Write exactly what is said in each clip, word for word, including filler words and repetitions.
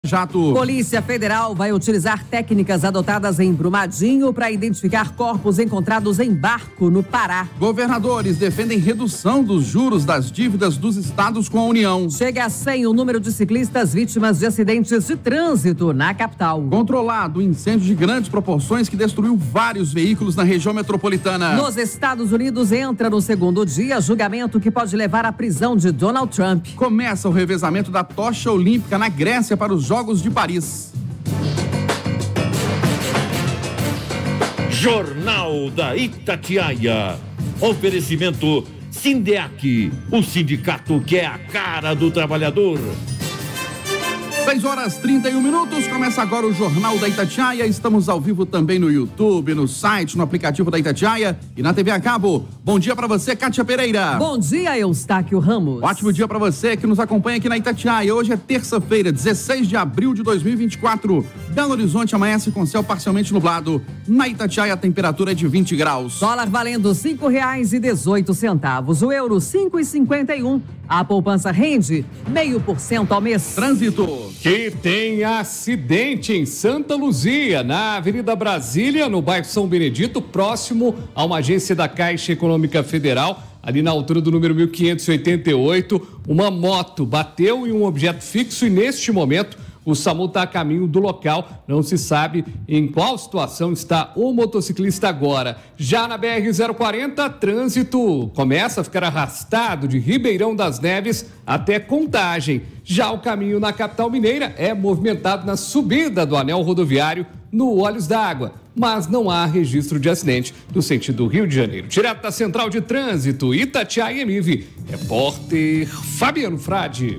Jato. Polícia Federal vai utilizar técnicas adotadas em Brumadinho para identificar corpos encontrados em barco no Pará. Governadores defendem redução dos juros das dívidas dos estados com a União. Chega a cem o número de ciclistas vítimas de acidentes de trânsito na capital. Controlado incêndio de grandes proporções que destruiu vários veículos na região metropolitana. Nos Estados Unidos entra no segundo dia julgamento que pode levar à prisão de Donald Trump. Começa o revezamento da tocha olímpica na Grécia para os Jogos de Paris. Jornal da Itatiaia. Oferecimento Sindeac, o sindicato que é a cara do trabalhador. seis horas e trinta e um minutos, começa agora o Jornal da Itatiaia. Estamos ao vivo também no YouTube, no site, no aplicativo da Itatiaia e na T V a cabo. Bom dia pra você, Kátia Pereira. Bom dia, Eustáquio Ramos. Ótimo dia pra você que nos acompanha aqui na Itatiaia. Hoje é terça-feira, dezesseis de abril de dois mil e vinte e quatro. Belo Horizonte amanhece com céu parcialmente nublado. Na Itatiaia a temperatura é de vinte graus. Dólar valendo cinco reais e dezoito centavos. O euro cinco e cinquenta e um. A poupança rende meio por cento ao mês. Trânsito. Que tem acidente em Santa Luzia, na Avenida Brasília, no bairro São Benedito, próximo a uma agência da Caixa Econômica Federal, ali na altura do número mil quinhentos e oitenta e oito. Uma moto bateu em um objeto fixo e, neste momento, o SAMU está a caminho do local. Não se sabe em qual situação está o motociclista agora. Já na B R zero quarenta, trânsito começa a ficar arrastado de Ribeirão das Neves até Contagem. Já o caminho na capital mineira é movimentado na subida do anel rodoviário no Olhos d'Água, mas não há registro de acidente no sentido Rio de Janeiro. Direto da Central de Trânsito, Itatiaia M I V, repórter Fabiano Frade.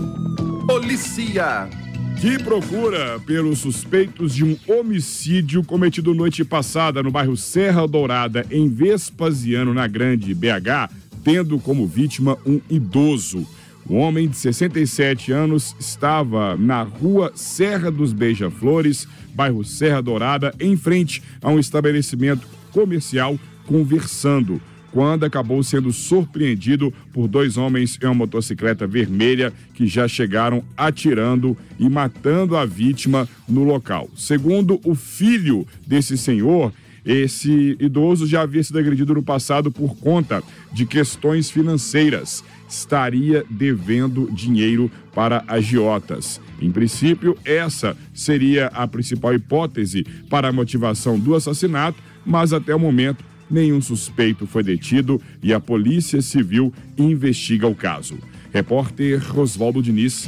Polícia. Que procura pelos suspeitos de um homicídio cometido noite passada no bairro Serra Dourada, em Vespasiano, na Grande B H, tendo como vítima um idoso. O homem de sessenta e sete anos estava na rua Serra dos Beija-Flores, bairro Serra Dourada, em frente a um estabelecimento comercial, conversando, quando acabou sendo surpreendido por dois homens em uma motocicleta vermelha que já chegaram atirando e matando a vítima no local. Segundo o filho desse senhor, esse idoso já havia sido agredido no passado por conta de questões financeiras. Estaria devendo dinheiro para agiotas. Em princípio, essa seria a principal hipótese para a motivação do assassinato, mas até o momento nenhum suspeito foi detido e a Polícia Civil investiga o caso. Repórter Rosvaldo Diniz.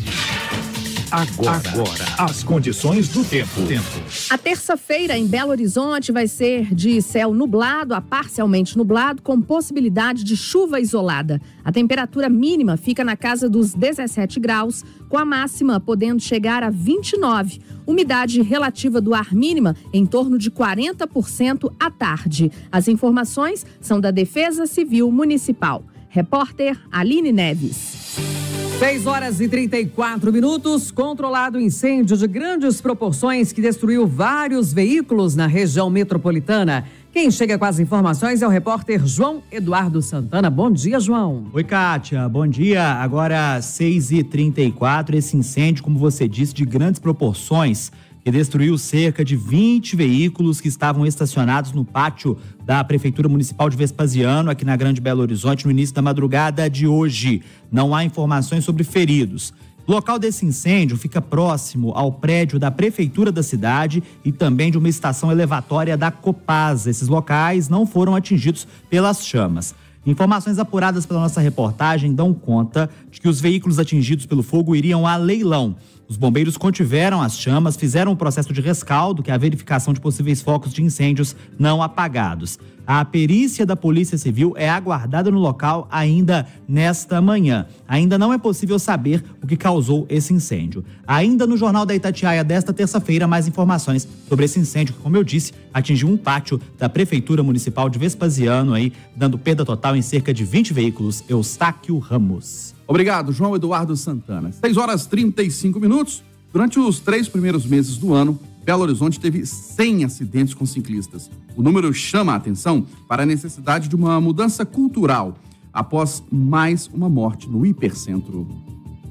Agora, Agora, as condições do tempo. tempo. A terça-feira em Belo Horizonte vai ser de céu nublado a parcialmente nublado, com possibilidade de chuva isolada. A temperatura mínima fica na casa dos dezessete graus, com a máxima podendo chegar a vinte e nove. Umidade relativa do ar mínima em torno de quarenta por cento à tarde. As informações são da Defesa Civil Municipal. Repórter Aline Neves. seis horas e trinta e quatro minutos, controlado incêndio de grandes proporções que destruiu vários veículos na região metropolitana. Quem chega com as informações é o repórter João Eduardo Santana. Bom dia, João. Oi, Kátia. Bom dia. Agora, seis e trinta e quatro, esse incêndio, como você disse, de grandes proporções, que destruiu cerca de vinte veículos que estavam estacionados no pátio da Prefeitura Municipal de Vespasiano, aqui na Grande Belo Horizonte, no início da madrugada de hoje. Não há informações sobre feridos. O local desse incêndio fica próximo ao prédio da Prefeitura da cidade e também de uma estação elevatória da Copasa. Esses locais não foram atingidos pelas chamas. Informações apuradas pela nossa reportagem dão conta de que os veículos atingidos pelo fogo iriam a leilão. Os bombeiros contiveram as chamas, fizeram um processo de rescaldo, que é a verificação de possíveis focos de incêndios não apagados. A perícia da Polícia Civil é aguardada no local ainda nesta manhã. Ainda não é possível saber o que causou esse incêndio. Ainda no Jornal da Itatiaia desta terça-feira, mais informações sobre esse incêndio que, como eu disse, atingiu um pátio da Prefeitura Municipal de Vespasiano, aí, dando perda total em cerca de vinte veículos. Eustáquio Ramos. Obrigado, João Eduardo Santana. seis horas e trinta e cinco minutos. Durante os três primeiros meses do ano, Belo Horizonte teve cem acidentes com ciclistas. O número chama a atenção para a necessidade de uma mudança cultural após mais uma morte no hipercentro.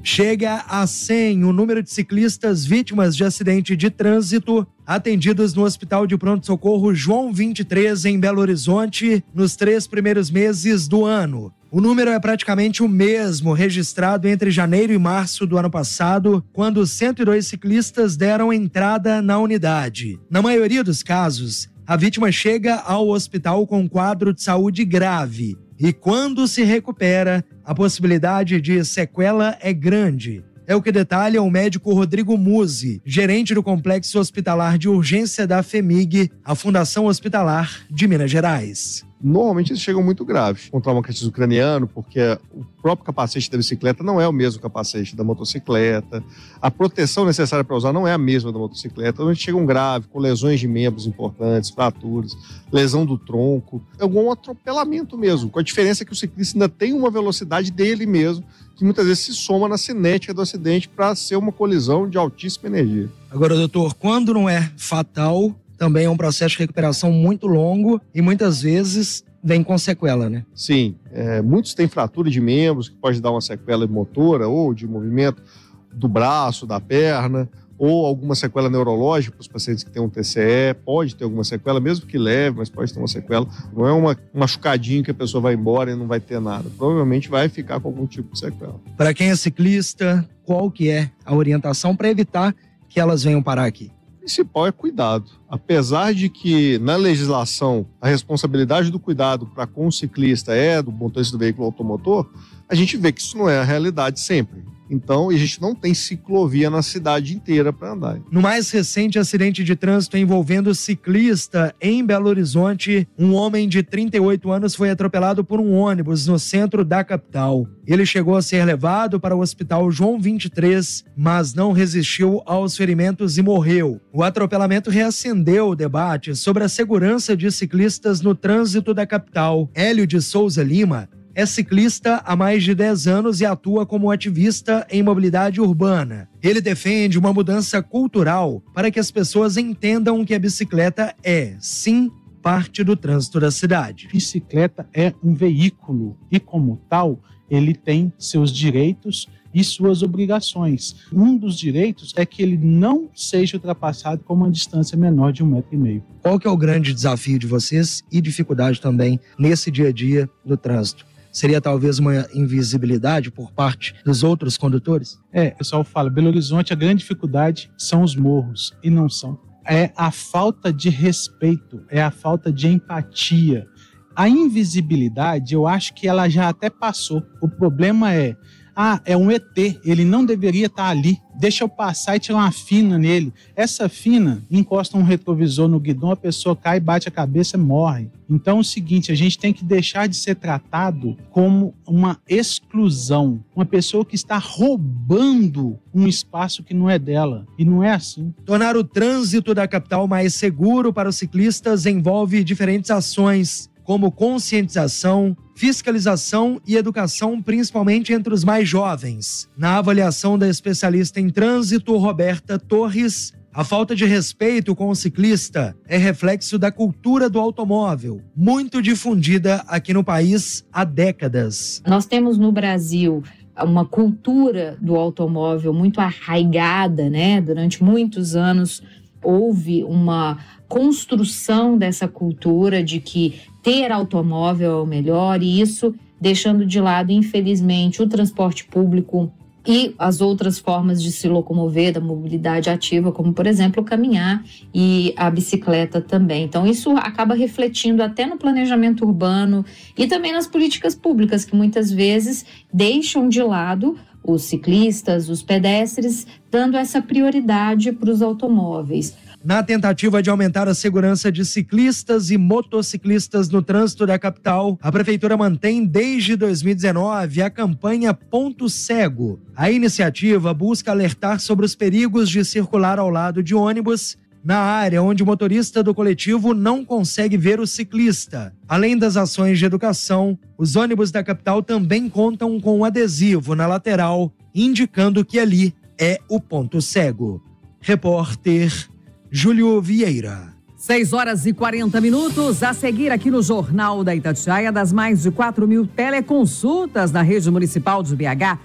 Chega a cem o número de ciclistas vítimas de acidente de trânsito atendidos no Hospital de Pronto-Socorro João vinte e três, em Belo Horizonte, nos três primeiros meses do ano. O número é praticamente o mesmo registrado entre janeiro e março do ano passado, quando cento e dois ciclistas deram entrada na unidade. Na maioria dos casos, a vítima chega ao hospital com um quadro de saúde grave e, quando se recupera, a possibilidade de sequela é grande. É o que detalha o médico Rodrigo Musi, gerente do Complexo Hospitalar de Urgência da FEMIG, a Fundação Hospitalar de Minas Gerais. Normalmente eles chegam muito graves, com traumatismo craniano, porque o próprio capacete da bicicleta não é o mesmo capacete da motocicleta, a proteção necessária para usar não é a mesma da motocicleta, então eles chegam graves, com lesões de membros importantes, fraturas, lesão do tronco, é algum atropelamento mesmo, com a diferença que o ciclista ainda tem uma velocidade dele mesmo, que muitas vezes se soma na cinética do acidente para ser uma colisão de altíssima energia. Agora, doutor, quando não é fatal, também é um processo de recuperação muito longo e muitas vezes vem com sequela, né? Sim, é, muitos têm fratura de membros, que pode dar uma sequela motora ou de movimento do braço, da perna, ou alguma sequela neurológica para os pacientes que têm um T C E, pode ter alguma sequela, mesmo que leve, mas pode ter uma sequela. Não é uma, um machucadinho que a pessoa vai embora e não vai ter nada. Provavelmente vai ficar com algum tipo de sequela. Para quem é ciclista, qual que é a orientação para evitar que elas venham parar aqui? O principal é cuidado. Apesar de que na legislação a responsabilidade do cuidado para com o ciclista é do motorista do veículo automotor, a gente vê que isso não é a realidade sempre. Então, a gente não tem ciclovia na cidade inteira para andar. No mais recente acidente de trânsito envolvendo ciclista em Belo Horizonte, um homem de trinta e oito anos foi atropelado por um ônibus no centro da capital. Ele chegou a ser levado para o Hospital João vinte e três, mas não resistiu aos ferimentos e morreu. O atropelamento reacendeu o debate sobre a segurança de ciclistas no trânsito da capital. Hélio de Souza Lima é ciclista há mais de dez anos e atua como ativista em mobilidade urbana. Ele defende uma mudança cultural para que as pessoas entendam que a bicicleta é, sim, parte do trânsito da cidade. Bicicleta é um veículo e, como tal, ele tem seus direitos e suas obrigações. Um dos direitos é que ele não seja ultrapassado com uma distância menor de um metro e meio. Qual que é o grande desafio de vocês e dificuldade também nesse dia a dia no trânsito? Seria talvez uma invisibilidade por parte dos outros condutores? É, o pessoal fala, Belo Horizonte, a grande dificuldade são os morros, e não são. É a falta de respeito, é a falta de empatia. A invisibilidade, eu acho que ela já até passou. O problema é, ah, é um E T, ele não deveria estar ali. Deixa eu passar e tirar uma fina nele. Essa fina encosta um retrovisor no guidão, a pessoa cai, bate a cabeça e morre. Então é o seguinte, a gente tem que deixar de ser tratado como uma exclusão. Uma pessoa que está roubando um espaço que não é dela. E não é assim. Tornar o trânsito da capital mais seguro para os ciclistas envolve diferentes ações, como conscientização, fiscalização e educação, principalmente entre os mais jovens. Na avaliação da especialista em trânsito, Roberta Torres, a falta de respeito com o ciclista é reflexo da cultura do automóvel, muito difundida aqui no país há décadas. Nós temos no Brasil uma cultura do automóvel muito arraigada, né? Durante muitos anos houve uma construção dessa cultura de que ter automóvel é o melhor, e isso deixando de lado, infelizmente, o transporte público e as outras formas de se locomover da mobilidade ativa, como, por exemplo, caminhar e a bicicleta também. Então, isso acaba refletindo até no planejamento urbano e também nas políticas públicas, que muitas vezes deixam de lado os ciclistas, os pedestres, dando essa prioridade para os automóveis. Na tentativa de aumentar a segurança de ciclistas e motociclistas no trânsito da capital, a Prefeitura mantém desde dois mil e dezenove a campanha Ponto Cego. A iniciativa busca alertar sobre os perigos de circular ao lado de ônibus na área onde o motorista do coletivo não consegue ver o ciclista. Além das ações de educação, os ônibus da capital também contam com um adesivo na lateral, indicando que ali é o ponto cego. Repórter Júlio Vieira. seis horas e quarenta minutos, a seguir aqui no Jornal da Itatiaia, das mais de quatro mil teleconsultas na rede municipal de B H,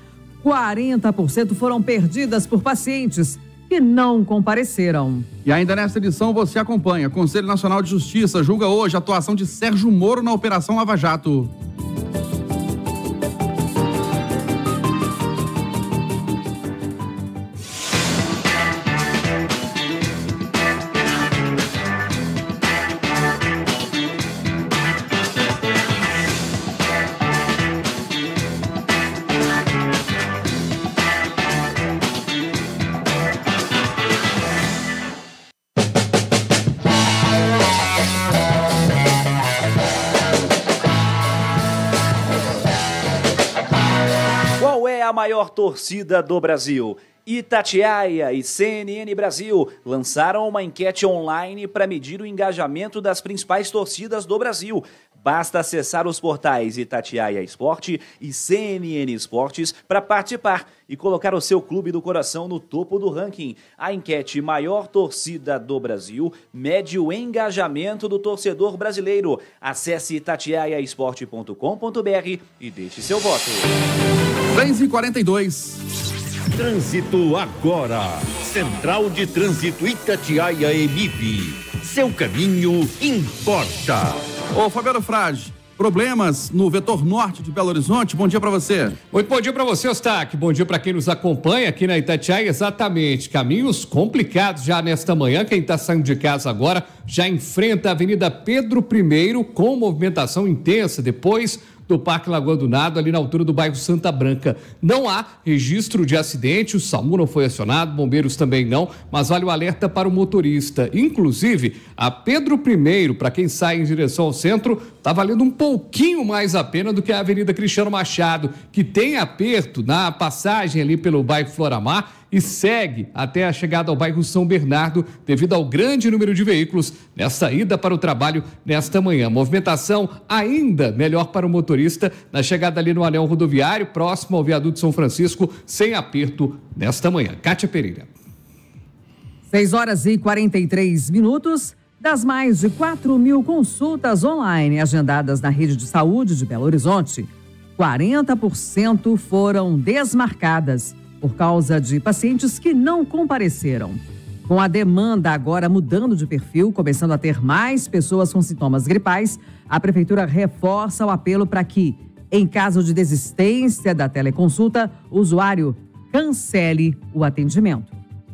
quarenta por cento foram perdidas por pacientes que não compareceram. E ainda nesta edição você acompanha. Conselho Nacional de Justiça julga hoje a atuação de Sérgio Moro na Operação Lava Jato. A maior torcida do Brasil. Itatiaia e C N N Brasil lançaram uma enquete online para medir o engajamento das principais torcidas do Brasil. Basta acessar os portais Itatiaia Esporte e C N N Esportes para participar e colocar o seu clube do coração no topo do ranking. A enquete Maior Torcida do Brasil mede o engajamento do torcedor brasileiro. Acesse itatiaia esporte ponto com ponto br e deixe seu voto. seis e quarenta e dois. Trânsito agora. Central de Trânsito Itatiaia E M I P. Seu caminho importa. Ô Fabiano Frade, problemas no vetor norte de Belo Horizonte. Bom dia para você. Muito bom dia para você, Eustáquio. Bom dia para quem nos acompanha aqui na Itatiaia. Exatamente, caminhos complicados já nesta manhã. Quem está saindo de casa agora já enfrenta a Avenida Pedro I com movimentação intensa depois do Parque Lagoa do Nado, ali na altura do bairro Santa Branca. Não há registro de acidente, o SAMU não foi acionado, bombeiros também não, mas vale o alerta para o motorista. Inclusive, a Pedro I, para quem sai em direção ao centro, está valendo um pouquinho mais a pena do que a Avenida Cristiano Machado, que tem aperto na passagem ali pelo bairro Floramar e segue até a chegada ao bairro São Bernardo, devido ao grande número de veículos nessa ida para o trabalho nesta manhã. Movimentação ainda melhor para o motorista na chegada ali no anel rodoviário, próximo ao viaduto São Francisco, sem aperto nesta manhã. Kátia Pereira. seis horas e quarenta e três minutos. Das mais de quatro mil consultas online agendadas na rede de saúde de Belo Horizonte, quarenta por cento foram desmarcadas por causa de pacientes que não compareceram. Com a demanda agora mudando de perfil, começando a ter mais pessoas com sintomas gripais, a Prefeitura reforça o apelo para que, em caso de desistência da teleconsulta, o usuário cancele o atendimento.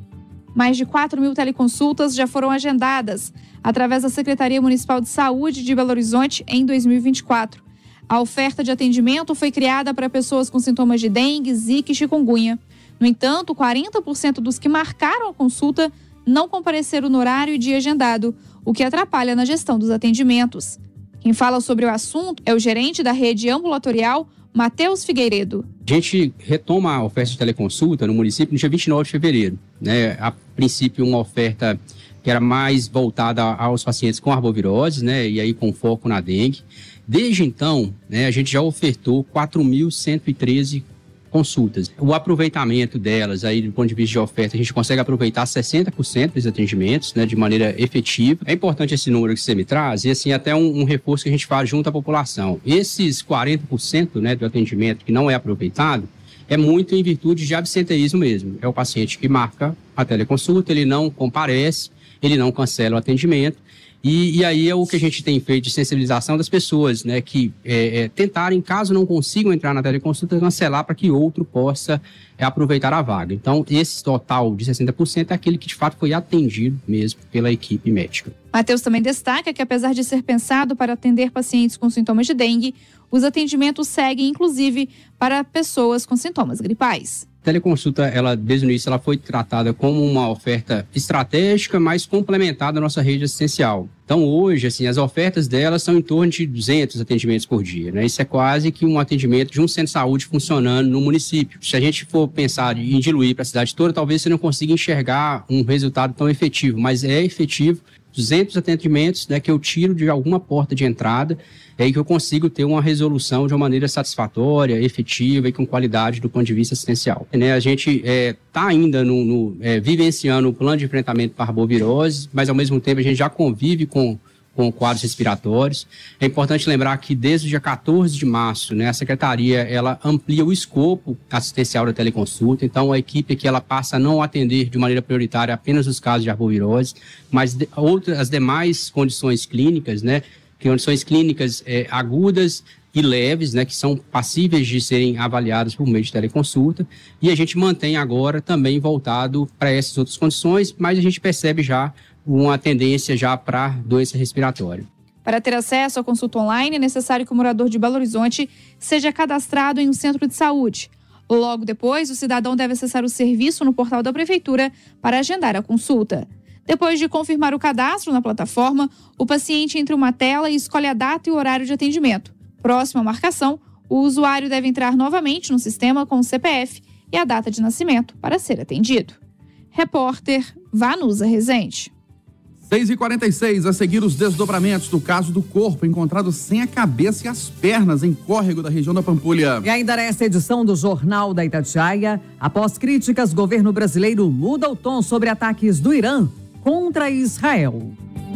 Mais de quatro mil teleconsultas já foram agendadas através da Secretaria Municipal de Saúde de Belo Horizonte em dois mil e vinte e quatro. A oferta de atendimento foi criada para pessoas com sintomas de dengue, zika e chikungunya. No entanto, quarenta por cento dos que marcaram a consulta não compareceram no horário e dia agendado, o que atrapalha na gestão dos atendimentos. Quem fala sobre o assunto é o gerente da rede ambulatorial, Matheus Figueiredo. A gente retoma a oferta de teleconsulta no município no dia vinte e nove de fevereiro. Né? A princípio, uma oferta que era mais voltada aos pacientes com arbovirose, né? E aí com foco na dengue. Desde então, né, a gente já ofertou quatro mil cento e treze consultas. O aproveitamento delas, aí do ponto de vista de oferta, a gente consegue aproveitar sessenta por cento dos atendimentos, né, de maneira efetiva. É importante esse número que você me traz e assim até um, um reforço que a gente faz junto à população. Esses quarenta por cento, né, do atendimento que não é aproveitado é muito em virtude de absenteísmo mesmo. É o paciente que marca a teleconsulta, ele não comparece, ele não cancela o atendimento. E, e aí é o que a gente tem feito de sensibilização das pessoas, né, que é, é, tentarem, caso não consigam entrar na teleconsulta, cancelar para que outro possa é, aproveitar a vaga. Então, esse total de sessenta por cento é aquele que de fato foi atendido mesmo pela equipe médica. Matheus também destaca que, apesar de ser pensado para atender pacientes com sintomas de dengue, os atendimentos seguem, inclusive, para pessoas com sintomas gripais. A teleconsulta, ela, desde o início, ela foi tratada como uma oferta estratégica, mas complementar da nossa rede assistencial. Então, hoje, assim, as ofertas delas são em torno de duzentos atendimentos por dia, né? Isso é quase que um atendimento de um centro de saúde funcionando no município. Se a gente for pensar em diluir para a cidade toda, talvez você não consiga enxergar um resultado tão efetivo, mas é efetivo. duzentos atendimentos, né, que eu tiro de alguma porta de entrada é, e que eu consigo ter uma resolução de uma maneira satisfatória, efetiva e com qualidade do ponto de vista assistencial. Né, a gente está é, ainda no, no, é, vivenciando o plano de enfrentamento para a arbovirose, mas ao mesmo tempo a gente já convive com com quadros respiratórios. É importante lembrar que desde o dia quatorze de março, né, a Secretaria ela amplia o escopo assistencial da teleconsulta, então a equipe aqui ela passa a não atender de maneira prioritária apenas os casos de arbovirose, mas de, outras, as demais condições clínicas, né, condições clínicas é, agudas e leves, né, que são passíveis de serem avaliadas por meio de teleconsulta, e a gente mantém agora também voltado para essas outras condições, mas a gente percebe já uma tendência já para doença respiratória. Para ter acesso à consulta online, é necessário que o morador de Belo Horizonte seja cadastrado em um centro de saúde. Logo depois, o cidadão deve acessar o serviço no portal da Prefeitura para agendar a consulta. Depois de confirmar o cadastro na plataforma, o paciente entra em uma tela e escolhe a data e o horário de atendimento. Próxima à marcação, o usuário deve entrar novamente no sistema com o C P F e a data de nascimento para ser atendido. Repórter Vanusa Rezende. seis e quarenta e seis, a seguir os desdobramentos do caso do corpo encontrado sem a cabeça e as pernas em córrego da região da Pampulha. E ainda nesta edição do Jornal da Itatiaia, após críticas, governo brasileiro muda o tom sobre ataques do Irã contra Israel.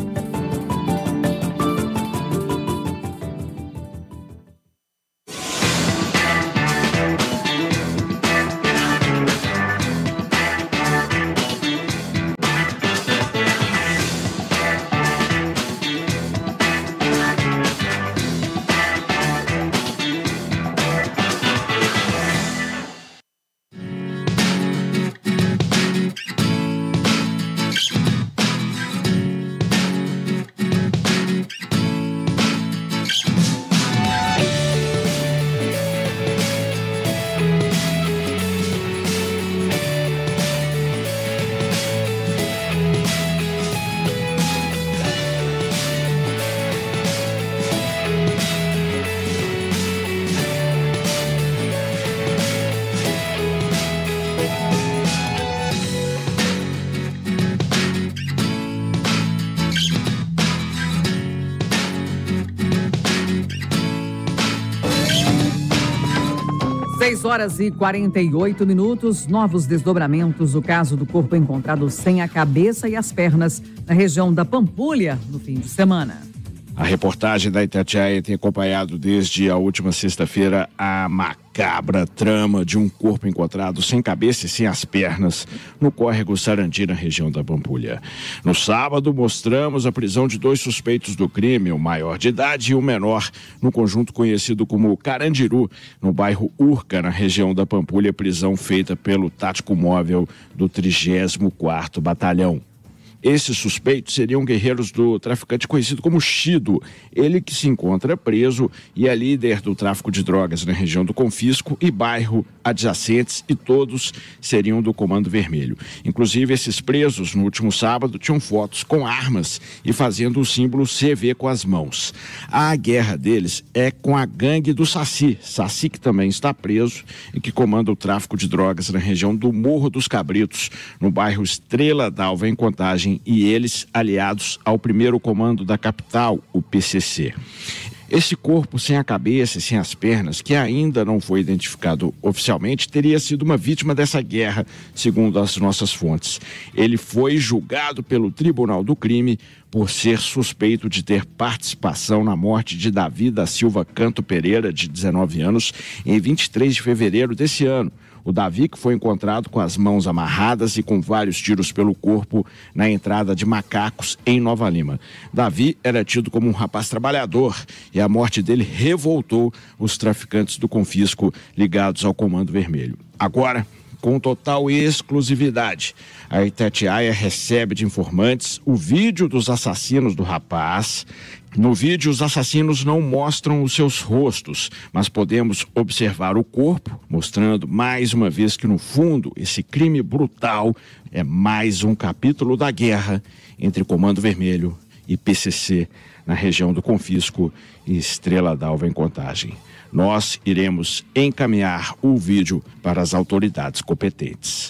seis horas e quarenta e oito minutos, novos desdobramentos do caso do corpo encontrado sem a cabeça e as pernas na região da Pampulha no fim de semana. A reportagem da Itatiaia tem acompanhado desde a última sexta-feira a macabra trama de um corpo encontrado sem cabeça e sem as pernas no córrego Sarandi, na região da Pampulha. No sábado, mostramos a prisão de dois suspeitos do crime, o maior de idade e o menor, no conjunto conhecido como Carandiru, no bairro Urca, na região da Pampulha, prisão feita pelo tático móvel do trigésimo quarto Batalhão. Esses suspeitos seriam guerreiros do traficante conhecido como Chido, ele que se encontra preso e é líder do tráfico de drogas na região do Confisco e bairro adjacentes, e todos seriam do Comando Vermelho. Inclusive, esses presos, no último sábado, tinham fotos com armas e fazendo o símbolo C V com as mãos. A guerra deles é com a gangue do Saci, Saci que também está preso e que comanda o tráfico de drogas na região do Morro dos Cabritos, no bairro Estrela d'Alva, em Contagem, e eles aliados ao primeiro comando da capital, o P C C. Esse corpo sem a cabeça e sem as pernas, que ainda não foi identificado oficialmente, teria sido uma vítima dessa guerra, segundo as nossas fontes. Ele foi julgado pelo Tribunal do Crime por ser suspeito de ter participação na morte de Davi da Silva Canto Pereira, de dezenove anos, em vinte e três de fevereiro desse ano. O Davi, que foi encontrado com as mãos amarradas e com vários tiros pelo corpo na entrada de Macacos, em Nova Lima. Davi era tido como um rapaz trabalhador e a morte dele revoltou os traficantes do Confisco ligados ao Comando Vermelho. Agora, com total exclusividade, a Itatiaia recebe de informantes o vídeo dos assassinos do rapaz. No vídeo, os assassinos não mostram os seus rostos, mas podemos observar o corpo, mostrando mais uma vez que, no fundo, esse crime brutal é mais um capítulo da guerra entre Comando Vermelho e P C C na região do Confisco e Estrela d'Alva, em Contagem. Nós iremos encaminhar o vídeo para as autoridades competentes.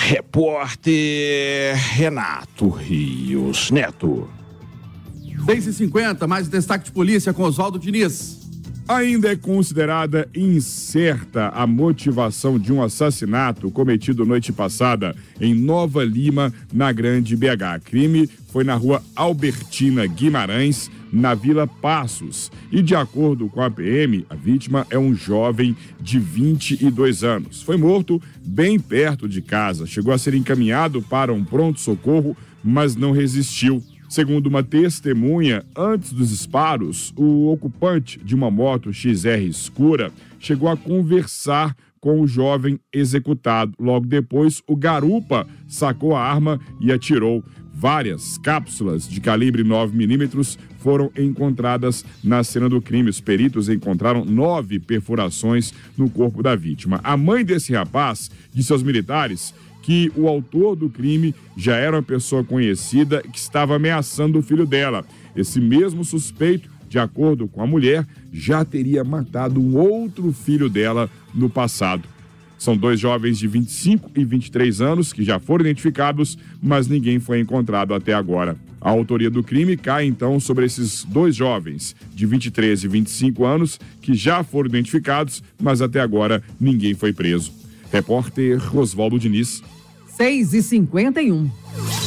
Repórter Renato Rios Neto. seis e cinquenta, mais destaque de polícia com Oswaldo Diniz. Ainda é considerada incerta a motivação de um assassinato cometido noite passada em Nova Lima, na Grande B H. Crime foi na rua Albertina Guimarães, na Vila Passos. E de acordo com a P M, a vítima é um jovem de vinte e dois anos. Foi morto bem perto de casa. Chegou a ser encaminhado para um pronto-socorro, mas não resistiu. Segundo uma testemunha, antes dos disparos, o ocupante de uma moto X R escura chegou a conversar com o jovem executado. Logo depois, o garupa sacou a arma e atirou. Várias cápsulas de calibre nove milímetros foram encontradas na cena do crime. Os peritos encontraram nove perfurações no corpo da vítima. A mãe desse rapaz disse aos militares que o autor do crime já era uma pessoa conhecida que estava ameaçando o filho dela. Esse mesmo suspeito, de acordo com a mulher, já teria matado um outro filho dela no passado. São dois jovens de vinte e cinco e vinte e três anos que já foram identificados, mas ninguém foi encontrado até agora. A autoria do crime cai, então, sobre esses dois jovens de vinte e três e vinte e cinco anos que já foram identificados, mas até agora ninguém foi preso. Repórter Oswaldo Diniz. seis e cinquenta e um.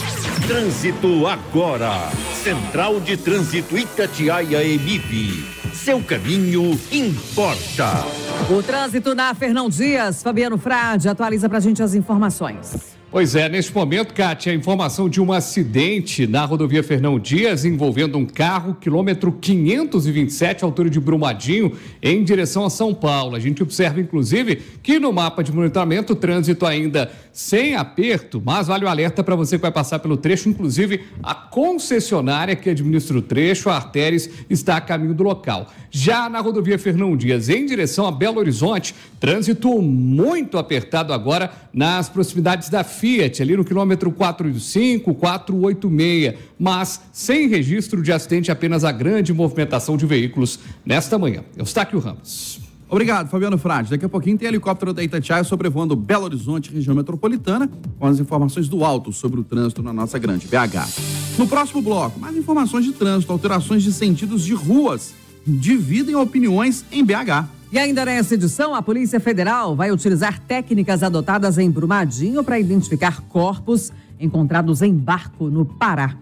Trânsito agora. Central de Trânsito Itatiaia E M I P. Seu caminho importa. O trânsito na Fernão Dias. Fabiano Frade atualiza pra gente as informações. Pois é, neste momento, Kátia, a informação de um acidente na rodovia Fernão Dias envolvendo um carro, quilômetro quinhentos e vinte e sete, altura de Brumadinho, em direção a São Paulo. A gente observa, inclusive, que no mapa de monitoramento o trânsito ainda sem aperto, mas vale o alerta para você que vai passar pelo trecho, inclusive a concessionária que administra o trecho, a Artéries, está a caminho do local. Já na rodovia Fernão Dias, em direção a Belo Horizonte, trânsito muito apertado agora nas proximidades da Fiat, ali no quilômetro quatrocentos e cinco, quatrocentos e oitenta e seis, mas sem registro de acidente, apenas a grande movimentação de veículos nesta manhã. Eustáquio Ramos. Obrigado, Fabiano Frade. Daqui a pouquinho tem helicóptero da Itatiaia sobrevoando Belo Horizonte, região metropolitana, com as informações do alto sobre o trânsito na nossa Grande B H. No próximo bloco, mais informações de trânsito, alterações de sentidos de ruas, dividem opiniões em B H. E ainda nessa edição, a Polícia Federal vai utilizar técnicas adotadas em Brumadinho para identificar corpos encontrados em barco no Pará.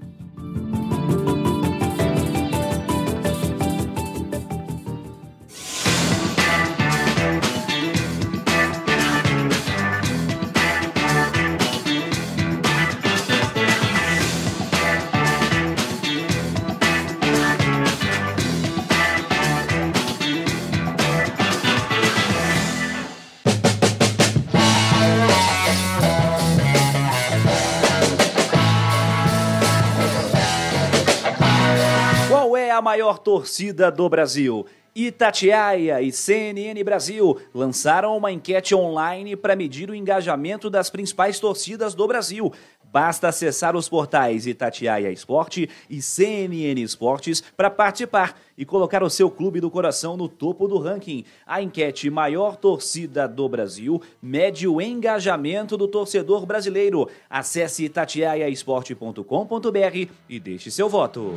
A maior torcida do Brasil. Itatiaia e C N N Brasil lançaram uma enquete online para medir o engajamento das principais torcidas do Brasil. Basta acessar os portais Itatiaia Esporte e C N N Esportes para participar e colocar o seu clube do coração no topo do ranking. A enquete Maior Torcida do Brasil mede o engajamento do torcedor brasileiro. Acesse itatiaia esporte ponto com ponto br e deixe seu voto.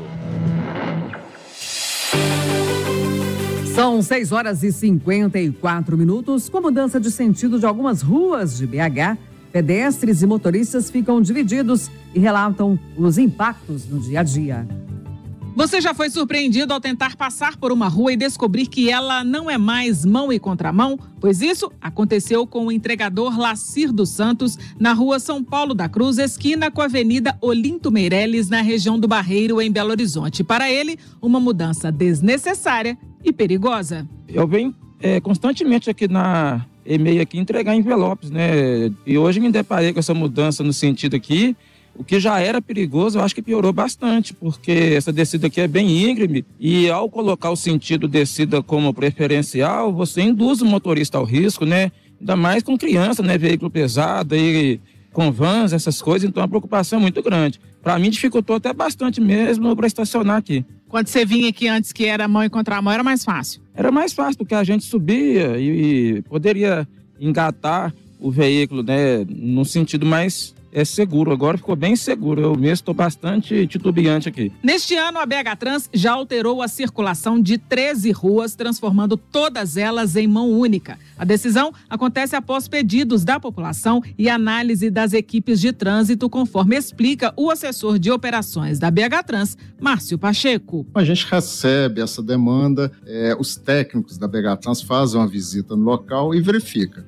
São seis horas e cinquenta e quatro minutos. Com a mudança de sentido de algumas ruas de B H, pedestres e motoristas ficam divididos e relatam os impactos no dia a dia. Você já foi surpreendido ao tentar passar por uma rua e descobrir que ela não é mais mão e contramão? Pois isso aconteceu com o entregador Lacir dos Santos na rua São Paulo da Cruz, esquina com a Avenida Olinto Meireles, na região do Barreiro, em Belo Horizonte. Para ele, uma mudança desnecessária e perigosa. Eu venho é, constantemente aqui na e-mail aqui entregar envelopes, né? E hoje me deparei com essa mudança no sentido aqui. O que já era perigoso, eu acho que piorou bastante, porque essa descida aqui é bem íngreme e ao colocar o sentido descida como preferencial, você induz o motorista ao risco, né? Ainda mais com criança, né? Veículo pesado e com vans, essas coisas, então a preocupação é muito grande. Para mim dificultou até bastante mesmo para estacionar aqui. Quando você vinha aqui antes que era mão e contramão, era mais fácil? Era mais fácil, porque a gente subia e, e poderia engatar o veículo, né? Num sentido mais é seguro. Agora ficou bem seguro. Eu mesmo estou bastante titubeante aqui. Neste ano, a B H Trans já alterou a circulação de treze ruas, transformando todas elas em mão única. A decisão acontece após pedidos da população e análise das equipes de trânsito, conforme explica o assessor de operações da B H Trans, Márcio Pacheco. A gente recebe essa demanda, é, os técnicos da B H Trans fazem uma visita no local e verifica.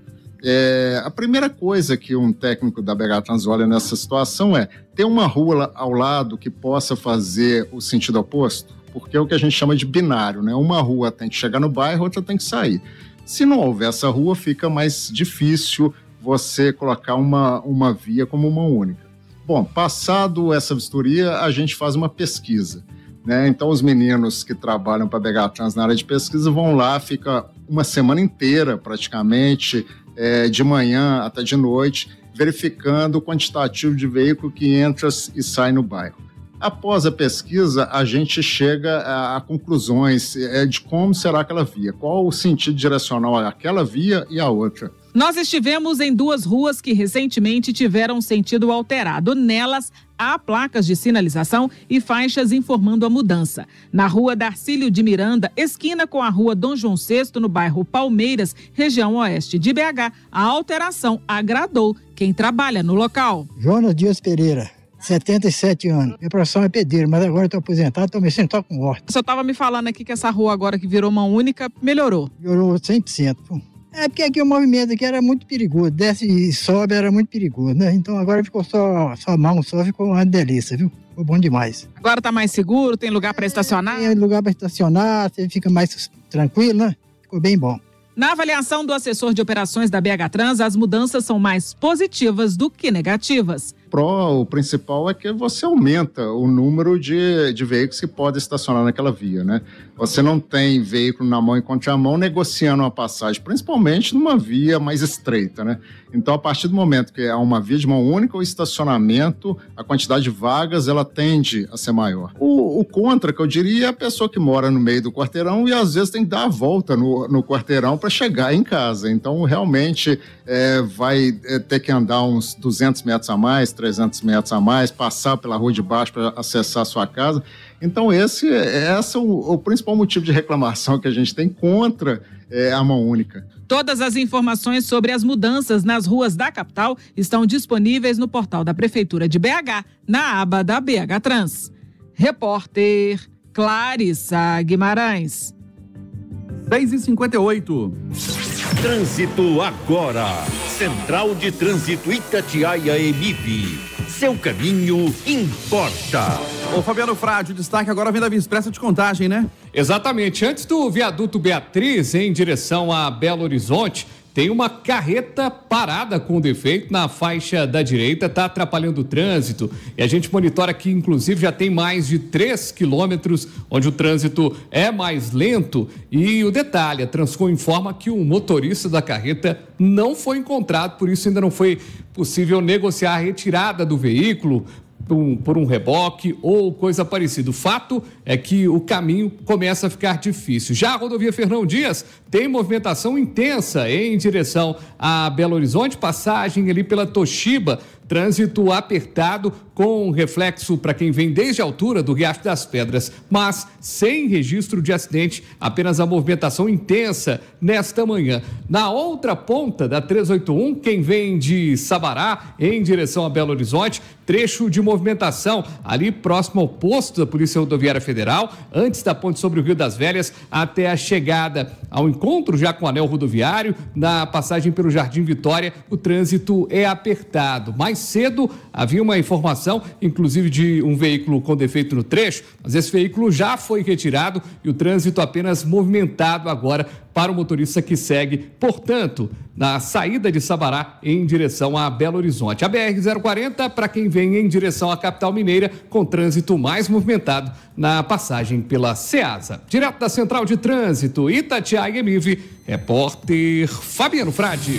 É, a primeira coisa que um técnico da B H Trans olha nessa situação é ter uma rua ao lado que possa fazer o sentido oposto, porque é o que a gente chama de binário, né? Uma rua tem que chegar no bairro, outra tem que sair. Se não houver essa rua, fica mais difícil você colocar uma, uma via como uma única. Bom, passado essa vistoria, a gente faz uma pesquisa, né? Então, os meninos que trabalham para a B H Trans na área de pesquisa vão lá, fica uma semana inteira praticamente, é, de manhã até de noite, verificando o quantitativo de veículo que entra e sai no bairro. Após a pesquisa, a gente chega a, a conclusões é, de como será aquela via, qual o sentido direcional àquela via e à outra. Nós estivemos em duas ruas que recentemente tiveram sentido alterado. Nelas, há placas de sinalização e faixas informando a mudança. Na rua Darcílio de Miranda, esquina com a rua Dom João sexto, no bairro Palmeiras, região oeste de B H, a alteração agradou quem trabalha no local. Jonas Dias Pereira, setenta e sete anos. Minha profissão é pedreiro, mas agora estou aposentado, estou mexendo só com horta. O senhor estava me falando aqui que essa rua agora que virou mão única, melhorou? Melhorou cem por cento. É porque aqui o movimento aqui era muito perigoso, desce e sobe era muito perigoso, né? Então agora ficou só, só mão, só ficou uma delícia, viu? Ficou bom demais. Agora tá mais seguro, tem lugar para estacionar? Tem lugar para estacionar, você fica mais tranquilo, né? Ficou bem bom. Na avaliação do assessor de operações da B H Trans, as mudanças são mais positivas do que negativas. Pro, o principal é que você aumenta o número de, de veículos que podem estacionar naquela via, né? Você não tem veículo na mão e contramão negociando uma passagem, principalmente numa via mais estreita, né? Então, a partir do momento que há uma via de mão única, o estacionamento, a quantidade de vagas, ela tende a ser maior. O, o contra, que eu diria, é a pessoa que mora no meio do quarteirão e às vezes tem que dar a volta no, no quarteirão para chegar em casa. Então, realmente, é, vai é, ter que andar uns duzentos metros a mais, trezentos metros a mais, passar pela rua de baixo para acessar a sua casa. Então, esse, esse é o, o principal motivo de reclamação que a gente tem contra é, a mão única. Todas as informações sobre as mudanças nas ruas da capital estão disponíveis no portal da Prefeitura de B H, na aba da B H Trans. Repórter Clarissa Guimarães. seis e cinquenta e oito. Trânsito agora. Central de Trânsito Itatiaia E M I V. Seu caminho importa. Ô Fabiano Frade, o destaque agora vem da Via Expressa de Contagem, né? Exatamente. Antes do viaduto Beatriz, em direção a Belo Horizonte, tem uma carreta parada com defeito na faixa da direita, está atrapalhando o trânsito. E a gente monitora que, inclusive, já tem mais de três quilômetros onde o trânsito é mais lento. E o detalhe, a Transcom informa que o motorista da carreta não foi encontrado, por isso ainda não foi possível negociar a retirada do veículo Um, por um reboque ou coisa parecida. O fato é que o caminho começa a ficar difícil. Já a rodovia Fernão Dias tem movimentação intensa em direção a Belo Horizonte, passagem ali pela Toshiba, trânsito apertado com reflexo para quem vem desde a altura do Riacho das Pedras, mas sem registro de acidente, apenas a movimentação intensa nesta manhã. Na outra ponta da trezentos e oitenta e um, quem vem de Sabará em direção a Belo Horizonte, trecho de movimentação ali próximo ao posto da Polícia Rodoviária Federal, antes da ponte sobre o Rio das Velhas, até a chegada ao encontro já com o anel rodoviário, na passagem pelo Jardim Vitória, o trânsito é apertado. Mais cedo havia uma informação, inclusive de um veículo com defeito no trecho, mas esse veículo já foi retirado e o trânsito apenas movimentado agora para o motorista que segue, portanto, na saída de Sabará em direção a Belo Horizonte. A B R zero quarenta para quem vem em direção à capital mineira, com trânsito mais movimentado na passagem pela Ceasa. Direto da Central de Trânsito, Itatiaia E M I V, repórter Fabiano Frade.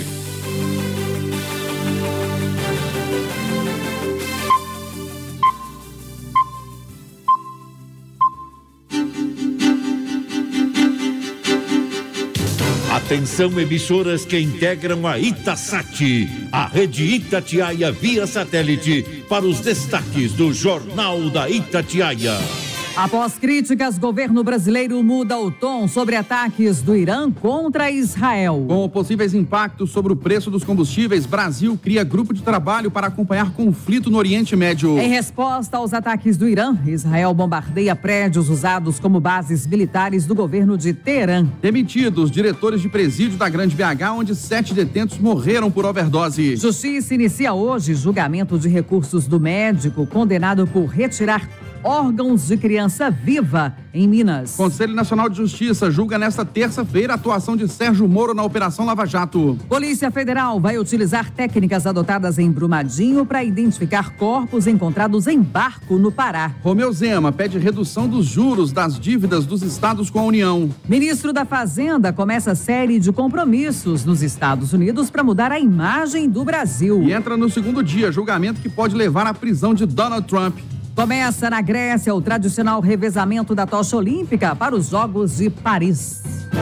Atenção, emissoras que integram a Itasat, a rede Itatiaia via satélite, para os destaques do Jornal da Itatiaia. Após críticas, governo brasileiro muda o tom sobre ataques do Irã contra Israel. Com possíveis impactos sobre o preço dos combustíveis, Brasil cria grupo de trabalho para acompanhar conflito no Oriente Médio. Em resposta aos ataques do Irã, Israel bombardeia prédios usados como bases militares do governo de Teherã. Demitidos diretores de presídio da Grande B H, onde sete detentos morreram por overdose. Justiça inicia hoje julgamento de recursos do médico condenado por retirar órgãos de criança viva em Minas. Conselho Nacional de Justiça julga nesta terça-feira a atuação de Sérgio Moro na Operação Lava Jato. Polícia Federal vai utilizar técnicas adotadas em Brumadinho para identificar corpos encontrados em barco no Pará. Romeu Zema pede redução dos juros das dívidas dos estados com a União. Ministro da Fazenda começa série de compromissos nos Estados Unidos para mudar a imagem do Brasil. E entra no segundo dia, julgamento que pode levar à prisão de Donald Trump. Começa na Grécia o tradicional revezamento da tocha olímpica para os Jogos de Paris.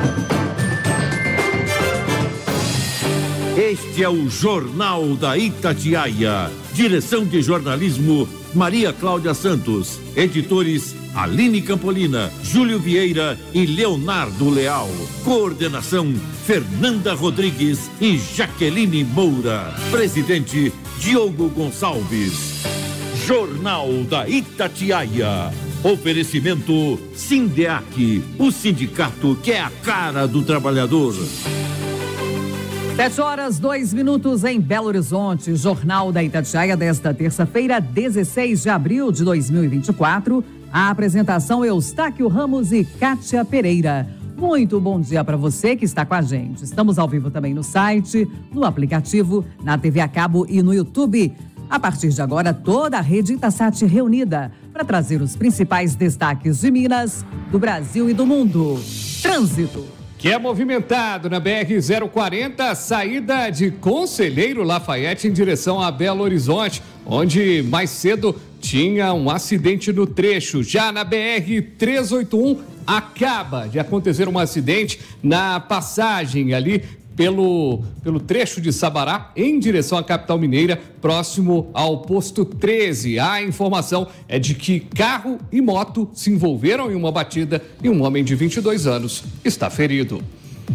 Este é o Jornal da Itatiaia. Direção de jornalismo, Maria Cláudia Santos. Editores, Aline Campolina, Júlio Vieira e Leonardo Leal. Coordenação, Fernanda Rodrigues e Jaqueline Moura. Presidente, Diogo Gonçalves. Jornal da Itatiaia. Oferecimento Sindeac, o sindicato que é a cara do trabalhador. Sete horas, dois minutos em Belo Horizonte. Jornal da Itatiaia desta terça-feira, dezesseis de abril de dois mil e vinte e quatro. A apresentação Eustáquio Ramos e Kátia Pereira. Muito bom dia para você que está com a gente. Estamos ao vivo também no site, no aplicativo, na T V a cabo e no YouTube. A partir de agora, toda a rede Itasat reunida para trazer os principais destaques de Minas, do Brasil e do mundo. Trânsito. Que é movimentado na B R zero quarenta, saída de Conselheiro Lafayette em direção a Belo Horizonte, onde mais cedo tinha um acidente no trecho. Já na B R trezentos e oitenta e um, acaba de acontecer um acidente na passagem ali Pelo, pelo trecho de Sabará, em direção à capital mineira, próximo ao posto treze. A informação é de que carro e moto se envolveram em uma batida e um homem de vinte e dois anos está ferido.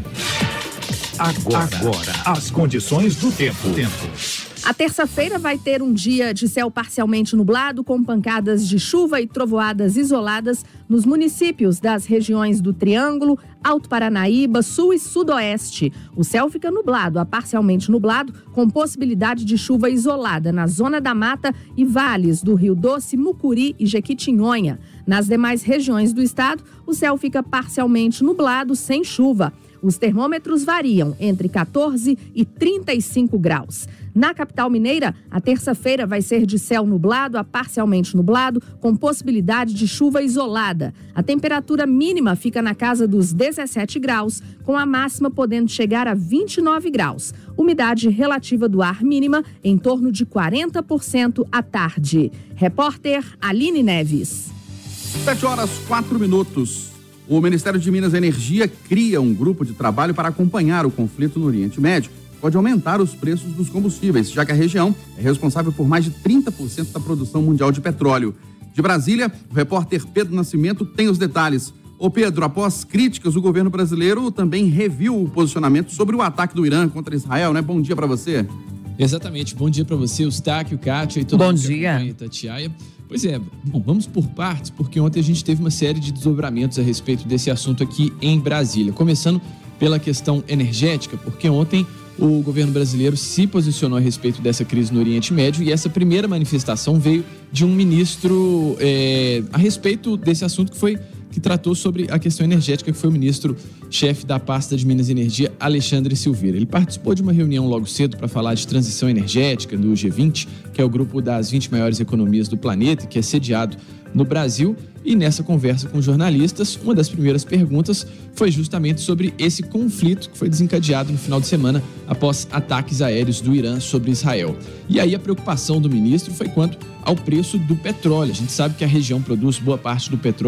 Agora, Agora as condições do tempo. tempo. A terça-feira vai ter um dia de céu parcialmente nublado, com pancadas de chuva e trovoadas isoladas nos municípios das regiões do Triângulo, Alto Paranaíba, Sul e Sudoeste. O céu fica nublado a parcialmente nublado, com possibilidade de chuva isolada na zona da mata e vales do Rio Doce, Mucuri e Jequitinhonha. Nas demais regiões do estado, o céu fica parcialmente nublado, sem chuva. Os termômetros variam entre quatorze e trinta e cinco graus. Na capital mineira, a terça-feira vai ser de céu nublado a parcialmente nublado, com possibilidade de chuva isolada. A temperatura mínima fica na casa dos dezessete graus, com a máxima podendo chegar a vinte e nove graus. Umidade relativa do ar mínima em torno de quarenta por cento à tarde. Repórter Aline Neves. Sete horas, quatro minutos. O Ministério de Minas e Energia cria um grupo de trabalho para acompanhar o conflito no Oriente Médio. Pode aumentar os preços dos combustíveis, já que a região é responsável por mais de trinta por cento da produção mundial de petróleo. De Brasília, o repórter Pedro Nascimento tem os detalhes. Ô Pedro, após críticas, o governo brasileiro também reviu o posicionamento sobre o ataque do Irã contra Israel, né? Bom dia para você. Exatamente, bom dia para você, Eustáquio, Kátia e todo mundo. Bom dia. Itatiaia. Pois é, bom, vamos por partes, porque ontem a gente teve uma série de desdobramentos a respeito desse assunto aqui em Brasília. Começando pela questão energética, porque ontem o governo brasileiro se posicionou a respeito dessa crise no Oriente Médio e essa primeira manifestação veio de um ministro é, a respeito desse assunto que foi que tratou sobre a questão energética, que foi o ministro-chefe da pasta de Minas e Energia, Alexandre Silveira. Ele participou de uma reunião logo cedo para falar de transição energética do G vinte, que é o grupo das vinte maiores economias do planeta, que é sediado no Brasil. E nessa conversa com jornalistas, uma das primeiras perguntas foi justamente sobre esse conflito que foi desencadeado no final de semana após ataques aéreos do Irã sobre Israel. E aí a preocupação do ministro foi quanto ao preço do petróleo. A gente sabe que a região produz boa parte do petróleo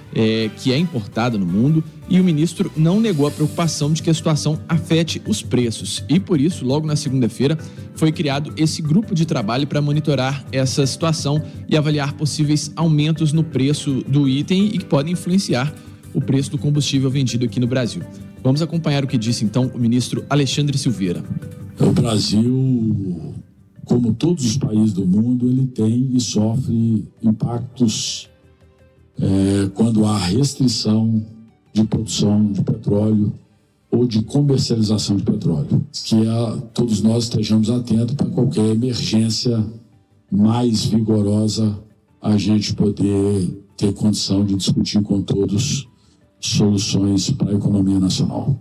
é, que é importada no mundo, e o ministro não negou a preocupação de que a situação afete os preços. E por isso, logo na segunda-feira, foi criado esse grupo de trabalho para monitorar essa situação e avaliar possíveis aumentos no preço do item e que podem influenciar o preço do combustível vendido aqui no Brasil. Vamos acompanhar o que disse então o ministro Alexandre Silveira. O Brasil, como todos os países do mundo, ele tem e sofre impactos é, quando há restrição de produção de petróleo ou de comercialização de petróleo. Que a, todos nós estejamos atentos para qualquer emergência mais vigorosa, a gente poder ter condição de discutir com todos soluções para a economia nacional.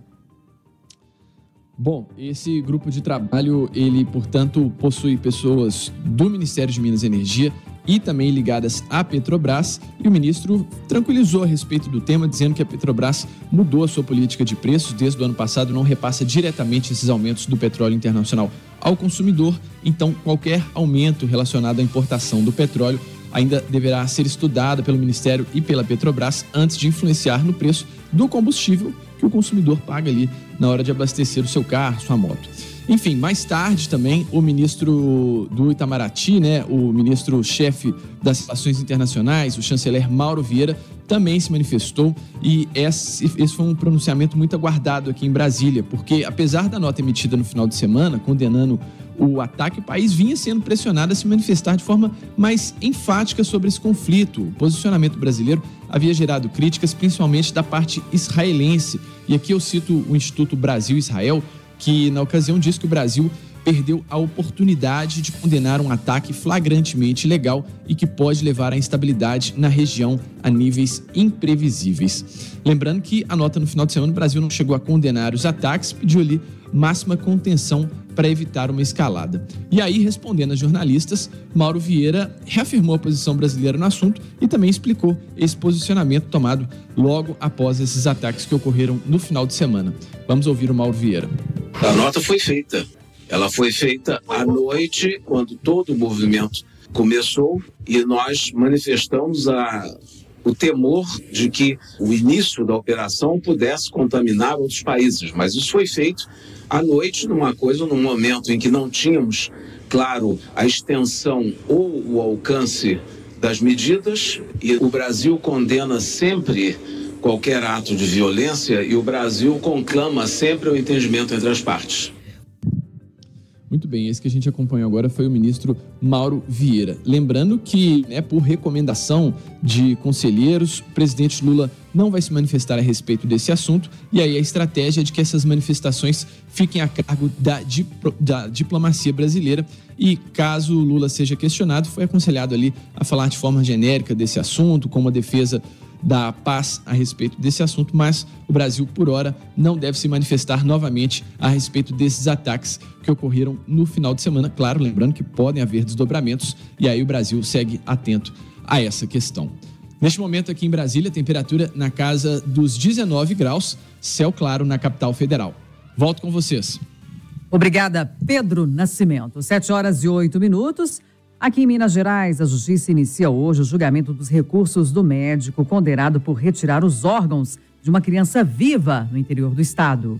Bom, esse grupo de trabalho, ele, portanto, possui pessoas do Ministério de Minas e Energia e também ligadas à Petrobras, e o ministro tranquilizou a respeito do tema, dizendo que a Petrobras mudou a sua política de preços desde o ano passado, não repassa diretamente esses aumentos do petróleo internacional ao consumidor, então qualquer aumento relacionado à importação do petróleo ainda deverá ser estudada pelo Ministério e pela Petrobras antes de influenciar no preço do combustível que o consumidor paga ali na hora de abastecer o seu carro, sua moto. Enfim, mais tarde também o ministro do Itamaraty, né, o ministro-chefe das Relações Internacionais, o chanceler Mauro Vieira, também se manifestou, e esse, esse foi um pronunciamento muito aguardado aqui em Brasília, porque apesar da nota emitida no final de semana, condenando o ataque, o país vinha sendo pressionado a se manifestar de forma mais enfática sobre esse conflito. O posicionamento brasileiro havia gerado críticas, principalmente da parte israelense. E aqui eu cito o Instituto Brasil-Israel, que na ocasião disse que o Brasil perdeu a oportunidade de condenar um ataque flagrantemente ilegal e que pode levar à instabilidade na região a níveis imprevisíveis. Lembrando que a nota no final de semana, o Brasil não chegou a condenar os ataques, pediu ali máxima contenção para evitar uma escalada. E aí, respondendo a jornalistas, Mauro Vieira reafirmou a posição brasileira no assunto e também explicou esse posicionamento tomado logo após esses ataques que ocorreram no final de semana. Vamos ouvir o Mauro Vieira. A nota foi feita. Ela foi feita à noite, quando todo o movimento começou, e nós manifestamos a, o temor de que o início da operação pudesse contaminar outros países. Mas isso foi feito à noite, numa coisa, num momento em que não tínhamos, claro, a extensão ou o alcance das medidas, e o Brasil condena sempre qualquer ato de violência e o Brasil conclama sempre o entendimento entre as partes. Muito bem, esse que a gente acompanhou agora foi o ministro Mauro Vieira. Lembrando que, né, por recomendação de conselheiros, o presidente Lula não vai se manifestar a respeito desse assunto, e aí a estratégia é de que essas manifestações fiquem a cargo da, diplo, da diplomacia brasileira, e caso Lula seja questionado, foi aconselhado ali a falar de forma genérica desse assunto, como a defesa da paz a respeito desse assunto, mas o Brasil, por hora, não deve se manifestar novamente a respeito desses ataques que ocorreram no final de semana. Claro, lembrando que podem haver desdobramentos, e aí o Brasil segue atento a essa questão. Neste momento aqui em Brasília, temperatura na casa dos dezenove graus, céu claro na capital federal. Volto com vocês. Obrigada, Pedro Nascimento. Sete horas e oito minutos. Aqui em Minas Gerais, a Justiça inicia hoje o julgamento dos recursos do médico condenado por retirar os órgãos de uma criança viva no interior do estado.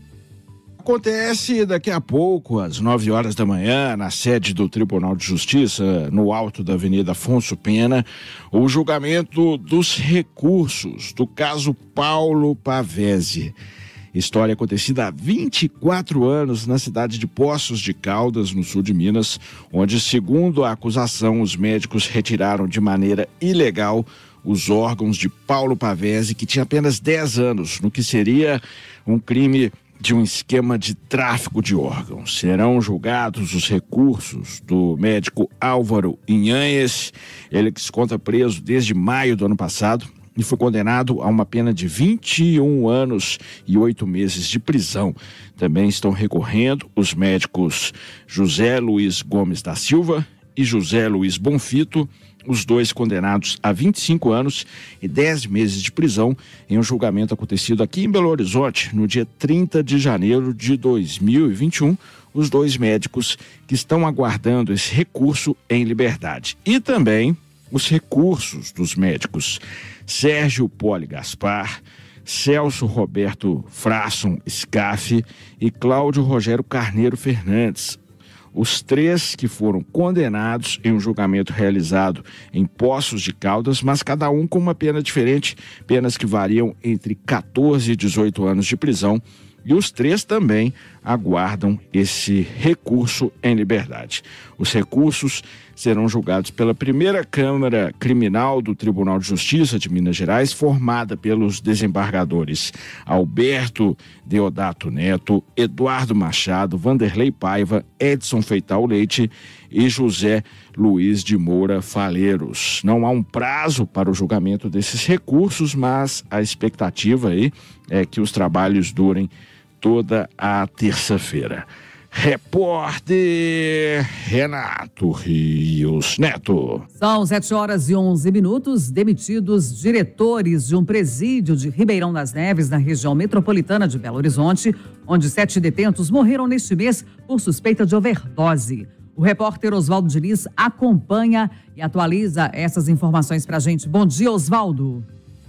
Acontece daqui a pouco, às nove horas da manhã, na sede do Tribunal de Justiça, no alto da Avenida Afonso Pena, o julgamento dos recursos do caso Paulo Pavese. História acontecida há vinte e quatro anos na cidade de Poços de Caldas, no sul de Minas, onde, segundo a acusação, os médicos retiraram de maneira ilegal os órgãos de Paulo Pavese, que tinha apenas dez anos, no que seria um crime de um esquema de tráfico de órgãos. Serão julgados os recursos do médico Álvaro Inhanhes, ele que se encontra preso desde maio do ano passado, e foi condenado a uma pena de vinte e um anos e oito meses de prisão. Também estão recorrendo os médicos José Luiz Gomes da Silva e José Luiz Bonfito, os dois condenados a vinte e cinco anos e dez meses de prisão em um julgamento acontecido aqui em Belo Horizonte no dia trinta de janeiro de dois mil e vinte e um. Os dois médicos que estão aguardando esse recurso em liberdade. E também os recursos dos médicos Sérgio Poli Gaspar, Celso Roberto Frasson Scaff e Cláudio Rogério Carneiro Fernandes. Os três que foram condenados em um julgamento realizado em Poços de Caldas, mas cada um com uma pena diferente, penas que variam entre quatorze e dezoito anos de prisão, e os três também aguardam esse recurso em liberdade. Os recursos serão julgados pela primeira Câmara Criminal do Tribunal de Justiça de Minas Gerais, formada pelos desembargadores Alberto Deodato Neto, Eduardo Machado, Vanderlei Paiva, Edson Feital Leite e José Luiz de Moura Faleiros. Não há um prazo para o julgamento desses recursos, mas a expectativa aí é que os trabalhos durem toda a terça-feira. Repórter Renato Rios Neto. São sete horas e onze minutos. Demitidos diretores de um presídio de Ribeirão das Neves, na região metropolitana de Belo Horizonte, onde sete detentos morreram neste mês por suspeita de overdose. O repórter Oswaldo Diniz acompanha e atualiza essas informações para a gente. Bom dia, Oswaldo.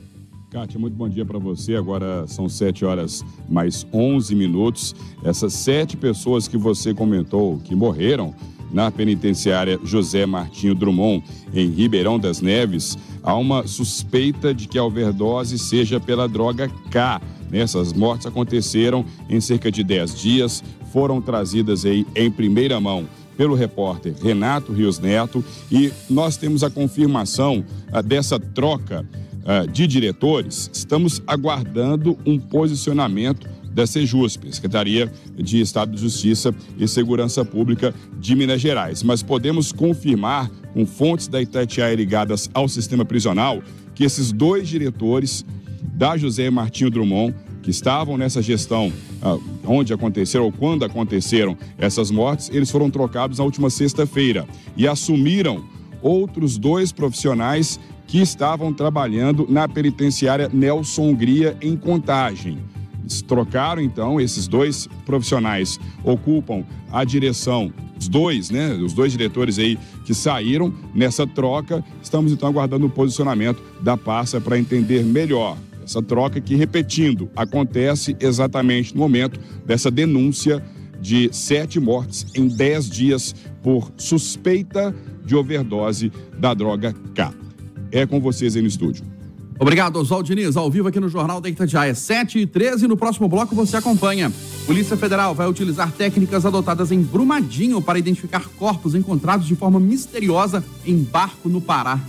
Kátia, muito bom dia para você. Agora são sete horas mais onze minutos. Essas sete pessoas que você comentou que morreram na penitenciária José Martinho Drummond, em Ribeirão das Neves, há uma suspeita de que a overdose seja pela droga K. Essas mortes aconteceram em cerca de dez dias, foram trazidas aí em primeira mão pelo repórter Renato Rios Neto, e nós temos a confirmação uh, dessa troca de diretores. Estamos aguardando um posicionamento da Sejusp, Secretaria de Estado de Justiça e Segurança Pública de Minas Gerais. Mas podemos confirmar, com fontes da Itatiaia ligadas ao sistema prisional, que esses dois diretores da José Martinho Drummond, que estavam nessa gestão uh, onde aconteceram ou quando aconteceram essas mortes, eles foram trocados na última sexta-feira e assumiram outros dois profissionais que estavam trabalhando na penitenciária Nelson Hungria, em Contagem. Eles trocaram, então, esses dois profissionais ocupam a direção, os dois, né, os dois diretores aí que saíram nessa troca. Estamos, então, aguardando o posicionamento da pasta para entender melhor essa troca que, repetindo, acontece exatamente no momento dessa denúncia de sete mortes em dez dias por suspeita de overdose da droga K. É com vocês aí no estúdio. Obrigado, Oswaldo Diniz, ao vivo aqui no Jornal da Itatiaia. sete e treze, no próximo bloco você acompanha. Polícia Federal vai utilizar técnicas adotadas em Brumadinho para identificar corpos encontrados de forma misteriosa em barco no Pará.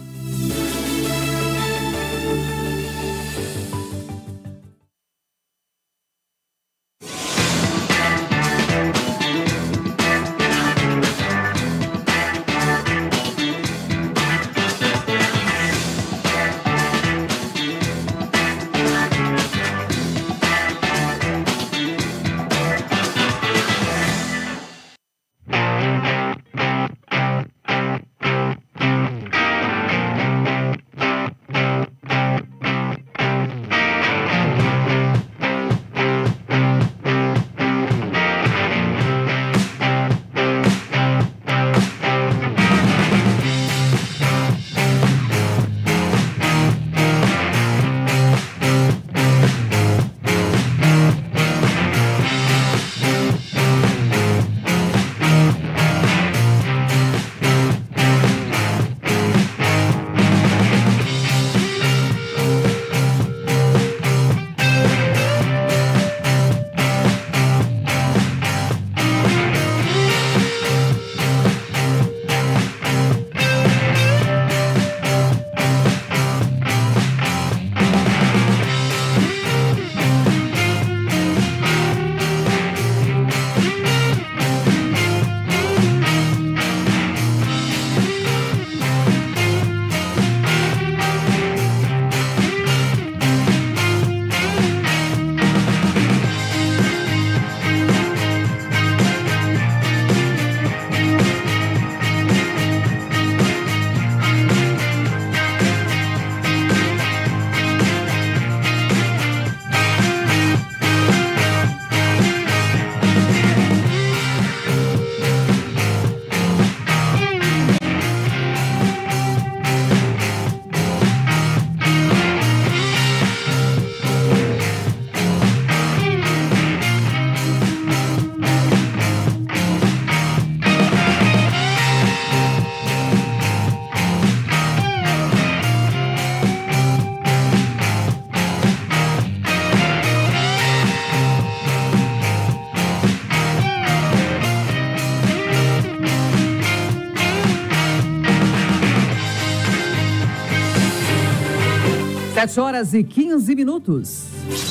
sete horas e quinze minutos.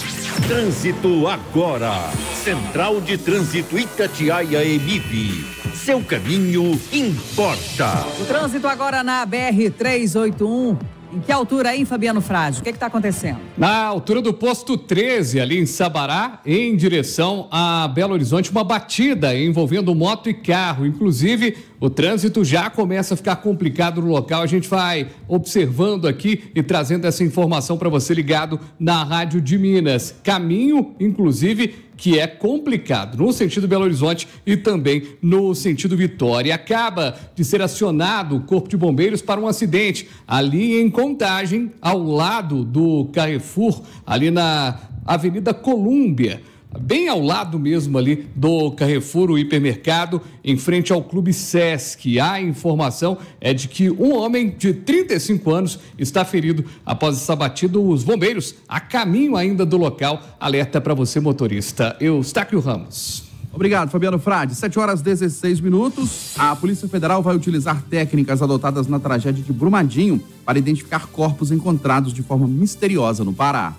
Trânsito agora. Central de Trânsito Itatiaia e M I P. Seu caminho importa. O trânsito agora na B R trezentos e oitenta e um. Em que altura aí, Fabiano Frade? O que está acontecendo? Na altura do posto treze, ali em Sabará, em direção a Belo Horizonte, uma batida envolvendo moto e carro. Inclusive, o trânsito já começa a ficar complicado no local. A gente vai observando aqui e trazendo essa informação para você ligado na Rádio de Minas. Caminho, inclusive, que é complicado no sentido Belo Horizonte e também no sentido Vitória. Acaba de ser acionado o Corpo de Bombeiros para um acidente ali em Contagem, ao lado do Carrefour, ali na Avenida Colúmbia, bem ao lado mesmo ali do Carrefour, o hipermercado, em frente ao Clube Sesc. A informação é de que um homem de trinta e cinco anos está ferido após essa batida. Os bombeiros, a caminho ainda do local, alerta para você, motorista. Eustáquio Ramos. Obrigado, Fabiano Frade. sete horas e dezesseis minutos. A Polícia Federal vai utilizar técnicas adotadas na tragédia de Brumadinho para identificar corpos encontrados de forma misteriosa no Pará.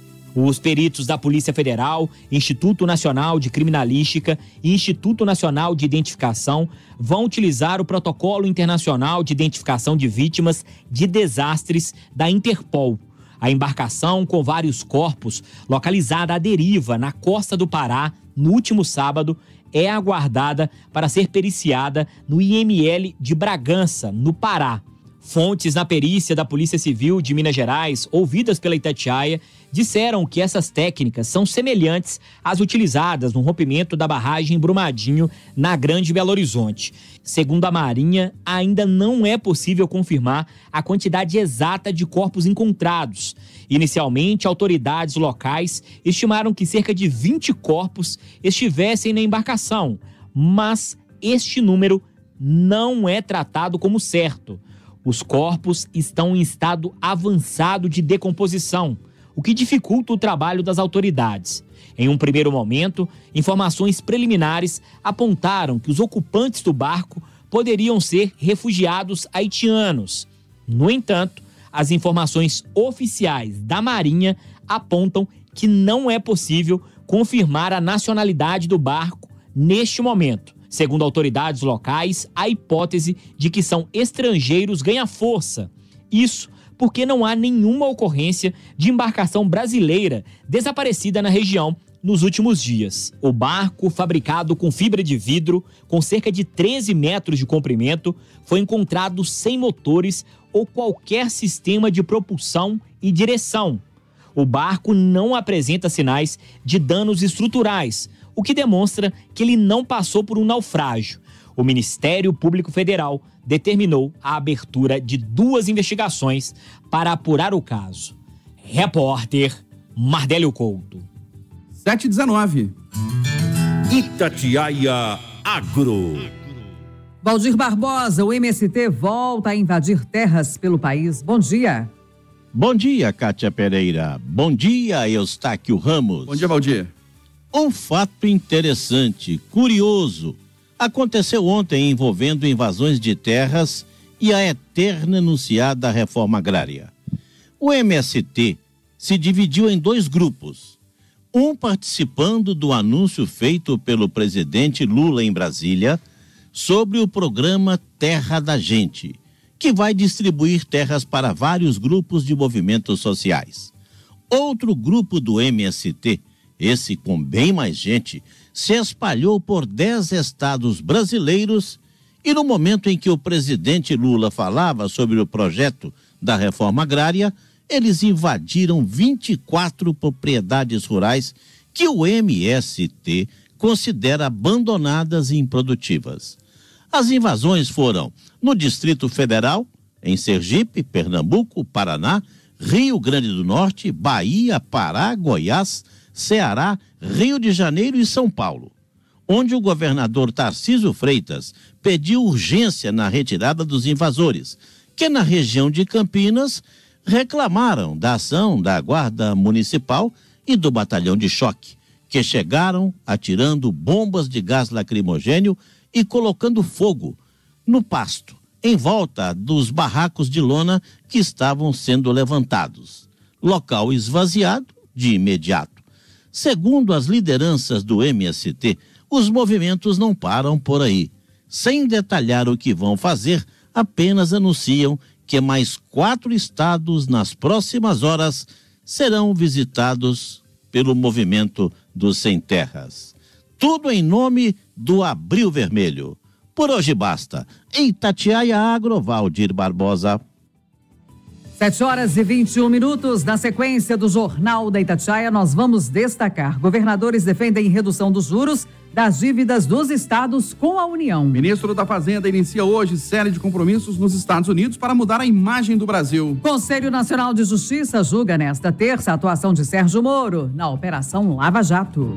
Os peritos da Polícia Federal, Instituto Nacional de Criminalística e Instituto Nacional de Identificação vão utilizar o Protocolo Internacional de Identificação de Vítimas de Desastres da Interpol. A embarcação com vários corpos, localizada à deriva na costa do Pará no último sábado, é aguardada para ser periciada no I M L de Bragança, no Pará. Fontes na perícia da Polícia Civil de Minas Gerais, ouvidas pela Itatiaia, disseram que essas técnicas são semelhantes às utilizadas no rompimento da barragem Brumadinho, na Grande Belo Horizonte. Segundo a Marinha, ainda não é possível confirmar a quantidade exata de corpos encontrados. Inicialmente, autoridades locais estimaram que cerca de vinte corpos estivessem na embarcação, mas este número não é tratado como certo. Os corpos estão em estado avançado de decomposição, o que dificulta o trabalho das autoridades. Em um primeiro momento, informações preliminares apontaram que os ocupantes do barco poderiam ser refugiados haitianos. No entanto, as informações oficiais da Marinha apontam que não é possível confirmar a nacionalidade do barco neste momento. Segundo autoridades locais, a hipótese de que são estrangeiros ganha força. Isso porque não há nenhuma ocorrência de embarcação brasileira desaparecida na região nos últimos dias. O barco, fabricado com fibra de vidro, com cerca de treze metros de comprimento, foi encontrado sem motores ou qualquer sistema de propulsão e direção. O barco não apresenta sinais de danos estruturais, o que demonstra que ele não passou por um naufrágio. O Ministério Público Federal determinou a abertura de duas investigações para apurar o caso. Repórter Mardélio Couto. sete e dezenove. Itatiaia Agro. Valdir Barbosa, o M S T volta a invadir terras pelo país. Bom dia. Bom dia, Kátia Pereira. Bom dia, Eustáquio Ramos. Bom dia, Valdir. Um fato interessante, curioso, aconteceu ontem envolvendo invasões de terras e a eterna anunciada reforma agrária. O M S T se dividiu em dois grupos, um participando do anúncio feito pelo presidente Lula em Brasília sobre o programa Terra da Gente, que vai distribuir terras para vários grupos de movimentos sociais. Outro grupo do M S T, esse com bem mais gente, se espalhou por dez estados brasileiros e no momento em que o presidente Lula falava sobre o projeto da reforma agrária, eles invadiram vinte e quatro propriedades rurais que o M S T considera abandonadas e improdutivas. As invasões foram no Distrito Federal, em Sergipe, Pernambuco, Paraná, Rio Grande do Norte, Bahia, Pará, Goiás, Ceará, Rio de Janeiro e São Paulo, onde o governador Tarcísio Freitas pediu urgência na retirada dos invasores, que na região de Campinas reclamaram da ação da Guarda Municipal e do Batalhão de Choque, que chegaram atirando bombas de gás lacrimogênio e colocando fogo no pasto, em volta dos barracos de lona que estavam sendo levantados. local esvaziado de imediato. Segundo as lideranças do M S T, os movimentos não param por aí. Sem detalhar o que vão fazer, apenas anunciam que mais quatro estados nas próximas horas serão visitados pelo movimento dos Sem Terras. Tudo em nome do Abril Vermelho. Por hoje basta. Em Itatiaia, Agrovaldir Barbosa. sete horas e vinte e um minutos. Na sequência do Jornal da Itatiaia, nós vamos destacar: governadores defendem redução dos juros das dívidas dos estados com a União. Ministro da Fazenda inicia hoje série de compromissos nos Estados Unidos para mudar a imagem do Brasil. Conselho Nacional de Justiça julga nesta terça a atuação de Sérgio Moro na Operação Lava Jato.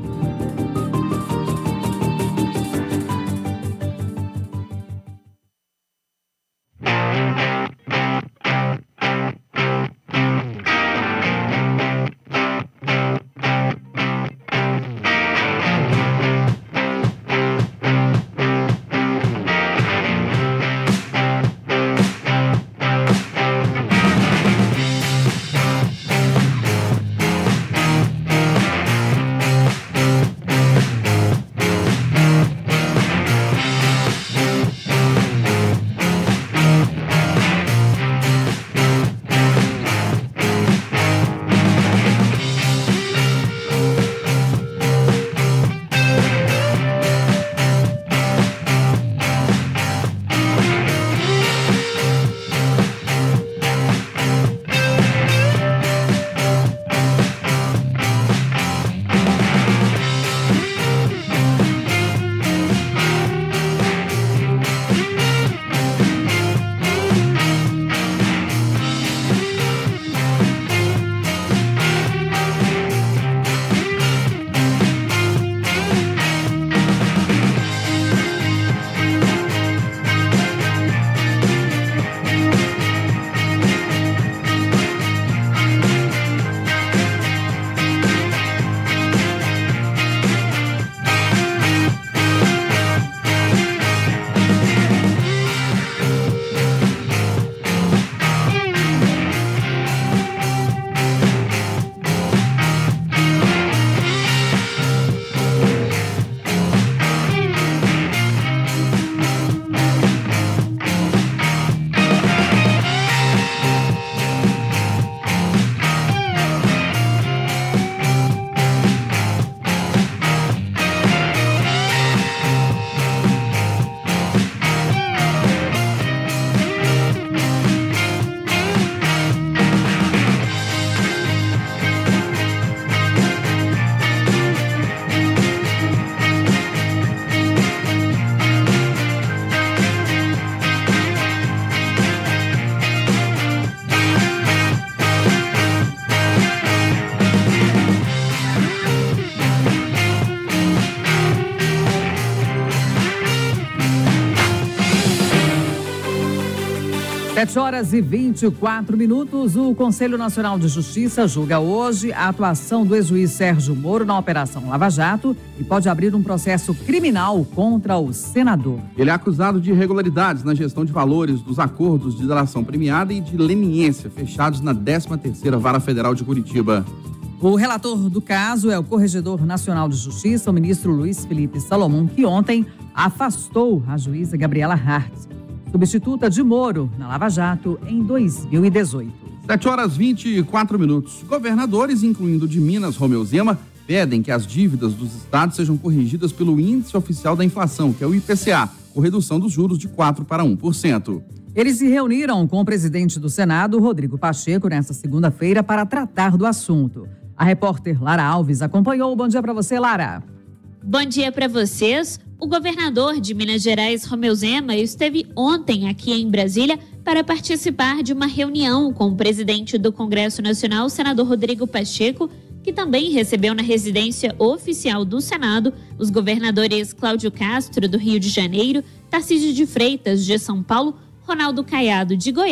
sete horas e vinte e quatro minutos. O Conselho Nacional de Justiça julga hoje a atuação do ex-juiz Sérgio Moro na Operação Lava Jato e pode abrir um processo criminal contra o senador. Ele é acusado de irregularidades na gestão de valores dos acordos de delação premiada e de leniência fechados na décima terceira Vara Federal de Curitiba. O relator do caso é o Corregedor Nacional de Justiça, o ministro Luiz Felipe Salomão, que ontem afastou a juíza Gabriela Hart, substituta de Moro na Lava Jato em dois mil e dezoito. sete horas e vinte e quatro minutos. Governadores, incluindo de Minas, Romeu Zema, pedem que as dívidas dos estados sejam corrigidas pelo Índice Oficial da Inflação, que é o I P C A, com redução dos juros de quatro para um por cento. Eles se reuniram com o presidente do Senado, Rodrigo Pacheco, nesta segunda-feira para tratar do assunto. A repórter Lara Alves acompanhou. Bom dia para você, Lara. Bom dia para vocês. O governador de Minas Gerais, Romeu Zema, esteve ontem aqui em Brasília para participar de uma reunião com o presidente do Congresso Nacional, senador Rodrigo Pacheco, que também recebeu na residência oficial do Senado os governadores Cláudio Castro, do Rio de Janeiro, Tarcísio de Freitas, de São Paulo, Ronaldo Caiado, de Goiás,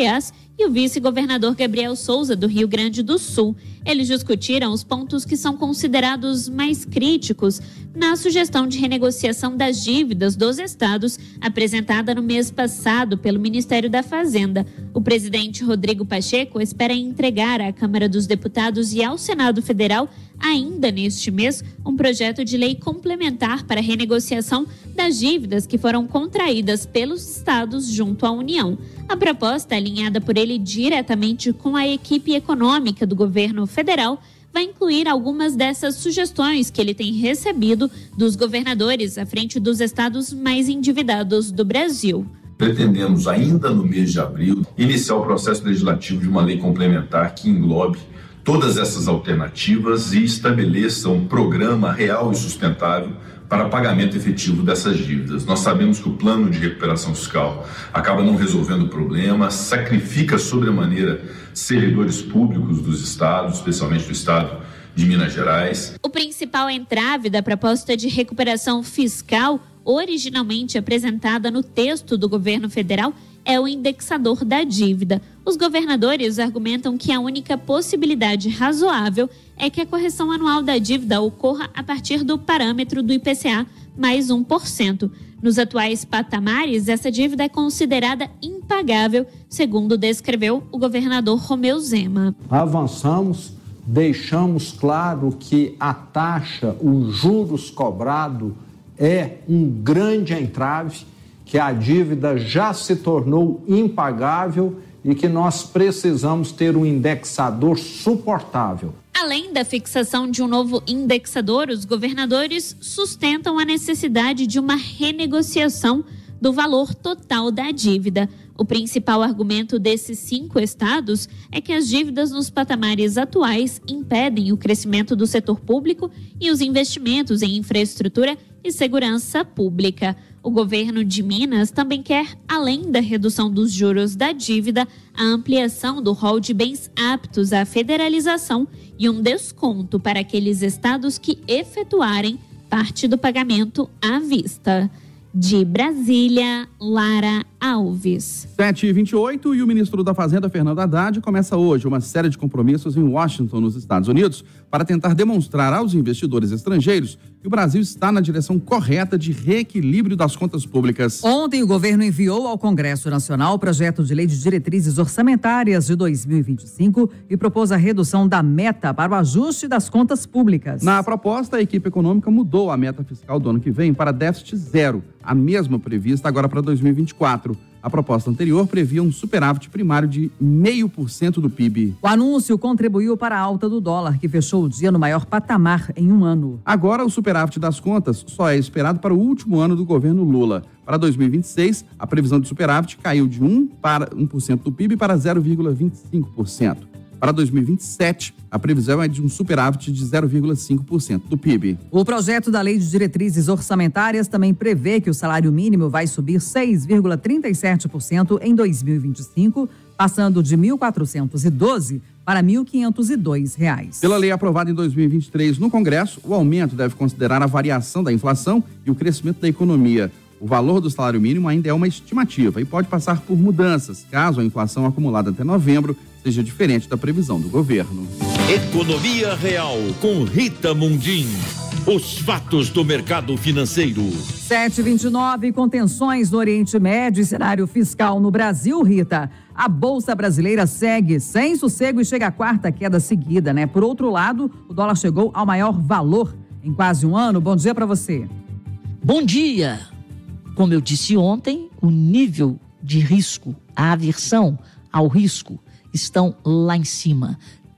e o vice-governador Gabriel Souza, do Rio Grande do Sul. Eles discutiram os pontos que são considerados mais críticos na sugestão de renegociação das dívidas dos estados apresentada no mês passado pelo Ministério da Fazenda. O presidente Rodrigo Pacheco espera entregar à Câmara dos Deputados e ao Senado Federal, ainda neste mês, um projeto de lei complementar para a renegociação das dívidas que foram contraídas pelos estados junto à União. A proposta, alinhada por ele diretamente com a equipe econômica do governo federal, vai incluir algumas dessas sugestões que ele tem recebido dos governadores à frente dos estados mais endividados do Brasil. Pretendemos, ainda no mês de abril, iniciar o processo legislativo de uma lei complementar que englobe todas essas alternativas e estabeleça um programa real e sustentável para pagamento efetivo dessas dívidas. Nós sabemos que o plano de recuperação fiscal acaba não resolvendo o problema, sacrifica sobremaneira servidores públicos dos estados, especialmente do estado de Minas Gerais. O principal entrave da proposta de recuperação fiscal, originalmente apresentada no texto do governo federal, é o indexador da dívida. Os governadores argumentam que a única possibilidade razoável é que a correção anual da dívida ocorra a partir do parâmetro do I P C A mais um por cento. Nos atuais patamares, essa dívida é considerada impagável, segundo descreveu o governador Romeu Zema. Avançamos, deixamos claro que a taxa, os juros cobrados é um grande entrave, que a dívida já se tornou impagável e que nós precisamos ter um indexador suportável. Além da fixação de um novo indexador, os governadores sustentam a necessidade de uma renegociação do valor total da dívida. O principal argumento desses cinco estados é que as dívidas nos patamares atuais impedem o crescimento do setor público e os investimentos em infraestrutura e segurança pública. O governo de Minas também quer, além da redução dos juros da dívida, a ampliação do rol de bens aptos à federalização e um desconto para aqueles estados que efetuarem parte do pagamento à vista. De Brasília, Lara Alves. sete e vinte e oito e o ministro da Fazenda, Fernando Haddad, começa hoje uma série de compromissos em Washington, nos Estados Unidos, para tentar demonstrar aos investidores estrangeiros que o Brasil está na direção correta de reequilíbrio das contas públicas. Ontem, o governo enviou ao Congresso Nacional o projeto de lei de diretrizes orçamentárias de dois mil e vinte e cinco e propôs a redução da meta para o ajuste das contas públicas. Na proposta, a equipe econômica mudou a meta fiscal do ano que vem para déficit zero, a mesma prevista agora para dois mil e vinte e quatro. A proposta anterior previa um superávit primário de zero vírgula cinco por cento do P I B. O anúncio contribuiu para a alta do dólar, que fechou o dia no maior patamar em um ano. Agora, o superávit das contas só é esperado para o último ano do governo Lula. Para dois mil e vinte e seis, a previsão de superávit caiu de um por cento do P I B para zero vírgula vinte e cinco por cento. Para dois mil e vinte e sete, a previsão é de um superávit de zero vírgula cinco por cento do P I B. O projeto da Lei de Diretrizes Orçamentárias também prevê que o salário mínimo vai subir seis vírgula trinta e sete por cento em dois mil e vinte e cinco, passando de mil quatrocentos e doze para mil quinhentos e dois reais. Pela lei aprovada em dois mil e vinte e três no Congresso, o aumento deve considerar a variação da inflação e o crescimento da economia. O valor do salário mínimo ainda é uma estimativa e pode passar por mudanças, caso a inflação acumulada até novembro seja diferente da previsão do governo. Economia Real, com Rita Mundim. Os fatos do mercado financeiro. sete e vinte e nove, com tensões no Oriente Médio e cenário fiscal no Brasil, Rita. A Bolsa Brasileira segue sem sossego e chega à quarta queda seguida, né? Por outro lado, o dólar chegou ao maior valor em quase um ano. Bom dia para você. Bom dia. Como eu disse ontem, o nível de risco, a aversão ao risco estão lá em cima.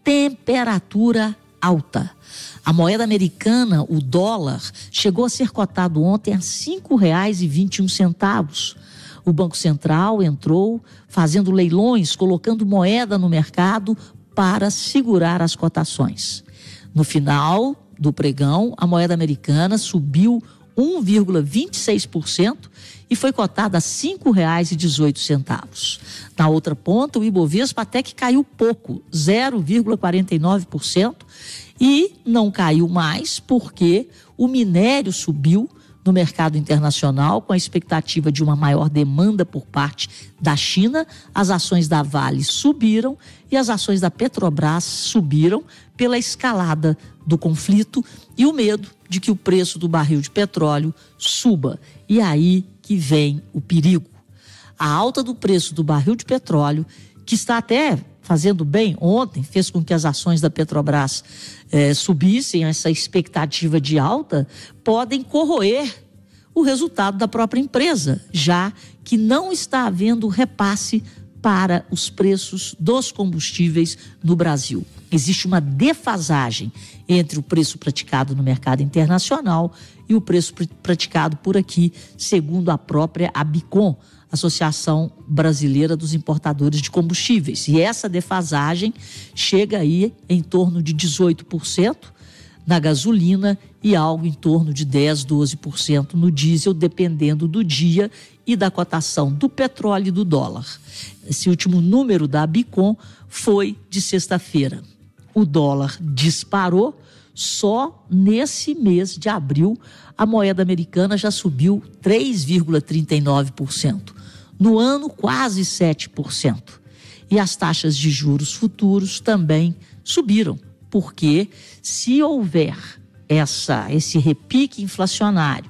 Temperatura alta. A moeda americana, o dólar, chegou a ser cotado ontem a cinco reais e vinte e um centavos. O Banco Central entrou fazendo leilões, colocando moeda no mercado para segurar as cotações. No final do pregão, a moeda americana subiu um vírgula vinte e seis por cento e foi cotada a cinco reais e dezoito centavos. Na outra ponta, o Ibovespa até que caiu pouco, zero vírgula quarenta e nove por cento, e não caiu mais porque o minério subiu no mercado internacional, com a expectativa de uma maior demanda por parte da China. As ações da Vale subiram e as ações da Petrobras subiram pela escalada do conflito e o medo de que o preço do barril de petróleo suba. E aí que vem o perigo. A alta do preço do barril de petróleo, que está até fazendo bem ontem, fez com que as ações da Petrobras eh, subissem, essa expectativa de alta, podem corroer o resultado da própria empresa, já que não está havendo repasse para os preços dos combustíveis no Brasil. Existe uma defasagem entre o preço praticado no mercado internacional e o preço praticado por aqui, segundo a própria ABICOM, Associação Brasileira dos Importadores de Combustíveis. E essa defasagem chega aí em torno de dezoito por cento na gasolina e algo em torno de dez, doze por cento no diesel, dependendo do dia e da cotação do petróleo e do dólar. Esse último número da ABICOM foi de sexta-feira. O dólar disparou, só nesse mês de abril a moeda americana já subiu três vírgula trinta e nove por cento. No ano, quase sete por cento. E as taxas de juros futuros também subiram, porque se houver essa, esse repique inflacionário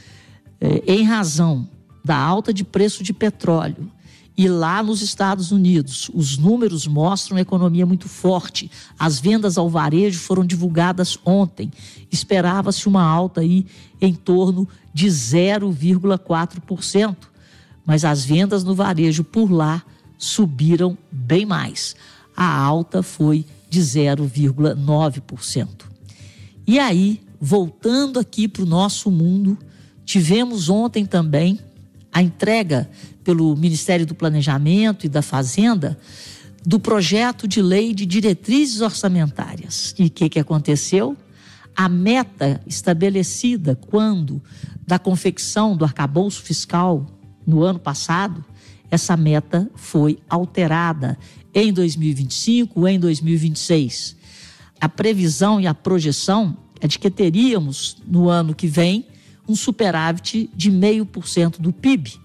eh, em razão da alta de preço de petróleo, e lá nos Estados Unidos os números mostram uma economia muito forte, as vendas ao varejo foram divulgadas ontem, esperava-se uma alta aí em torno de zero vírgula quatro por cento. Mas as vendas no varejo por lá subiram bem mais. A alta foi de zero vírgula nove por cento. E aí, voltando aqui para o nosso mundo, tivemos ontem também a entrega pelo Ministério do Planejamento e da Fazenda do projeto de lei de diretrizes orçamentárias. E o que, que aconteceu? A meta estabelecida quando da confecção do arcabouço fiscal no ano passado, essa meta foi alterada em dois mil e vinte e cinco, em dois mil e vinte e seis. A previsão e a projeção é de que teríamos, no ano que vem, um superávit de zero vírgula cinco por cento do P I B.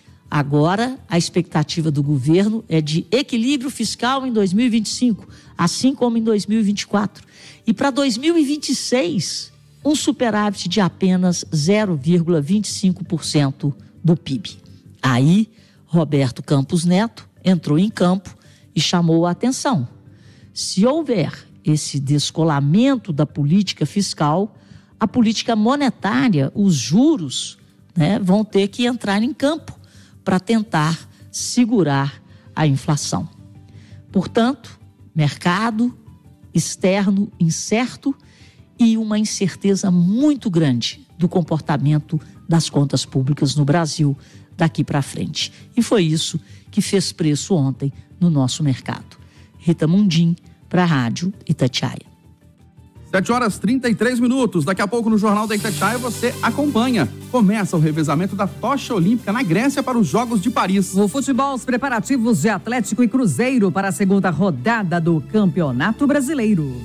Agora, a expectativa do governo é de equilíbrio fiscal em dois mil e vinte e cinco, assim como em dois mil e vinte e quatro. E para dois mil e vinte e seis, um superávit de apenas zero vírgula vinte e cinco por cento do P I B. Aí, Roberto Campos Neto entrou em campo e chamou a atenção. Se houver esse descolamento da política fiscal, a política monetária, os juros, né, vão ter que entrar em campo para tentar segurar a inflação. Portanto, mercado externo incerto e uma incerteza muito grande do comportamento das contas públicas no Brasil daqui para frente. E foi isso que fez preço ontem no nosso mercado. Rita Mundim, para a Rádio Itatiaia. sete horas e trinta e três minutos. Daqui a pouco no Jornal da Itatiaia você acompanha. Começa o revezamento da tocha olímpica na Grécia para os Jogos de Paris. No futebol, os preparativos de Atlético e Cruzeiro para a segunda rodada do Campeonato Brasileiro.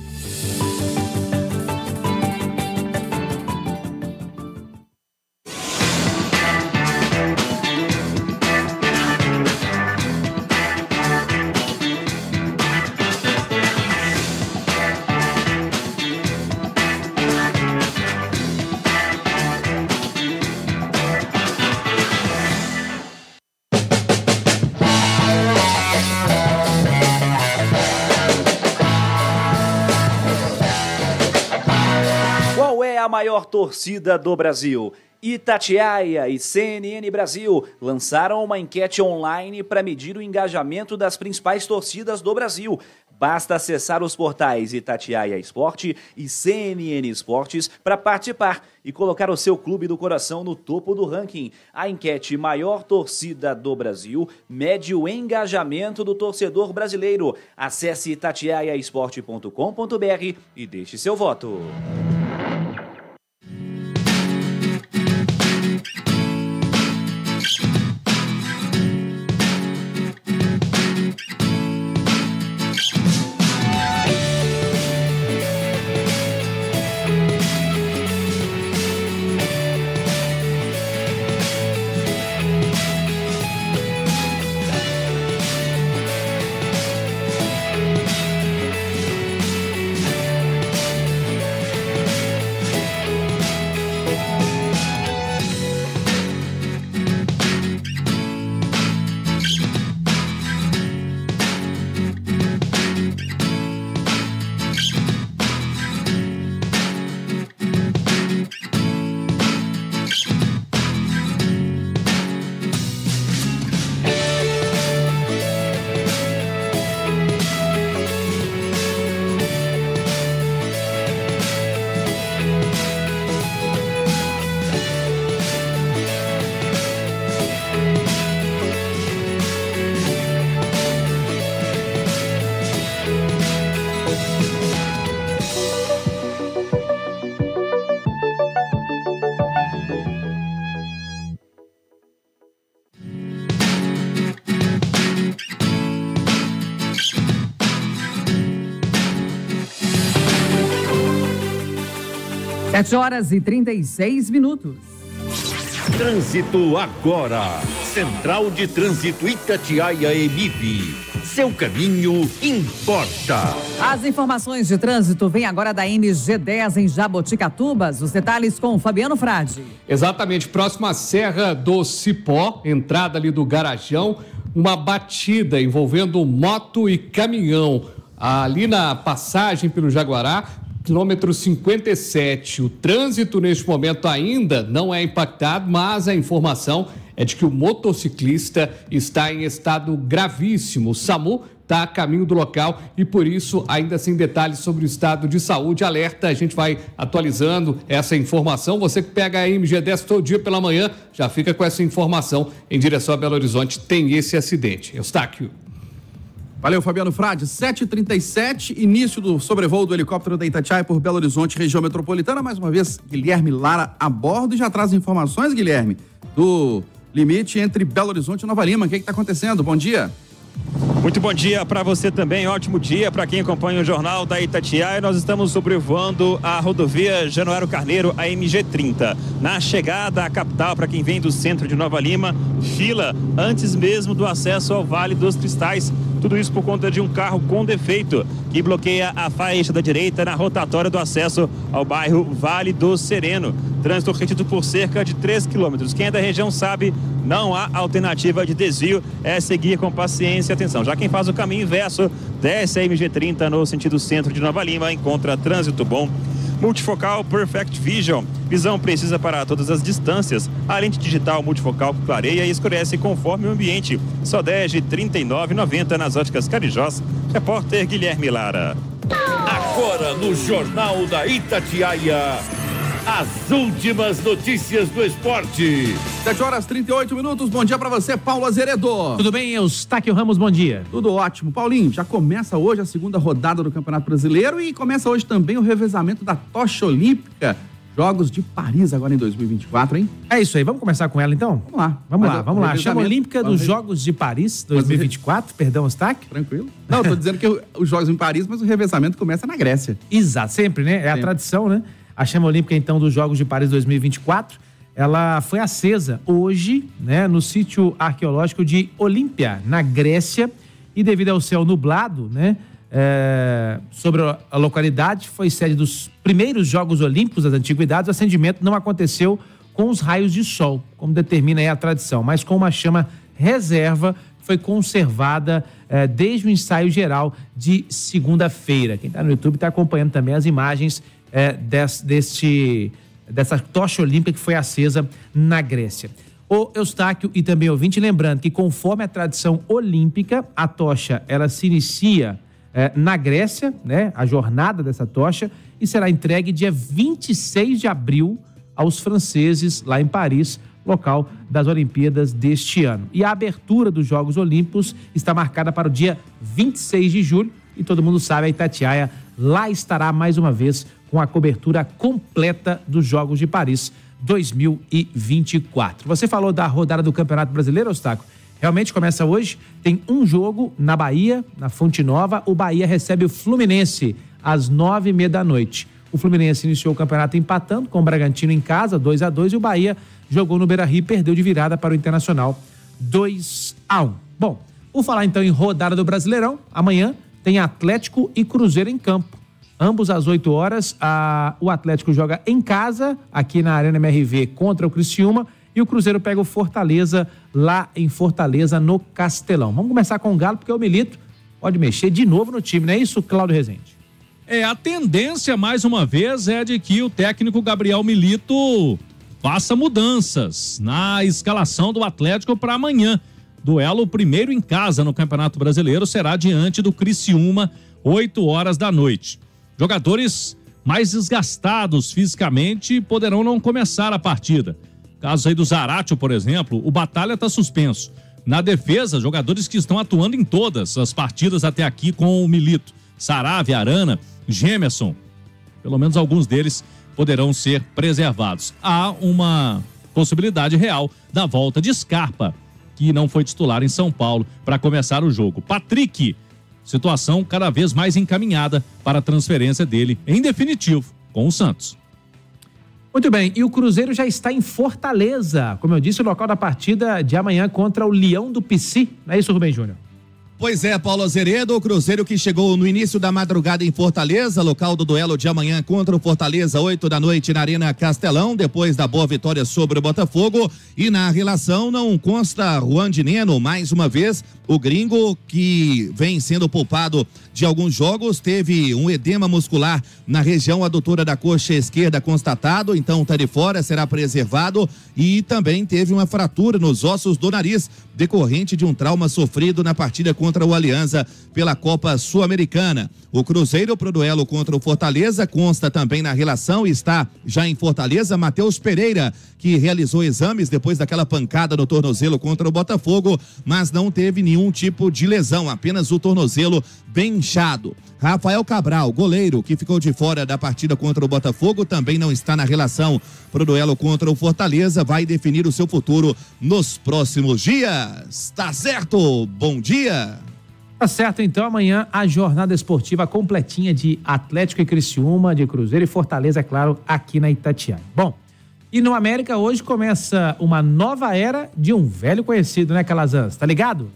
A maior torcida do Brasil. Itatiaia e C N N Brasil lançaram uma enquete online para medir o engajamento das principais torcidas do Brasil. Basta acessar os portais Itatiaia Esporte e C N N Esportes para participar e colocar o seu clube do coração no topo do ranking. A enquete Maior Torcida do Brasil mede o engajamento do torcedor brasileiro. Acesse itatiaia esporte ponto com ponto br e deixe seu voto. sete horas e trinta e seis minutos. Trânsito agora. Central de Trânsito Itatiaia E M I P. Seu caminho importa. As informações de trânsito vêm agora da M G dez em Jaboticatubas. Os detalhes com o Fabiano Frade. Exatamente, próximo à Serra do Cipó, entrada ali do Garajão, uma batida envolvendo moto e caminhão. Ali na passagem pelo Jaguará, quilômetro cinquenta e sete. O trânsito neste momento ainda não é impactado, mas a informação é de que o motociclista está em estado gravíssimo. O SAMU está a caminho do local e, por isso, ainda sem detalhes sobre o estado de saúde. Alerta, a gente vai atualizando essa informação. Você que pega a M G dez todo dia pela manhã, já fica com essa informação em direção a Belo Horizonte. Tem esse acidente. Eustáquio. Valeu, Fabiano Frade. sete e trinta e sete, início do sobrevoo do helicóptero da Itatiaia por Belo Horizonte, região metropolitana. Mais uma vez, Guilherme Lara a bordo e já traz informações, Guilherme, do limite entre Belo Horizonte e Nova Lima. O que está acontecendo? Bom dia. Muito bom dia para você também, ótimo dia para quem acompanha o Jornal da Itatiaia. Nós estamos sobrevoando a rodovia Januário Carneiro, a M G trinta. Na chegada à capital, para quem vem do centro de Nova Lima, fila antes mesmo do acesso ao Vale dos Cristais. Tudo isso por conta de um carro com defeito que bloqueia a faixa da direita na rotatória do acesso ao bairro Vale do Sereno. Trânsito retido por cerca de três quilômetros. Quem é da região sabe, não há alternativa de desvio, é seguir com paciência e atenção. Já quem faz o caminho inverso, desce a M G trinta no sentido centro de Nova Lima, encontra trânsito bom. Multifocal Perfect Vision, visão precisa para todas as distâncias. A lente digital multifocal que clareia e escurece conforme o ambiente. Sodege trinta e nove reais e noventa centavos nas óticas Carijós. Repórter Guilherme Lara. Agora no Jornal da Itatiaia, as últimas notícias do esporte. sete horas e trinta e oito minutos. Bom dia para você, Paulo Azeredo. Tudo bem, Eustáquio Ramos, bom dia. Tudo ótimo. Paulinho, já começa hoje a segunda rodada do Campeonato Brasileiro e começa hoje também o revezamento da tocha olímpica. Jogos de Paris agora em dois mil e vinte e quatro, hein? É isso aí, vamos começar com ela então? Vamos lá. Vamos Mas lá, vamos lá. Chama Olímpica dos Jogos de Paris dois mil e vinte e quatro, perdão, Eustáquio. Tranquilo. Não, eu tô dizendo que os Jogos em Paris, mas o revezamento começa na Grécia. Exato, sempre, né? É sempre a tradição, né? A chama olímpica, então, dos Jogos de Paris dois mil e vinte e quatro, ela foi acesa hoje, né, no sítio arqueológico de Olímpia, na Grécia, e devido ao céu nublado, né, é, sobre a localidade, foi sede dos primeiros Jogos Olímpicos das Antiguidades. O acendimento não aconteceu com os raios de sol, como determina aí a tradição, mas com uma chama reserva, foi conservada é, desde o ensaio geral de segunda-feira. Quem está no YouTube está acompanhando também as imagens É, des, deste, dessa tocha olímpica que foi acesa na Grécia. O Eustáquio e também ouvinte, lembrando que conforme a tradição olímpica, a tocha ela se inicia é, na Grécia, né, a jornada dessa tocha, e será entregue dia vinte e seis de abril aos franceses lá em Paris, local das Olimpíadas deste ano. E a abertura dos Jogos Olímpicos está marcada para o dia vinte e seis de julho, e todo mundo sabe, a Itatiaia lá estará mais uma vez com a cobertura completa dos Jogos de Paris dois mil e vinte e quatro. Você falou da rodada do Campeonato Brasileiro, Eustáquio? Realmente começa hoje, tem um jogo na Bahia, na Fonte Nova. O Bahia recebe o Fluminense às nove e meia da noite. O Fluminense iniciou o campeonato empatando com o Bragantino em casa, dois a dois, e o Bahia jogou no Beira-Rio e perdeu de virada para o Internacional, dois a um. Bom, vou falar então em rodada do Brasileirão. Amanhã tem Atlético e Cruzeiro em campo. Ambos às oito horas, a, o Atlético joga em casa, aqui na Arena M R V, contra o Criciúma, e o Cruzeiro pega o Fortaleza, lá em Fortaleza, no Castelão. Vamos começar com o Galo, porque o Milito pode mexer de novo no time, não é isso, Cláudio Rezende? É, a tendência, mais uma vez, é de que o técnico Gabriel Milito faça mudanças na escalação do Atlético para amanhã. Duelo primeiro em casa no Campeonato Brasileiro será diante do Criciúma, oito horas da noite. Jogadores mais desgastados fisicamente poderão não começar a partida. Caso aí do Zaratio, por exemplo, o Batalha está suspenso. Na defesa, jogadores que estão atuando em todas as partidas até aqui com o Milito. Saravia, Arana, Gemerson. Pelo menos alguns deles poderão ser preservados. Há uma possibilidade real da volta de Scarpa, que não foi titular em São Paulo para começar o jogo. Patrick, situação cada vez mais encaminhada para a transferência dele, em definitivo, com o Santos. Muito bem, e o Cruzeiro já está em Fortaleza, como eu disse, o local da partida de amanhã contra o Leão do Pici. Não é isso, Rubem Júnior? Pois é, Paulo Azeredo, o Cruzeiro que chegou no início da madrugada em Fortaleza, local do duelo de amanhã contra o Fortaleza, oito da noite na Arena Castelão, depois da boa vitória sobre o Botafogo. E na relação não consta Juan Dineno, mais uma vez, o gringo que vem sendo poupado de alguns jogos, teve um edema muscular na região adutora da coxa esquerda constatado, então está de fora, será preservado, e também teve uma fratura nos ossos do nariz, decorrente de um trauma sofrido na partida contra o Alianza pela Copa Sul-Americana. O Cruzeiro pro duelo contra o Fortaleza consta também na relação e está já em Fortaleza Matheus Pereira, que realizou exames depois daquela pancada no tornozelo contra o Botafogo, mas não teve nenhum tipo de lesão, apenas o tornozelo bem inchado. Rafael Cabral, goleiro, que ficou de fora da partida contra o Botafogo, também não está na relação pro duelo contra o Fortaleza, vai definir o seu futuro nos próximos dias. Tá certo? Bom dia! Tá certo, então amanhã a jornada esportiva completinha de Atlético e Criciúma, de Cruzeiro e Fortaleza, é claro, aqui na Itatiaia. Bom, e no América hoje começa uma nova era de um velho conhecido, né, Calazans? Tá ligado?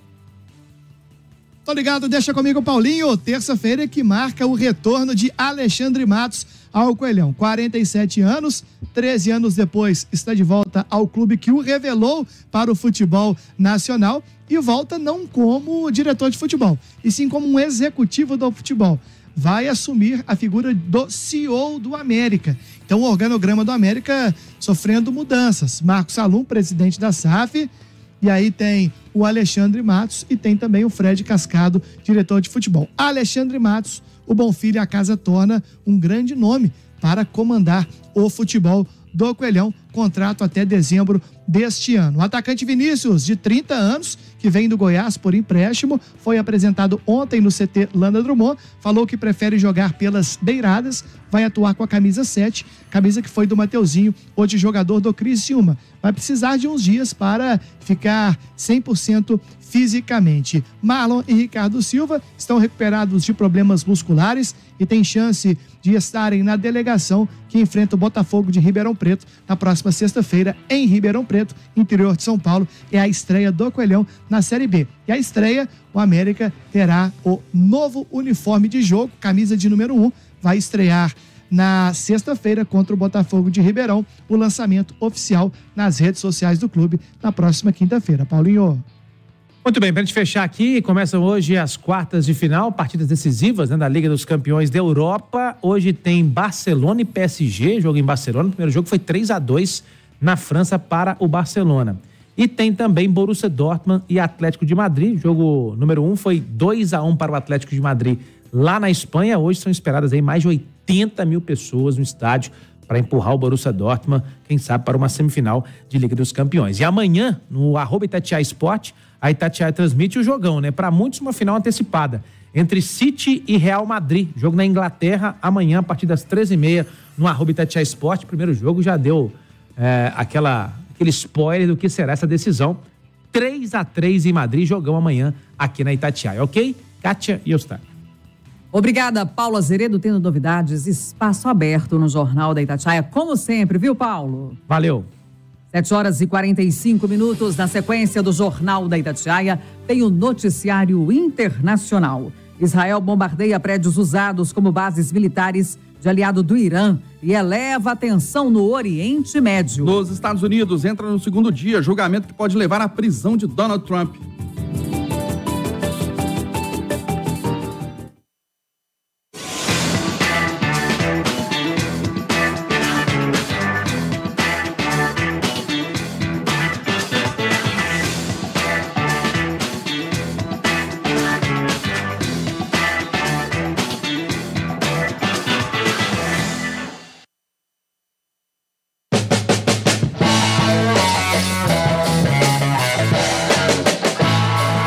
Tô ligado, deixa comigo, Paulinho. Terça-feira que marca o retorno de Alexandre Matos ao Coelhão. quarenta e sete anos, treze anos depois, está de volta ao clube que o revelou para o futebol nacional e volta não como diretor de futebol, e sim como um executivo do futebol. Vai assumir a figura do C E O do América. Então o organograma do América sofrendo mudanças. Marcos Salum, presidente da S A F, e aí tem o Alexandre Matos e tem também o Fred Cascado, diretor de futebol. Alexandre Matos, o Bonfilho, a casa torna um grande nome para comandar o futebol do Coelhão, contrato até dezembro deste ano. O atacante Vinícius, de trinta anos, que vem do Goiás por empréstimo, foi apresentado ontem no C T Landa Drummond, falou que prefere jogar pelas beiradas, vai atuar com a camisa sete, camisa que foi do Mateuzinho, hoje jogador do Criciúma. Vai precisar de uns dias para ficar cem por cento fisicamente. Marlon e Ricardo Silva estão recuperados de problemas musculares e têm chance de estarem na delegação que enfrenta o Botafogo de Ribeirão Preto na próxima sexta-feira em Ribeirão Preto, interior de São Paulo. É a estreia do Coelhão na Série B. E a estreia, o América terá o novo uniforme de jogo, camisa de número um, vai estrear na sexta-feira contra o Botafogo de Ribeirão, o lançamento oficial nas redes sociais do clube na próxima quinta-feira. Paulinho. Muito bem, para a gente fechar aqui, começam hoje as quartas de final, partidas decisivas, né, da Liga dos Campeões da Europa. Hoje tem Barcelona e P S G, jogo em Barcelona. O primeiro jogo foi três a dois na França para o Barcelona. E tem também Borussia Dortmund e Atlético de Madrid. Jogo número um foi dois a um para o Atlético de Madrid lá na Espanha. Hoje são esperadas aí mais de oitenta mil pessoas no estádio para empurrar o Borussia Dortmund, quem sabe, para uma semifinal de Liga dos Campeões. E amanhã, no arroba Itatiaia Sport, a Itatiaia transmite o jogão, né? Para muitos, uma final antecipada entre City e Real Madrid. Jogo na Inglaterra, amanhã, a partir das treze e meia, no arroba Itatiaia Sport. Primeiro jogo já deu é, aquela, aquele spoiler do que será essa decisão. três a três em Madrid, jogão amanhã aqui na Itatiaia, ok? Kátia e Eustáquio. Obrigada, Paulo Azeredo, tendo novidades, espaço aberto no Jornal da Itatiaia, como sempre, viu, Paulo? Valeu. sete horas e quarenta e cinco minutos, na sequência do Jornal da Itatiaia, tem o noticiário internacional. Israel bombardeia prédios usados como bases militares de aliado do Irã e eleva a tensão no Oriente Médio. Nos Estados Unidos, entra no segundo dia, julgamento que pode levar à prisão de Donald Trump.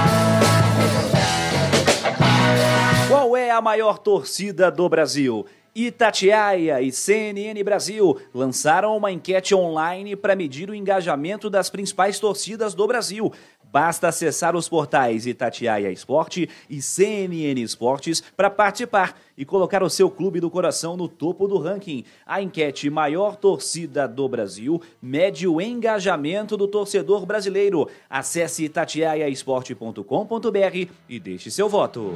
A maior torcida do Brasil. Itatiaia e C N N Brasil lançaram uma enquete online para medir o engajamento das principais torcidas do Brasil. Basta acessar os portais Itatiaia Esporte e C N N Esportes para participar e colocar o seu clube do coração no topo do ranking. A enquete Maior Torcida do Brasil mede o engajamento do torcedor brasileiro. Acesse itatiaia esporte ponto com ponto br e deixe seu voto.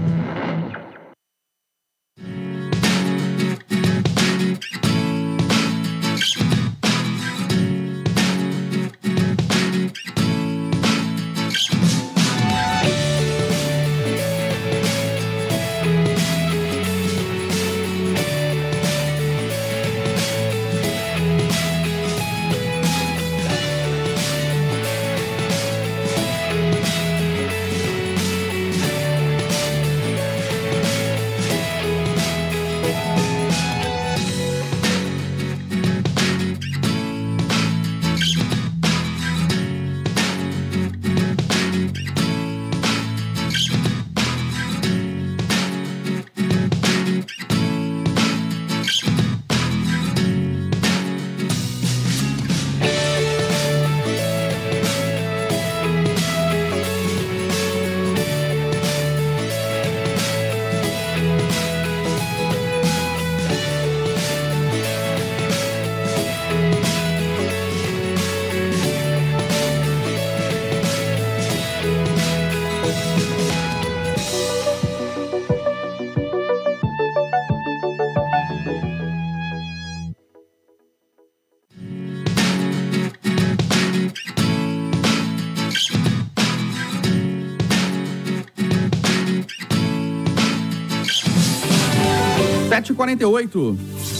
sete e quarenta e oito.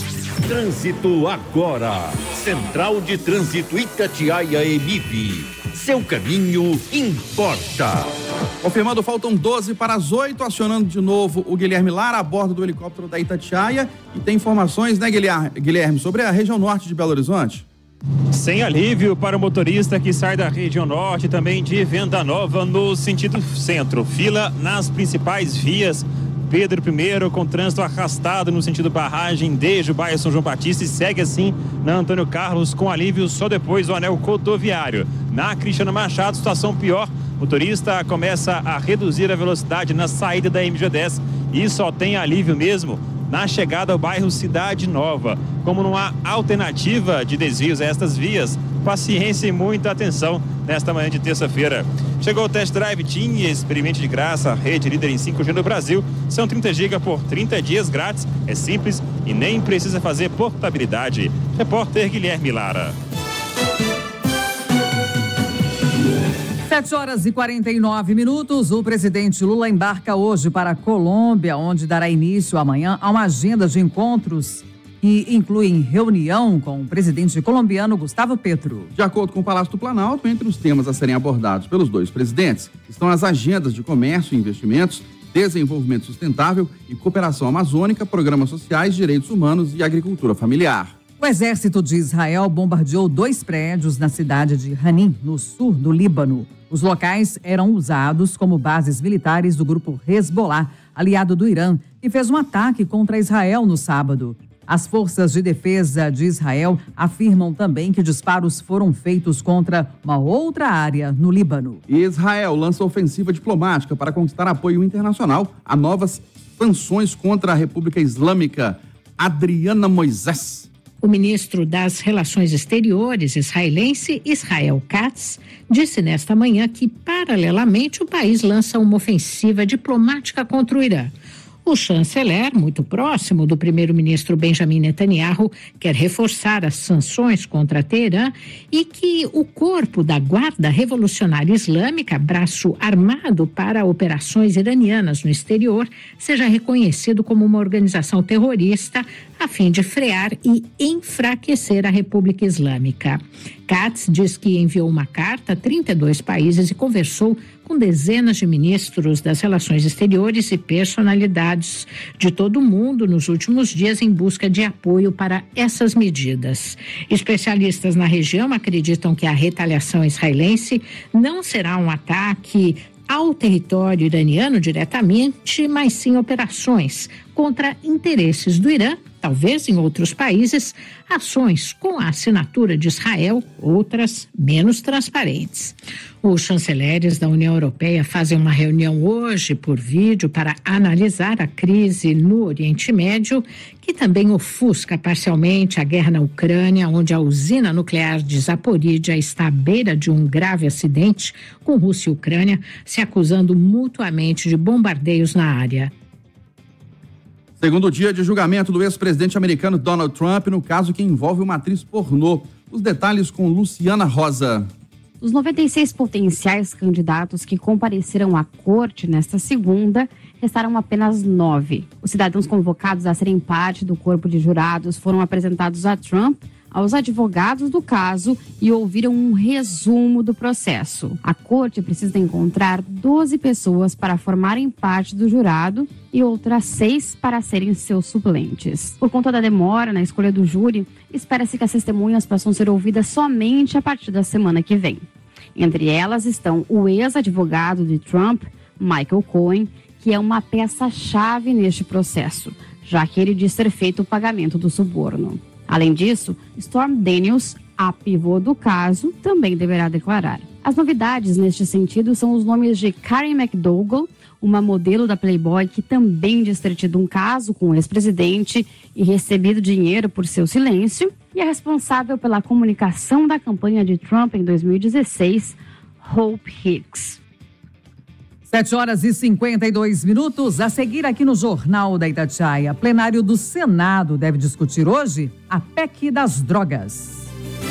Trânsito agora. Central de Trânsito Itatiaia E M I B. Seu caminho importa. Confirmando, faltam doze para as oito, acionando de novo o Guilherme Lara a bordo do helicóptero da Itatiaia. E tem informações, né, Guilherme, sobre a região norte de Belo Horizonte? Sem alívio para o motorista que sai da região norte, também de Venda Nova no sentido centro. Fila nas principais vias. Pedro I, com trânsito arrastado no sentido barragem desde o bairro São João Batista, e segue assim na Antônio Carlos com alívio só depois do anel rodoviário. Na Cristiano Machado, situação pior. O motorista começa a reduzir a velocidade na saída da M G dez e só tem alívio mesmo na chegada ao bairro Cidade Nova. Como não há alternativa de desvios a estas vias, paciência e muita atenção nesta manhã de terça-feira. Chegou o Test Drive TIM e experimente de graça a rede líder em cinco G no Brasil. São trinta gigas por trinta dias grátis. É simples e nem precisa fazer portabilidade. Repórter Guilherme Lara. sete horas e quarenta e nove minutos. O presidente Lula embarca hoje para a Colômbia, onde dará início amanhã a uma agenda de encontros que incluem reunião com o presidente colombiano Gustavo Petro. De acordo com o Palácio do Planalto, entre os temas a serem abordados pelos dois presidentes estão as agendas de comércio e investimentos, desenvolvimento sustentável e cooperação amazônica, programas sociais, direitos humanos e agricultura familiar. O exército de Israel bombardeou dois prédios na cidade de Hanin, no sul do Líbano. Os locais eram usados como bases militares do grupo Hezbollah, aliado do Irã, que fez um ataque contra Israel no sábado. As forças de defesa de Israel afirmam também que disparos foram feitos contra uma outra área no Líbano. Israel lança ofensiva diplomática para conquistar apoio internacional a novas sanções contra a República Islâmica. Adriana Moisés. O ministro das Relações Exteriores israelense, Israel Katz, disse nesta manhã que, paralelamente, o país lança uma ofensiva diplomática contra o Irã. O chanceler, muito próximo do primeiro-ministro Benjamin Netanyahu, quer reforçar as sanções contra Teherã e que o corpo da Guarda Revolucionária Islâmica, braço armado para operações iranianas no exterior, seja reconhecido como uma organização terrorista a fim de frear e enfraquecer a República Islâmica. Katz diz que enviou uma carta a trinta e dois países e conversou com dezenas de ministros das relações exteriores e personalidades de todo o mundo nos últimos dias em busca de apoio para essas medidas. Especialistas na região acreditam que a retaliação israelense não será um ataque ao território iraniano diretamente, mas sim operações contra interesses do Irã, talvez em outros países, ações com a assinatura de Israel, outras menos transparentes. Os chanceleres da União Europeia fazem uma reunião hoje por vídeo para analisar a crise no Oriente Médio, que também ofusca parcialmente a guerra na Ucrânia, onde a usina nuclear de Zaporídia está à beira de um grave acidente, com Rússia e Ucrânia se acusando mutuamente de bombardeios na área. Segundo dia de julgamento do ex-presidente americano Donald Trump no caso que envolve uma atriz pornô. Os detalhes com Luciana Rosa. Dos noventa e seis potenciais candidatos que compareceram à corte nesta segunda, restaram apenas nove. Os cidadãos convocados a serem parte do corpo de jurados foram apresentados a Trump, aos advogados do caso e ouviram um resumo do processo. A corte precisa encontrar doze pessoas para formarem parte do jurado e outras seis para serem seus suplentes. Por conta da demora na escolha do júri, espera-se que as testemunhas possam ser ouvidas somente a partir da semana que vem. Entre elas estão o ex-advogado de Trump, Michael Cohen, que é uma peça-chave neste processo, já que ele diz ter feito o pagamento do suborno. Além disso, Stormy Daniels, a pivô do caso, também deverá declarar. As novidades neste sentido são os nomes de Karen McDougal, uma modelo da Playboy que também diz ter tido um caso com o ex-presidente e recebido dinheiro por seu silêncio, e a responsável pela comunicação da campanha de Trump em dois mil e dezesseis, Hope Hicks. sete horas e cinquenta e dois minutos. A seguir aqui no Jornal da Itatiaia. Plenário do Senado deve discutir hoje a P E C das drogas.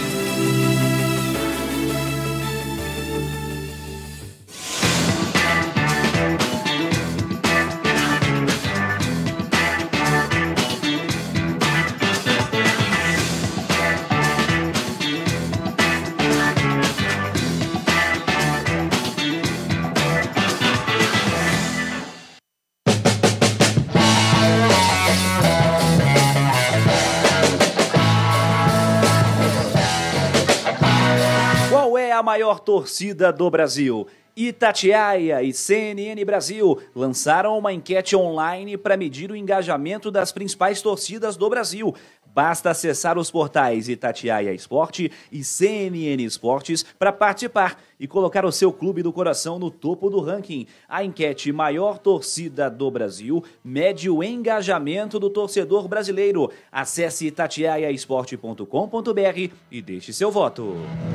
A maior torcida do Brasil. Itatiaia e C N N Brasil lançaram uma enquete online para medir o engajamento das principais torcidas do Brasil. Basta acessar os portais Itatiaia Esporte e C N N Esportes para participar e colocar o seu clube do coração no topo do ranking. A enquete Maior Torcida do Brasil mede o engajamento do torcedor brasileiro. Acesse itatiaia esporte ponto com ponto br e deixe seu voto.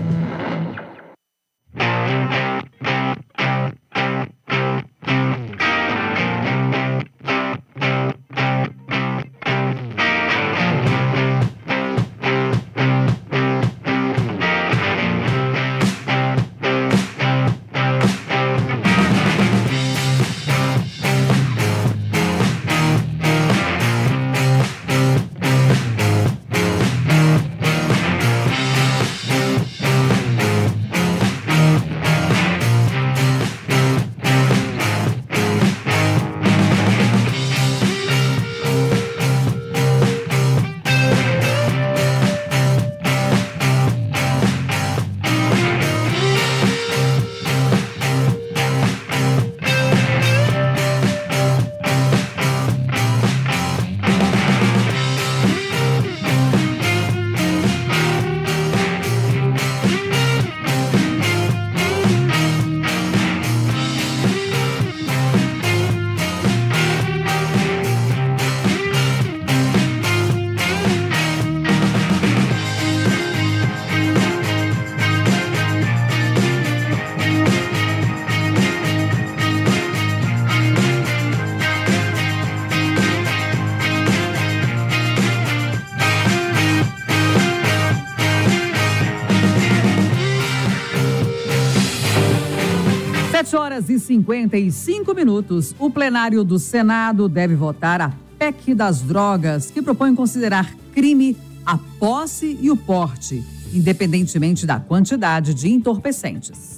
sete horas e cinquenta e cinco minutos. O plenário do Senado deve votar a P E C das drogas, que propõe considerar crime a posse e o porte, independentemente da quantidade de entorpecentes.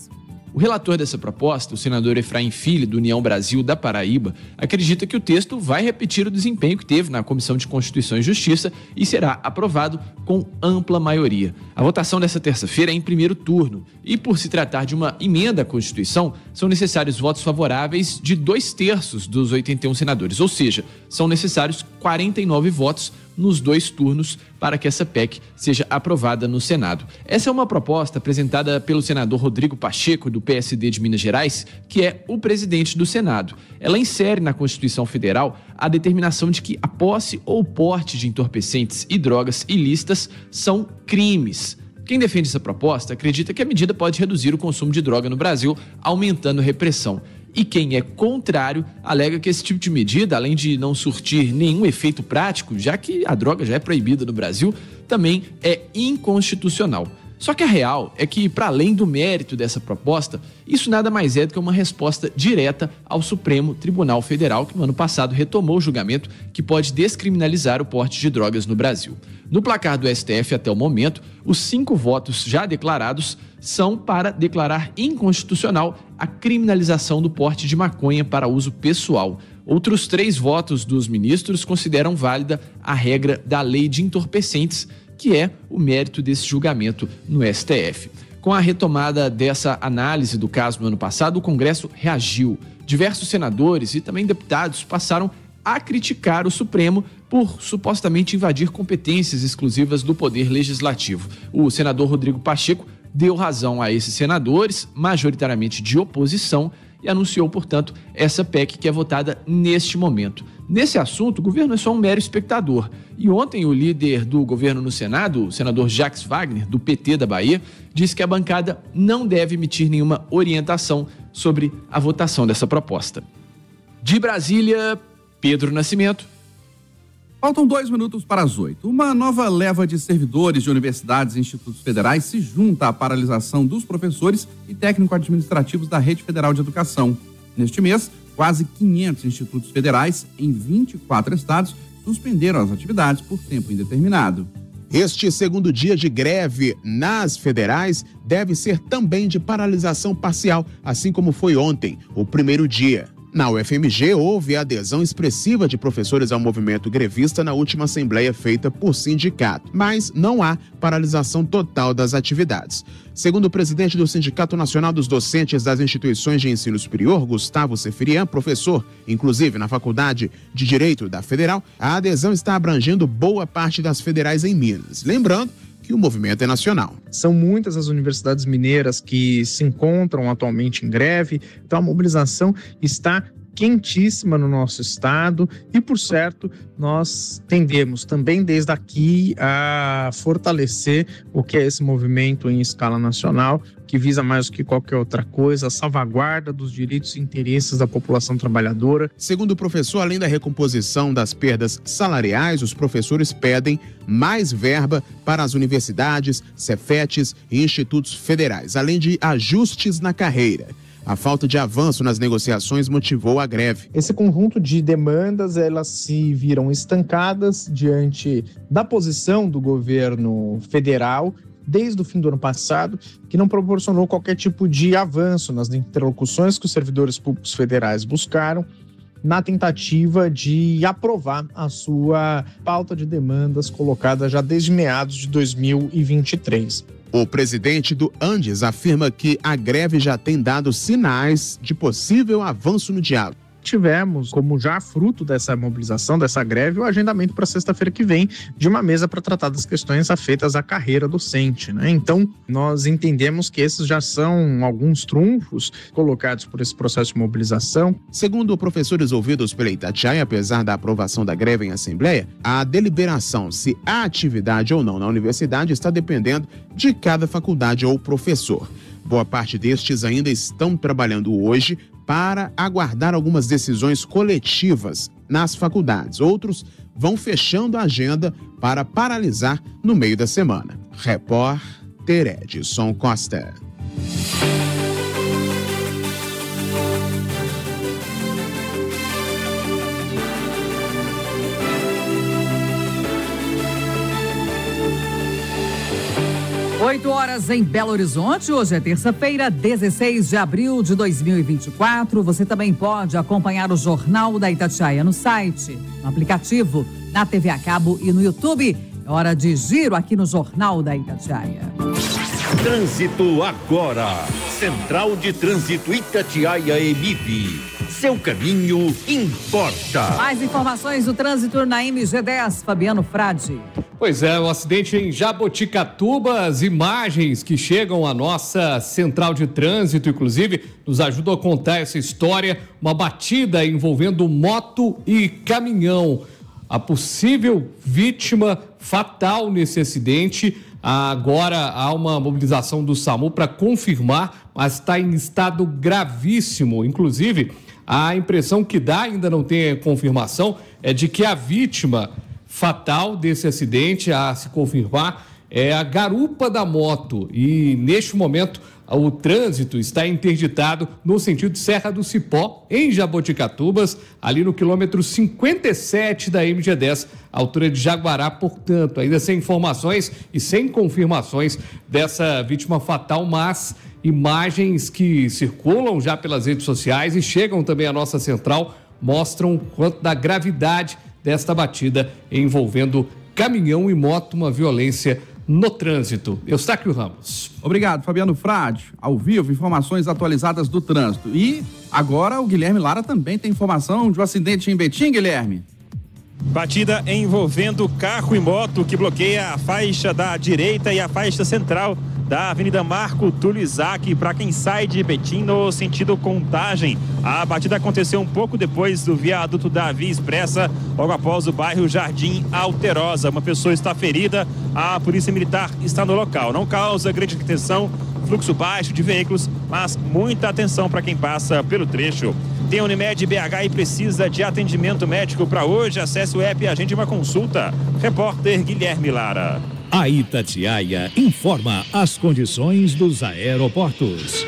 O relator dessa proposta, o senador Efraim Filho, do União Brasil da Paraíba, acredita que o texto vai repetir o desempenho que teve na Comissão de Constituição e Justiça e será aprovado com ampla maioria. A votação dessa terça-feira é em primeiro turno e, por se tratar de uma emenda à Constituição, são necessários votos favoráveis de dois terços dos oitenta e um senadores, ou seja, são necessários quarenta e nove votos nos dois turnos para que essa P E C seja aprovada no Senado. Essa é uma proposta apresentada pelo senador Rodrigo Pacheco, do P S D de Minas Gerais, que é o presidente do Senado. Ela insere na Constituição Federal a determinação de que a posse ou porte de entorpecentes e drogas ilícitas são crimes. Quem defende essa proposta acredita que a medida pode reduzir o consumo de droga no Brasil, aumentando a repressão. E quem é contrário alega que esse tipo de medida, além de não surtir nenhum efeito prático, já que a droga já é proibida no Brasil, também é inconstitucional. Só que a real é que, para além do mérito dessa proposta, isso nada mais é do que uma resposta direta ao Supremo Tribunal Federal, que no ano passado retomou o julgamento que pode descriminalizar o porte de drogas no Brasil. No placar do S T F até o momento, os cinco votos já declarados são para declarar inconstitucional a criminalização do porte de maconha para uso pessoal. Outros três votos dos ministros consideram válida a regra da lei de entorpecentes, que é o mérito desse julgamento no S T F. Com a retomada dessa análise do caso no ano passado, o Congresso reagiu. Diversos senadores e também deputados passaram a criticar o Supremo por supostamente invadir competências exclusivas do Poder Legislativo. O senador Rodrigo Pacheco deu razão a esses senadores, majoritariamente de oposição, e anunciou, portanto, essa P E C que é votada neste momento. Nesse assunto, o governo é só um mero espectador. E ontem o líder do governo no Senado, o senador Jacques Wagner, do P T da Bahia, disse que a bancada não deve emitir nenhuma orientação sobre a votação dessa proposta. De Brasília, Pedro Nascimento. Faltam dois minutos para as oito. Uma nova leva de servidores de universidades e institutos federais se junta à paralisação dos professores e técnico-administrativos da Rede Federal de Educação. Neste mês, quase quinhentos institutos federais em vinte e quatro estados suspenderam as atividades por tempo indeterminado. Este segundo dia de greve nas federais deve ser também de paralisação parcial, assim como foi ontem, o primeiro dia. Na U F M G, houve adesão expressiva de professores ao movimento grevista na última assembleia feita por sindicato, mas não há paralisação total das atividades. Segundo o presidente do Sindicato Nacional dos Docentes das Instituições de Ensino Superior, Gustavo Seferian, professor, inclusive na Faculdade de Direito da Federal, a adesão está abrangendo boa parte das federais em Minas. Lembrando que o movimento é nacional. São muitas as universidades mineiras que se encontram atualmente em greve, então a mobilização está quentíssima no nosso estado e, por certo, nós tendemos também desde aqui a fortalecer o que é esse movimento em escala nacional, que visa mais do que qualquer outra coisa a salvaguarda dos direitos e interesses da população trabalhadora. Segundo o professor, além da recomposição das perdas salariais, os professores pedem mais verba para as universidades, cefetes e institutos federais, além de ajustes na carreira. A falta de avanço nas negociações motivou a greve. Esse conjunto de demandas, elas se viram estancadas diante da posição do governo federal desde o fim do ano passado, que não proporcionou qualquer tipo de avanço nas interlocuções que os servidores públicos federais buscaram na tentativa de aprovar a sua pauta de demandas colocada já desde meados de dois mil e vinte e três. O presidente do Andes afirma que a greve já tem dado sinais de possível avanço no diálogo. Tivemos, como já fruto dessa mobilização, dessa greve, o agendamento para sexta-feira que vem de uma mesa para tratar das questões afetas à carreira docente, né? Então, nós entendemos que esses já são alguns trunfos colocados por esse processo de mobilização. Segundo professores ouvidos pela Itatiaia, apesar da aprovação da greve em assembleia, a deliberação se há atividade ou não na universidade está dependendo de cada faculdade ou professor. Boa parte destes ainda estão trabalhando hoje para aguardar algumas decisões coletivas nas faculdades. Outros vão fechando a agenda para paralisar no meio da semana. Repórter Edson Costa. oito horas em Belo Horizonte. Hoje é terça-feira, dezesseis de abril de dois mil e vinte e quatro. Você também pode acompanhar o Jornal da Itatiaia no site, no aplicativo, na T V a cabo e no YouTube. É hora de giro aqui no Jornal da Itatiaia. Trânsito agora. Central de Trânsito Itatiaia E M I B. Seu caminho importa. Mais informações do trânsito na M G dez, Fabiano Frade. Pois é, o acidente em Jaboticatuba, as imagens que chegam à nossa central de trânsito, inclusive, nos ajudam a contar essa história, uma batida envolvendo moto e caminhão. A possível vítima fatal nesse acidente, agora há uma mobilização do SAMU para confirmar, mas está em estado gravíssimo. Inclusive, a impressão que dá, ainda não tem confirmação, é de que a vítima fatal desse acidente, a se confirmar, é a garupa da moto. E neste momento o trânsito está interditado no sentido de Serra do Cipó, em Jaboticatubas, ali no quilômetro cinquenta e sete da M G dez, altura de Jaguará. Portanto, ainda sem informações e sem confirmações dessa vítima fatal, mas imagens que circulam já pelas redes sociais e chegam também à nossa central mostram quanto da gravidade desta batida envolvendo caminhão e moto, uma violência no trânsito. Eustáquio Ramos. Obrigado, Fabiano Frade. Ao vivo, informações atualizadas do trânsito. E agora o Guilherme Lara também tem informação de um acidente em Betim, Guilherme. Batida envolvendo carro e moto que bloqueia a faixa da direita e a faixa central da Avenida Marco Túlio Isaac para quem sai de Betim no sentido Contagem. A batida aconteceu um pouco depois do viaduto da Via Expressa, logo após o bairro Jardim Alterosa. Uma pessoa está ferida, a Polícia Militar está no local. Não causa grande atenção, fluxo baixo de veículos, mas muita atenção para quem passa pelo trecho. Tem Unimed B H e precisa de atendimento médico para hoje? Acesse o app e agende uma consulta. Repórter Guilherme Lara. A Itatiaia informa as condições dos aeroportos.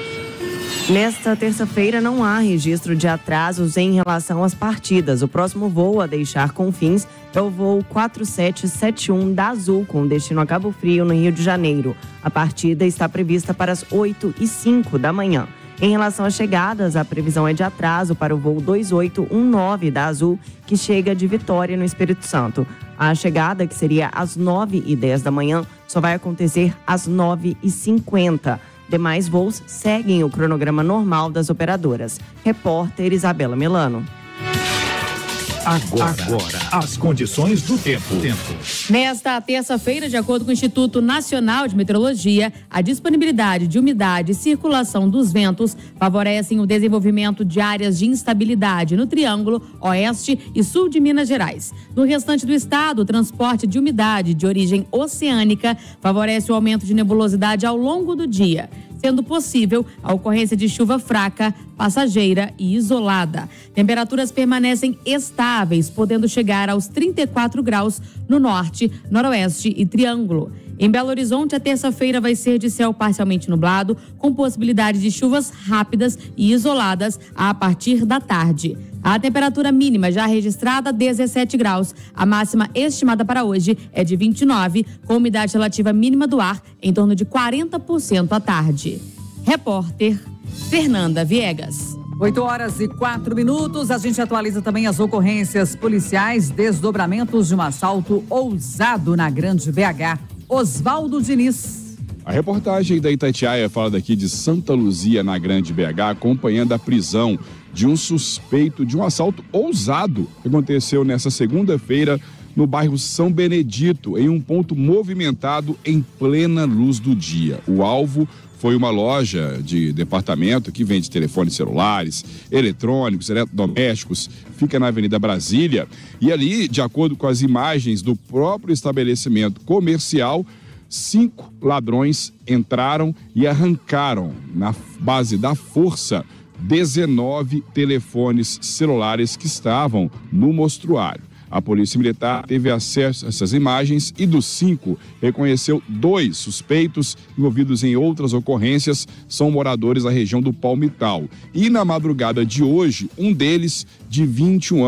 Nesta terça-feira não há registro de atrasos em relação às partidas. O próximo voo a deixar Confins é o voo quatro sete sete um da Azul, com destino a Cabo Frio, no Rio de Janeiro. A partida está prevista para as oito e cinco da manhã. Em relação às chegadas, a previsão é de atraso para o voo dois oito um nove da Azul, que chega de Vitória, no Espírito Santo. A chegada, que seria às nove e dez da manhã, só vai acontecer às nove e cinquenta. Demais voos seguem o cronograma normal das operadoras. Repórter Isabela Melano. Agora, Agora, as condições do tempo. tempo. Nesta terça-feira, de acordo com o Instituto Nacional de Meteorologia, a disponibilidade de umidade e circulação dos ventos favorecem o desenvolvimento de áreas de instabilidade no Triângulo Oeste e Sul de Minas Gerais. No restante do estado, o transporte de umidade de origem oceânica favorece o aumento de nebulosidade ao longo do dia, sendo possível a ocorrência de chuva fraca, passageira e isolada. Temperaturas permanecem estáveis, podendo chegar aos trinta e quatro graus no norte, noroeste e Triângulo. Em Belo Horizonte, a terça-feira vai ser de céu parcialmente nublado, com possibilidade de chuvas rápidas e isoladas a partir da tarde. A temperatura mínima já registrada, dezessete graus. A máxima estimada para hoje é de vinte e nove, com umidade relativa mínima do ar em torno de quarenta por cento à tarde. Repórter Fernanda Viegas. oito horas e quatro minutos. A gente atualiza também as ocorrências policiais, desdobramentos de um assalto ousado na Grande B H. Oswaldo Diniz. A reportagem da Itatiaia fala daqui de Santa Luzia, na Grande B H, acompanhando a prisão de um suspeito de um assalto ousado que aconteceu nessa segunda-feira no bairro São Benedito, em um ponto movimentado em plena luz do dia. O alvo foi uma loja de departamento que vende telefones celulares, eletrônicos, eletrodomésticos, fica na Avenida Brasília. E ali, de acordo com as imagens do próprio estabelecimento comercial, cinco ladrões entraram e arrancaram, na base da força, dezenove telefones celulares que estavam no mostruário. A Polícia Militar teve acesso a essas imagens e dos cinco reconheceu dois suspeitos envolvidos em outras ocorrências, são moradores da região do Palmital. E na madrugada de hoje, um deles, de vinte e um anos,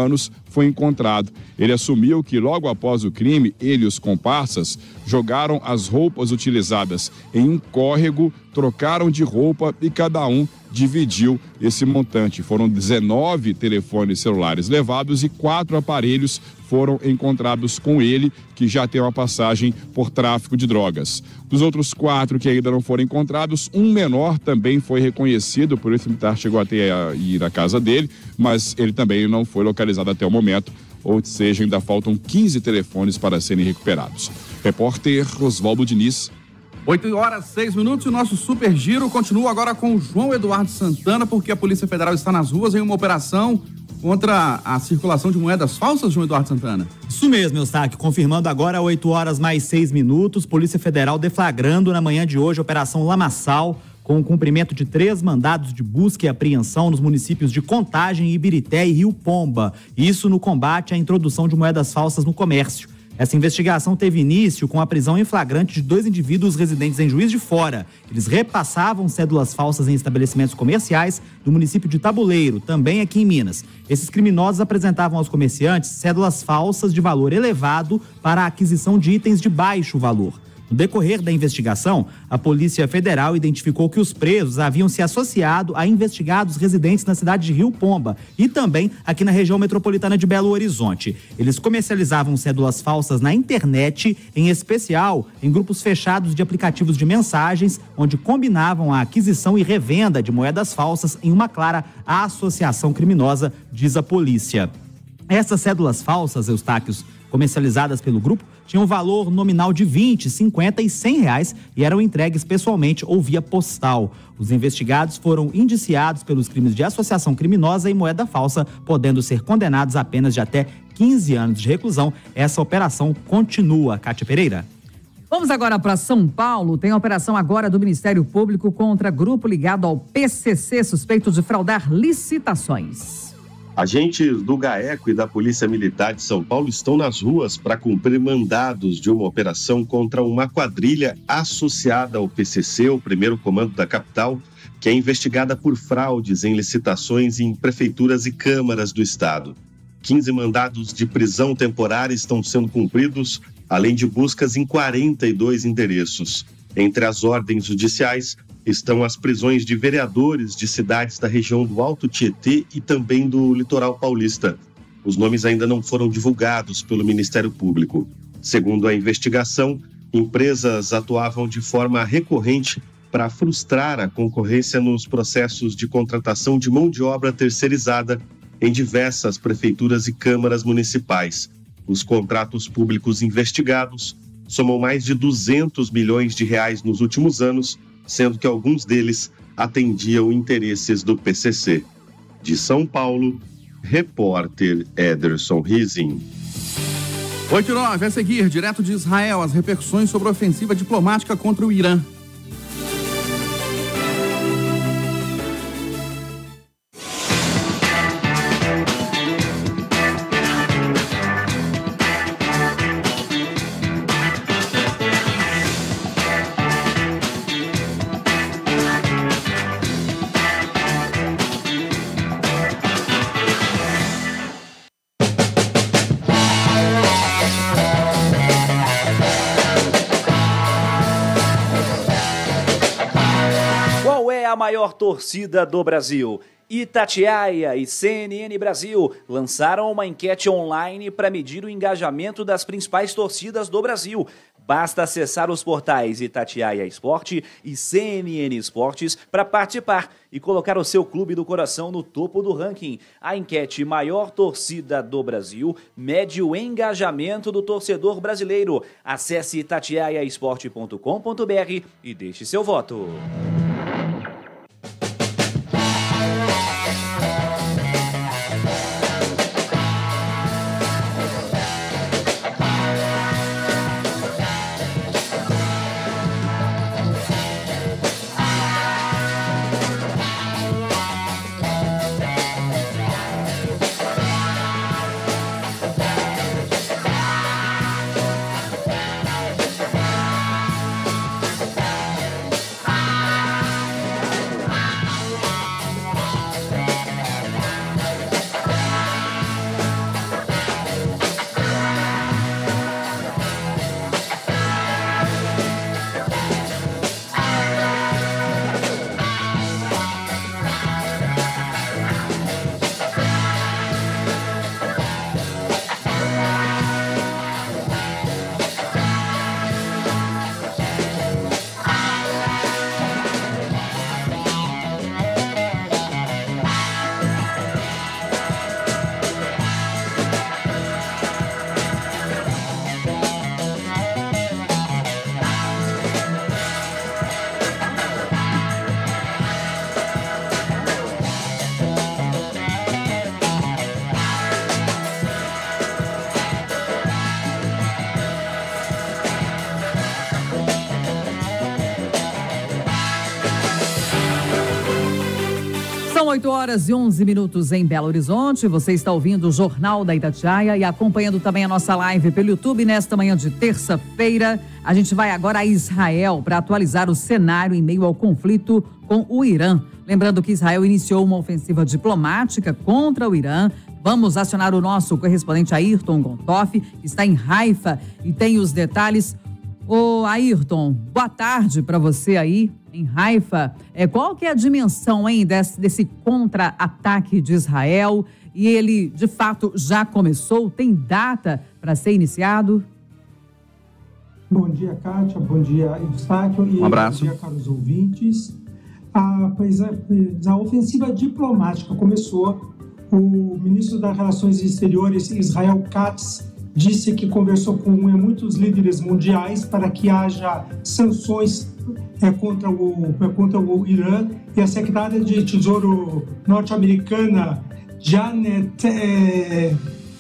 foi encontrado. Ele assumiu que logo após o crime, ele e os comparsas jogaram as roupas utilizadas em um córrego, trocaram de roupa e cada um dividiu esse montante. Foram dezenove telefones celulares levados e quatro aparelhos foram encontrados com ele, que já tem uma passagem por tráfico de drogas. Dos outros quatro que ainda não foram encontrados, um menor também foi reconhecido, por isso o militar chegou até a ir à casa dele, mas ele também não foi localizado até o momento, ou seja, ainda faltam quinze telefones para serem recuperados. Repórter Oswaldo Diniz. oito horas, seis minutos e o nosso super giro continua agora com o João Eduardo Santana, porque a Polícia Federal está nas ruas em uma operação contra a circulação de moedas falsas, João Eduardo Santana. Isso mesmo, Eustáquio. Confirmando agora, oito horas mais seis minutos, Polícia Federal deflagrando na manhã de hoje a Operação Lamaçal, com o cumprimento de três mandados de busca e apreensão nos municípios de Contagem, Ibirité e Rio Pomba. Isso no combate à introdução de moedas falsas no comércio. Essa investigação teve início com a prisão em flagrante de dois indivíduos residentes em Juiz de Fora. Eles repassavam cédulas falsas em estabelecimentos comerciais do município de Tabuleiro, também aqui em Minas. Esses criminosos apresentavam aos comerciantes cédulas falsas de valor elevado para a aquisição de itens de baixo valor. No decorrer da investigação, a Polícia Federal identificou que os presos haviam se associado a investigados residentes na cidade de Rio Pomba e também aqui na região metropolitana de Belo Horizonte. Eles comercializavam cédulas falsas na internet, em especial em grupos fechados de aplicativos de mensagens, onde combinavam a aquisição e revenda de moedas falsas em uma clara associação criminosa, diz a polícia. Essas cédulas falsas, Eustáquios, comercializadas pelo grupo, tinham um valor nominal de vinte, cinquenta e cem reais e eram entregues pessoalmente ou via postal. Os investigados foram indiciados pelos crimes de associação criminosa e moeda falsa, podendo ser condenados a penas de até quinze anos de reclusão. Essa operação continua. Kátia Pereira. Vamos agora para São Paulo. Tem a operação agora do Ministério Público contra grupo ligado ao P C C, suspeito de fraudar licitações. Agentes do GAECO e da Polícia Militar de São Paulo estão nas ruas para cumprir mandados de uma operação contra uma quadrilha associada ao P C C, o primeiro comando da capital, que é investigada por fraudes em licitações em prefeituras e câmaras do estado. quinze mandados de prisão temporária estão sendo cumpridos, além de buscas em quarenta e dois endereços. Entre as ordens judiciais estão as prisões de vereadores de cidades da região do Alto Tietê e também do litoral paulista. Os nomes ainda não foram divulgados pelo Ministério Público. Segundo a investigação, empresas atuavam de forma recorrente para frustrar a concorrência nos processos de contratação de mão de obra terceirizada em diversas prefeituras e câmaras municipais. Os contratos públicos investigados somam mais de duzentos milhões de reais nos últimos anos, sendo que alguns deles atendiam interesses do P C C. De São Paulo, repórter Ederson Rizin. oito e nove, a seguir, direto de Israel, as repercussões sobre a ofensiva diplomática contra o Irã. A maior torcida do Brasil. Itatiaia e C N N Brasil lançaram uma enquete online para medir o engajamento das principais torcidas do Brasil. Basta acessar os portais Itatiaia Esporte e C N N Esportes para participar e colocar o seu clube do coração no topo do ranking. A enquete Maior Torcida do Brasil mede o engajamento do torcedor brasileiro. Acesse itatiaia esporte ponto com ponto br e deixe seu voto. São oito horas e onze minutos em Belo Horizonte. Você está ouvindo o Jornal da Itatiaia e acompanhando também a nossa live pelo YouTube nesta manhã de terça-feira. A gente vai agora a Israel para atualizar o cenário em meio ao conflito com o Irã. Lembrando que Israel iniciou uma ofensiva diplomática contra o Irã. Vamos acionar o nosso correspondente Ayrton Gontoff, que está em Haifa e tem os detalhes. Ô Ayrton, boa tarde para você aí em Haifa. É, qual que é a dimensão, hein, desse, desse contra-ataque de Israel? E ele, de fato, já começou? Tem data para ser iniciado? Bom dia, Kátia. Bom dia, Eustáquio. E um abraço. Bom dia, caros ouvintes. A, pois a, a ofensiva diplomática começou. O ministro das Relações Exteriores, Israel Katz, disse que conversou com muitos líderes mundiais para que haja sanções é, contra, o, é, contra o Irã. E a secretária de Tesouro norte-americana, Janet, é,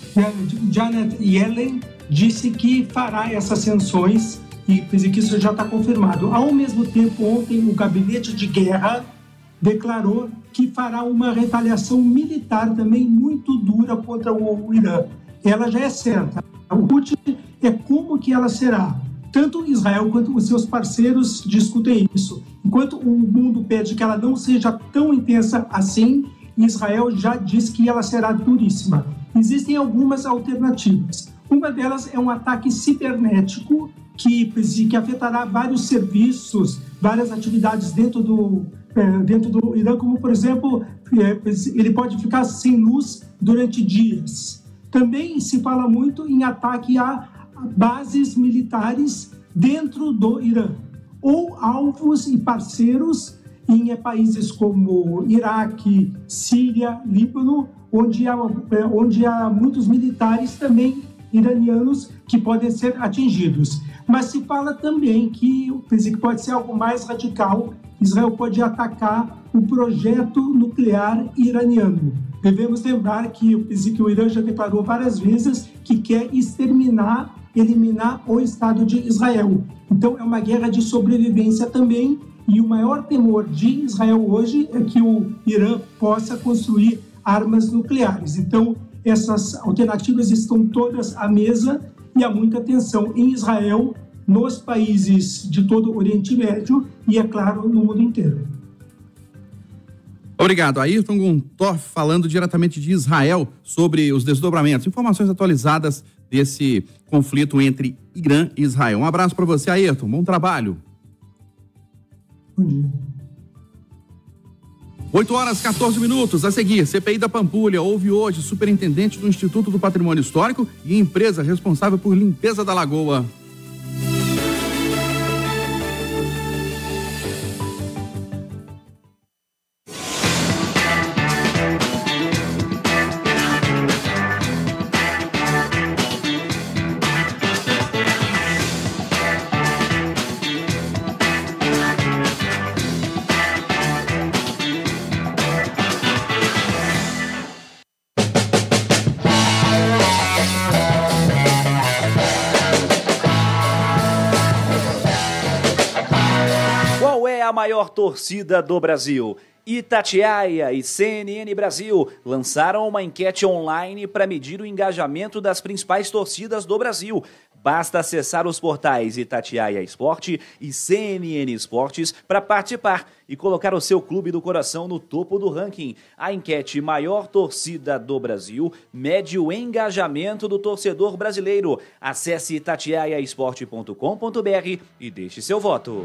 Janet Yellen, disse que fará essas sanções e que isso já está confirmado. Ao mesmo tempo, ontem, o gabinete de guerra declarou que fará uma retaliação militar também muito dura contra o Irã. Ela já é certa. O Putin é como que ela será. Tanto Israel quanto os seus parceiros discutem isso. Enquanto o mundo pede que ela não seja tão intensa assim, Israel já diz que ela será duríssima. Existem algumas alternativas. Uma delas é um ataque cibernético que, que afetará vários serviços, várias atividades dentro do, dentro do Irã, como, por exemplo, ele pode ficar sem luz durante dias. Também se fala muito em ataque a bases militares dentro do Irã, ou alvos e parceiros em países como Iraque, Síria, Líbano, onde há, onde há muitos militares também iranianos que podem ser atingidos. Mas se fala também que, que pode ser algo mais radical. Israel pode atacar o projeto nuclear iraniano. Devemos lembrar que, que o Irã já declarou várias vezes que quer exterminar, eliminar o Estado de Israel. Então é uma guerra de sobrevivência também, e o maior temor de Israel hoje é que o Irã possa construir armas nucleares. Então essas alternativas estão todas à mesa e há muita tensão em Israel, nos países de todo o Oriente Médio e, é claro, no mundo inteiro. Obrigado. Ayrton Gontoff falando diretamente de Israel sobre os desdobramentos. Informações atualizadas desse conflito entre Irã e Israel. Um abraço para você, Ayrton. Bom trabalho. Bom dia. oito horas e quatorze minutos. A seguir, C P I da Pampulha. Houve hoje superintendente do Instituto do Patrimônio Histórico e empresa responsável por limpeza da lagoa. A maior torcida do Brasil. Itatiaia e C N N Brasil lançaram uma enquete online para medir o engajamento das principais torcidas do Brasil. Basta acessar os portais Itatiaia Esporte e C N N Esportes para participar e colocar o seu clube do coração no topo do ranking. A enquete Maior Torcida do Brasil mede o engajamento do torcedor brasileiro. Acesse itatiaia esporte ponto com ponto br e deixe seu voto.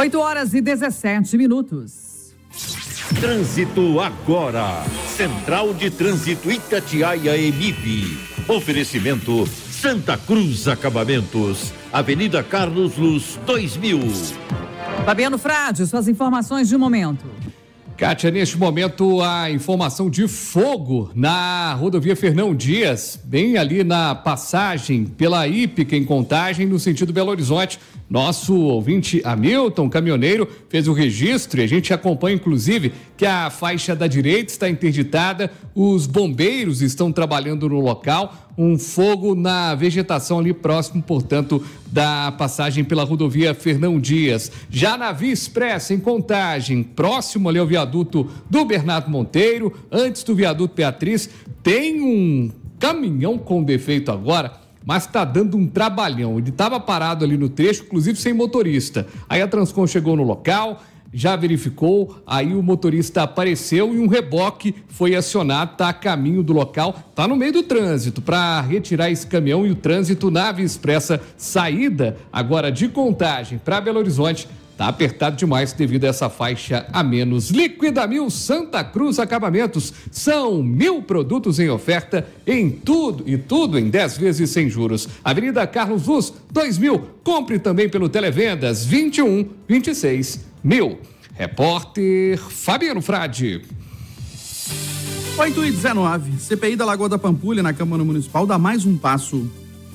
oito horas e dezessete minutos. Trânsito agora. Central de Trânsito Itatiaia Emib. Oferecimento Santa Cruz Acabamentos. Avenida Carlos Luz, dois mil. Fabiano Frade, suas informações de momento. Kátia, neste momento a informação de fogo na rodovia Fernão Dias, bem ali na passagem pela Hípica em Contagem, no sentido Belo Horizonte. Nosso ouvinte Hamilton, caminhoneiro, fez o registro e a gente acompanha inclusive que a faixa da direita está interditada, os bombeiros estão trabalhando no local, um fogo na vegetação ali próximo, portanto, da passagem pela rodovia Fernão Dias. Já na Via Expressa, em Contagem, próximo ali ao viaduto do Bernardo Monteiro, antes do viaduto Beatriz, tem um caminhão com defeito agora, mas está dando um trabalhão. Ele estava parado ali no trecho, inclusive sem motorista. Aí a Transcom chegou no local, já verificou, aí o motorista apareceu e um reboque foi acionado, está a caminho do local, está no meio do trânsito para retirar esse caminhão, e o trânsito na Via Expressa, saída agora de Contagem para Belo Horizonte, está apertado demais devido a essa faixa a menos. Liquida Mil Santa Cruz Acabamentos. São mil produtos em oferta em tudo e tudo em dez vezes sem juros. Avenida Carlos Luz, dois mil. Compre também pelo Televendas vinte e um, vinte e seis mil. Repórter Fabiano Frade. oito e dezenove. C P I da Lagoa da Pampulha na Câmara Municipal dá mais um passo.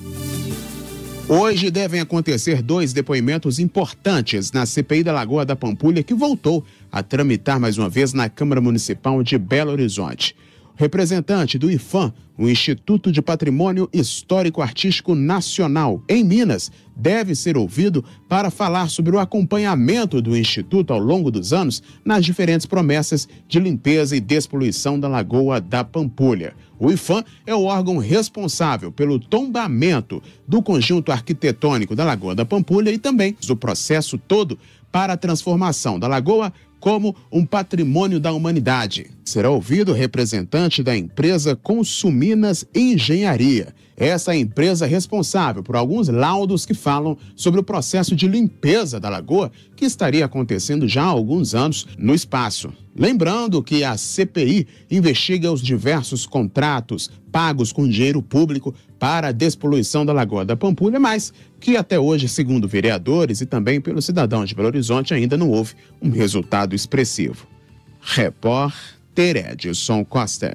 Hoje devem acontecer dois depoimentos importantes na C P I da Lagoa da Pampulha, que voltou a tramitar mais uma vez na Câmara Municipal de Belo Horizonte. O representante do IFAM, o Instituto de Patrimônio Histórico Artístico Nacional, em Minas, deve ser ouvido para falar sobre o acompanhamento do Instituto ao longo dos anos nas diferentes promessas de limpeza e despoluição da Lagoa da Pampulha. O IFAM é o órgão responsável pelo tombamento do conjunto arquitetônico da Lagoa da Pampulha e também do processo todo para a transformação da lagoa como um patrimônio da humanidade. Será ouvido o representante da empresa Consuminas Engenharia. Essa é a empresa responsável por alguns laudos que falam sobre o processo de limpeza da lagoa que estaria acontecendo já há alguns anos no espaço. Lembrando que a C P I investiga os diversos contratos pagos com dinheiro público para a despoluição da Lagoa da Pampulha, mas que até hoje, segundo vereadores e também pelos cidadãos de Belo Horizonte, ainda não houve um resultado expressivo. Repórter Edson Costa.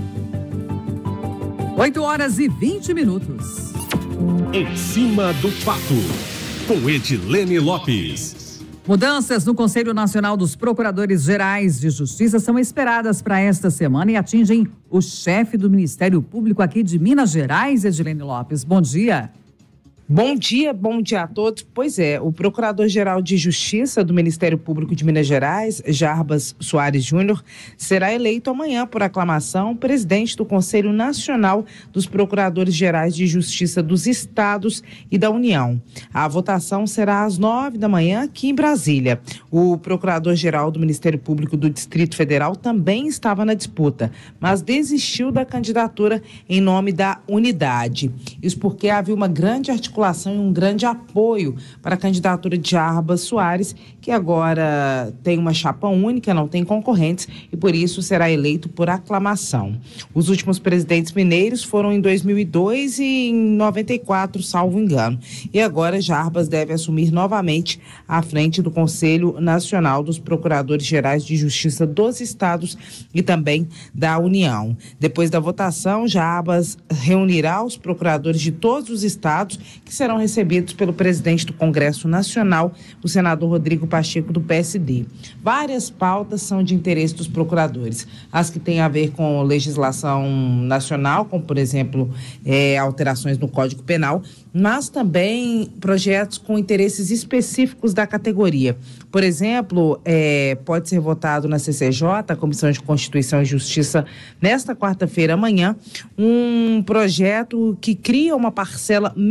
oito horas e vinte minutos. Em cima do fato, com Edilene Lopes. Mudanças no Conselho Nacional dos Procuradores Gerais de Justiça são esperadas para esta semana e atingem o chefe do Ministério Público aqui de Minas Gerais, Edilene Lopes. Bom dia. Bom dia, bom dia a todos. Pois é, o Procurador-Geral de Justiça do Ministério Público de Minas Gerais, Jarbas Soares Júnior, será eleito amanhã por aclamação presidente do Conselho Nacional dos Procuradores Gerais de Justiça dos Estados e da União. A votação será às nove da manhã aqui em Brasília. O Procurador-Geral do Ministério Público do Distrito Federal também estava na disputa, mas desistiu da candidatura em nome da unidade. Isso porque havia uma grande articulação e um grande apoio para a candidatura de Jarbas Soares, que agora tem uma chapa única, não tem concorrentes e por isso será eleito por aclamação. Os últimos presidentes mineiros foram em dois mil e dois e em noventa e quatro, salvo engano. E agora Jarbas deve assumir novamente à frente do Conselho Nacional dos Procuradores Gerais de Justiça dos Estados e também da União. Depois da votação, Jarbas reunirá os procuradores de todos os estados que serão recebidos pelo presidente do Congresso Nacional, o senador Rodrigo Pacheco, do P S D. Várias pautas são de interesse dos procuradores. As que têm a ver com legislação nacional, como, por exemplo, é, alterações no Código Penal, mas também projetos com interesses específicos da categoria. Por exemplo, é, pode ser votado na C C J, a Comissão de Constituição e Justiça, nesta quarta-feira, amanhã, um projeto que cria uma parcela mensal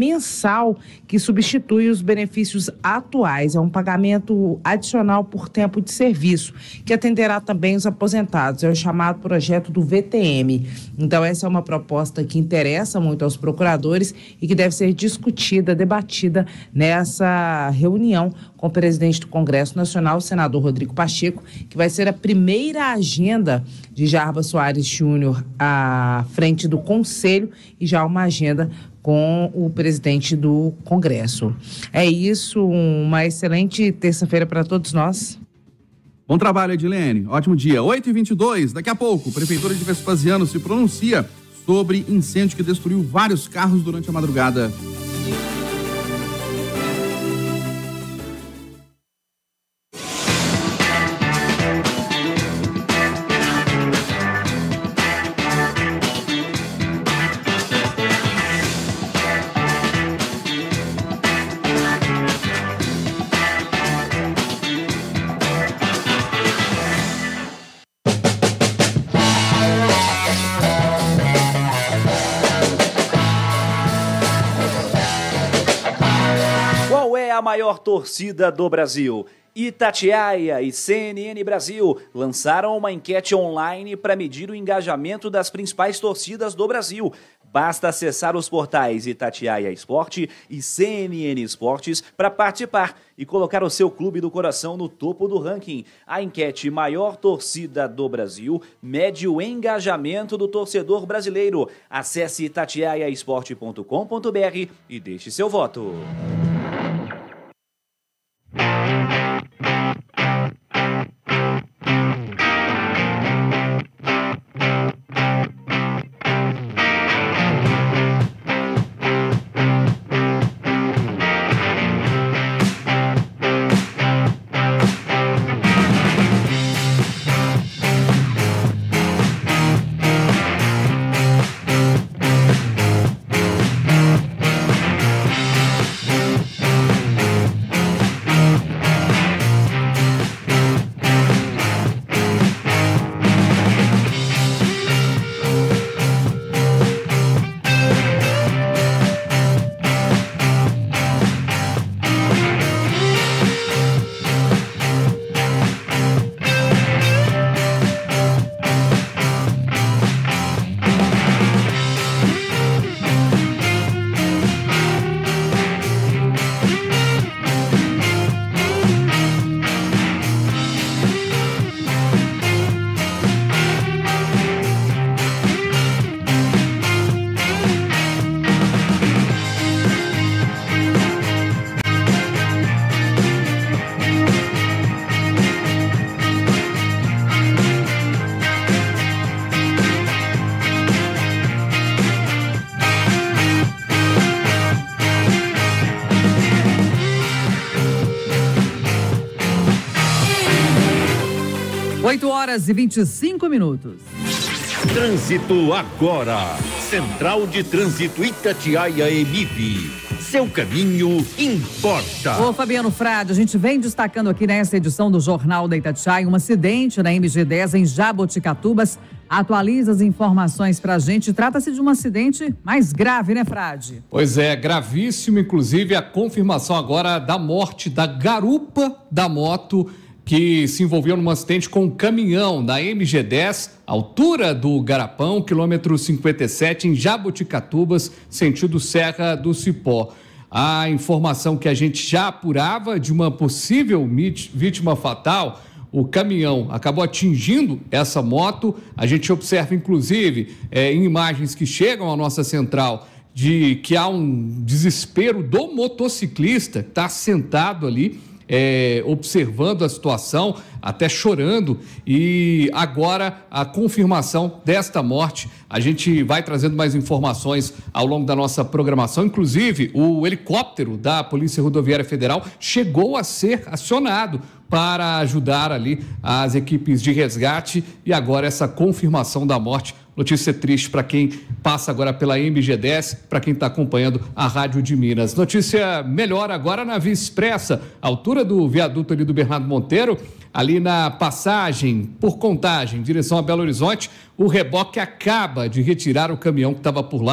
mensal que substitui os benefícios atuais. É um pagamento adicional por tempo de serviço, que atenderá também os aposentados. É o chamado projeto do V T M. Então, essa é uma proposta que interessa muito aos procuradores e que deve ser discutida, debatida nessa reunião com o presidente do Congresso Nacional, o senador Rodrigo Pacheco, que vai ser a primeira agenda de Jarbas Soares Júnior à frente do Conselho e já uma agenda com o presidente do Congresso. É isso, uma excelente terça-feira para todos nós. Bom trabalho, Edilene. Ótimo dia. oito e vinte e dois, daqui a pouco, a Prefeitura de Vespasiano se pronuncia sobre incêndio que destruiu vários carros durante a madrugada. A maior torcida do Brasil. Itatiaia e C N N Brasil lançaram uma enquete online para medir o engajamento das principais torcidas do Brasil. Basta acessar os portais Itatiaia Esporte e C N N Esportes para participar e colocar o seu clube do coração no topo do ranking. A enquete Maior Torcida do Brasil mede o engajamento do torcedor brasileiro. Acesse itatiaia esporte ponto com ponto br e deixe seu voto. oito horas e vinte e cinco minutos. Trânsito agora. Central de Trânsito Itatiaia E M I P. Seu caminho importa. Ô Fabiano Frade, a gente vem destacando aqui nessa edição do Jornal da Itatiaia um acidente na M G dez em Jaboticatubas. Atualiza as informações pra gente. Trata-se de um acidente mais grave, né, Frade? Pois é, gravíssimo, inclusive a confirmação agora da morte da garupa da moto que se envolveu num acidente com um caminhão da M G dez, altura do Garapão, quilômetro cinquenta e sete, em Jaboticatubas, sentido Serra do Cipó. A informação que a gente já apurava de uma possível vítima fatal, o caminhão acabou atingindo essa moto. A gente observa, inclusive, é, em imagens que chegam à nossa central, de que há um desespero do motociclista que está sentado ali, É, observando a situação, até chorando, e agora a confirmação desta morte. A gente vai trazendo mais informações ao longo da nossa programação. Inclusive, o helicóptero da Polícia Rodoviária Federal chegou a ser acionado para ajudar ali as equipes de resgate, e agora essa confirmação da morte. Notícia triste para quem passa agora pela M G dez, para quem está acompanhando a Rádio de Minas. Notícia melhor agora na Via Expressa, altura do viaduto ali do Bernardo Monteiro, ali na passagem por Contagem, em direção a Belo Horizonte. O reboque acaba de retirar o caminhão que estava por lá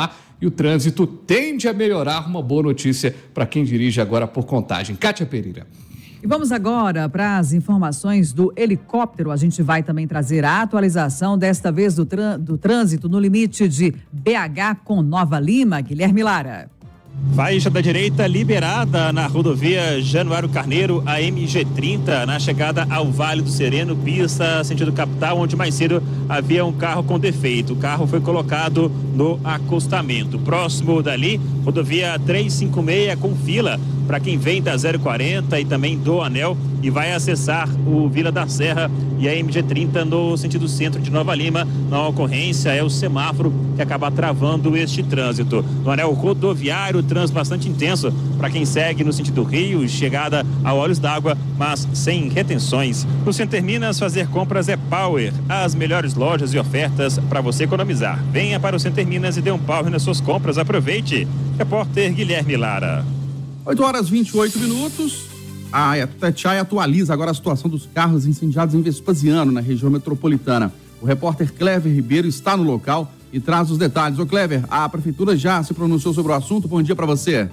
e o trânsito tende a melhorar. Uma boa notícia para quem dirige agora por Contagem. Kátia Pereira. E vamos agora para as informações do helicóptero. A gente vai também trazer a atualização, desta vez do, trân- do trânsito no limite de B H com Nova Lima. Guilherme Lara. Faixa da direita liberada na rodovia Januário Carneiro, a M G trinta, na chegada ao Vale do Sereno, pista sentido capital, onde mais cedo havia um carro com defeito. O carro foi colocado no acostamento. Próximo dali, rodovia trezentos e cinquenta e seis com fila para quem vem da zero quarenta e também do Anel e vai acessar o Vila da Serra e a M G trinta no sentido centro de Nova Lima. Na ocorrência é o semáforo que acaba travando este trânsito. No Anel rodoviário, trânsito bastante intenso para quem segue no sentido Rio, chegada a Olhos d'Água, mas sem retenções. No Center Minas, fazer compras é Power, as melhores lojas e ofertas para você economizar. Venha para o Center Minas e dê um power nas suas compras. Aproveite. Repórter Guilherme Lara. oito horas e vinte e oito minutos. A Itatiaia atualiza agora a situação dos carros incendiados em Vespasiano, na região metropolitana. O repórter Clever Ribeiro está no local e traz os detalhes. Ô Clever, a prefeitura já se pronunciou sobre o assunto. Bom dia para você.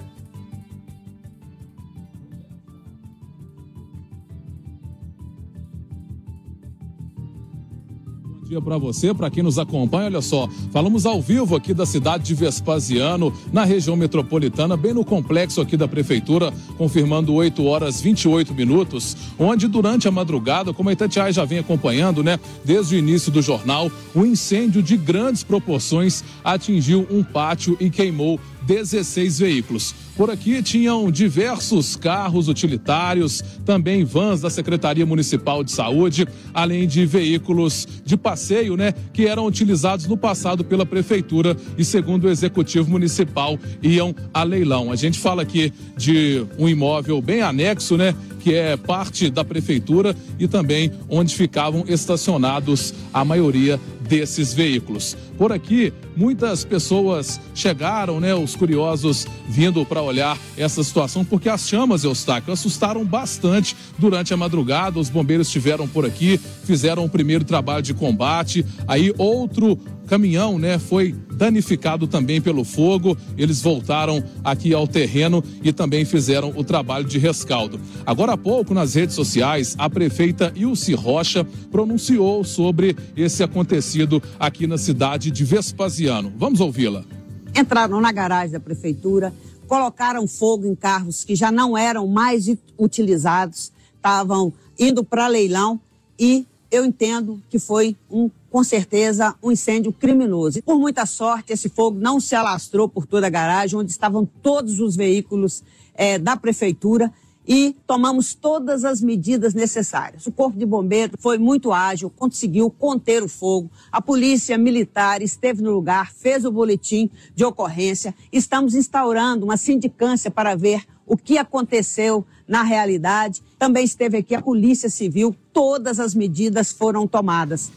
Bom dia para você, para quem nos acompanha. Olha só, falamos ao vivo aqui da cidade de Vespasiano, na região metropolitana, bem no complexo aqui da prefeitura, confirmando oito horas e vinte e oito minutos, onde durante a madrugada, como a Itatiaia já vem acompanhando, né, desde o início do jornal, um incêndio de grandes proporções atingiu um pátio e queimou dezesseis veículos. Por aqui tinham diversos carros utilitários, também vans da Secretaria Municipal de Saúde, além de veículos de passeio, né, que eram utilizados no passado pela prefeitura e, segundo o Executivo Municipal, iam a leilão. A gente fala aqui de um imóvel bem anexo, né, que é parte da prefeitura e também onde ficavam estacionados a maioria desses veículos. Por aqui, muitas pessoas chegaram, né, os curiosos vindo para olhar essa situação, porque as chamas, Eustáquio, assustaram bastante durante a madrugada. Os bombeiros estiveram por aqui, fizeram o primeiro trabalho de combate, aí outro caminhão, né, foi danificado também pelo fogo. Eles voltaram aqui ao terreno e também fizeram o trabalho de rescaldo. Agora há pouco, nas redes sociais, a prefeita Ilse Rocha pronunciou sobre esse acontecido aqui na cidade de Vespasiano. Vamos ouvi-la. Entraram na garagem da prefeitura, colocaram fogo em carros que já não eram mais utilizados, estavam indo para leilão e eu entendo que foi um, com certeza, um incêndio criminoso. E por muita sorte, esse fogo não se alastrou por toda a garagem, onde estavam todos os veículos é, da prefeitura, e tomamos todas as medidas necessárias. O Corpo de Bombeiros foi muito ágil, conseguiu conter o fogo. A Polícia Militar esteve no lugar, fez o boletim de ocorrência. Estamos instaurando uma sindicância para ver o que aconteceu na realidade. Também esteve aqui a Polícia Civil, todas as medidas foram tomadas.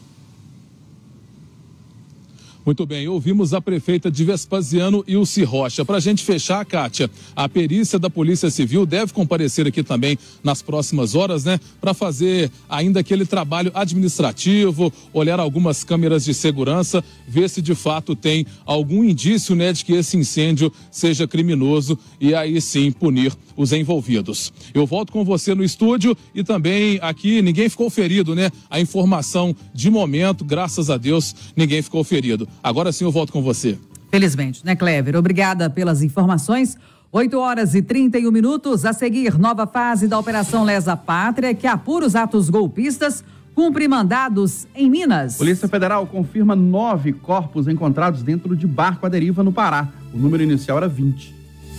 Muito bem, ouvimos a prefeita de Vespasiano, Ilse Rocha. Para a gente fechar, Kátia, a perícia da Polícia Civil deve comparecer aqui também nas próximas horas, né? Para fazer ainda aquele trabalho administrativo, olhar algumas câmeras de segurança, ver se de fato tem algum indício, né, de que esse incêndio seja criminoso e aí sim punir os envolvidos. Eu volto com você no estúdio e também aqui ninguém ficou ferido, né? A informação de momento, graças a Deus, ninguém ficou ferido. Agora sim eu volto com você. Felizmente, né, Clever? Obrigada pelas informações. oito horas e trinta e um minutos. A seguir, nova fase da Operação Lesa Pátria, que apura os atos golpistas, cumpre mandados em Minas. Polícia Federal confirma nove corpos encontrados dentro de barco à deriva no Pará. O número inicial era vinte.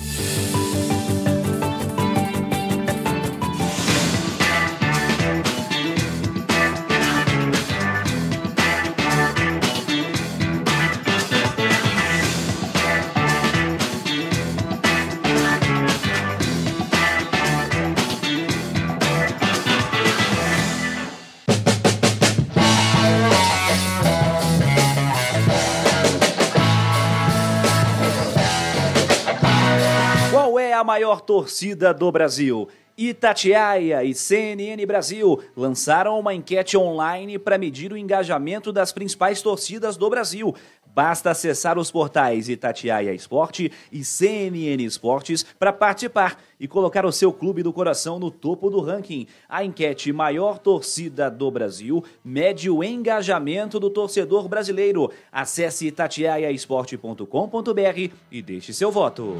A maior torcida do Brasil. Itatiaia e C N N Brasil lançaram uma enquete online para medir o engajamento das principais torcidas do Brasil. Basta acessar os portais Itatiaia Esporte e C N N Esportes para participar e colocar o seu clube do coração no topo do ranking. A enquete Maior Torcida do Brasil mede o engajamento do torcedor brasileiro. Acesse itatiaia esporte ponto com ponto br e deixe seu voto.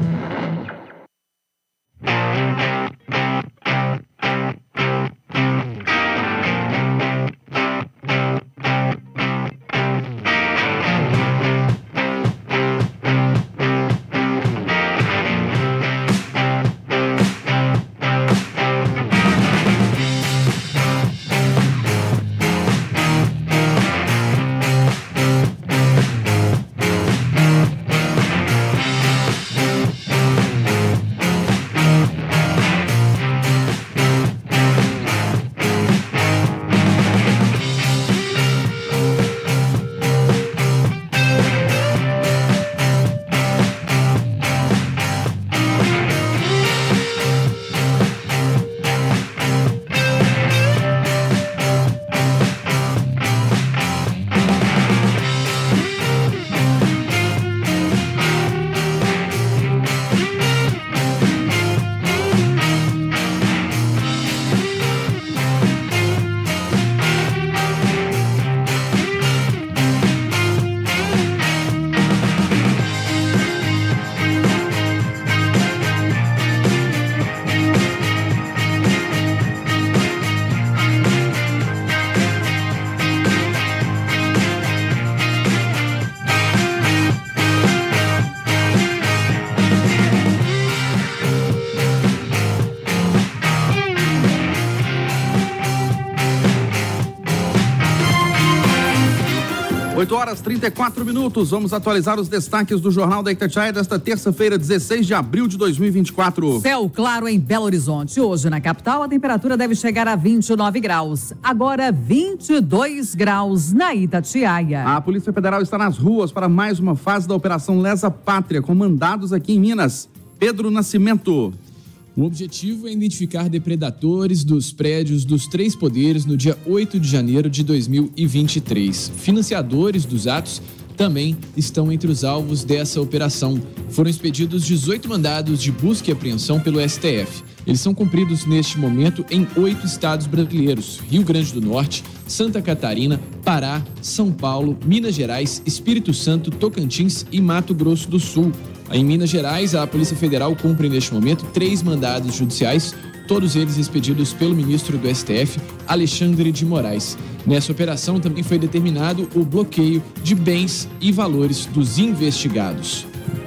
oito horas e trinta e quatro minutos. Vamos atualizar os destaques do Jornal da Itatiaia desta terça-feira, dezesseis de abril de dois mil e vinte e quatro. Céu claro em Belo Horizonte. Hoje, na capital, a temperatura deve chegar a vinte e nove graus. Agora, vinte e dois graus na Itatiaia. A Polícia Federal está nas ruas para mais uma fase da Operação Lesa Pátria, com mandados aqui em Minas. Pedro Nascimento. O objetivo é identificar depredadores dos prédios dos três poderes no dia oito de janeiro de dois mil e vinte e três. Financiadores dos atos também estão entre os alvos dessa operação. Foram expedidos dezoito mandados de busca e apreensão pelo S T F. Eles são cumpridos neste momento em oito estados brasileiros: Rio Grande do Norte, Santa Catarina, Pará, São Paulo, Minas Gerais, Espírito Santo, Tocantins e Mato Grosso do Sul. Em Minas Gerais, a Polícia Federal cumpre neste momento três mandados judiciais, todos eles expedidos pelo ministro do S T F, Alexandre de Moraes. Nessa operação também foi determinado o bloqueio de bens e valores dos investigados.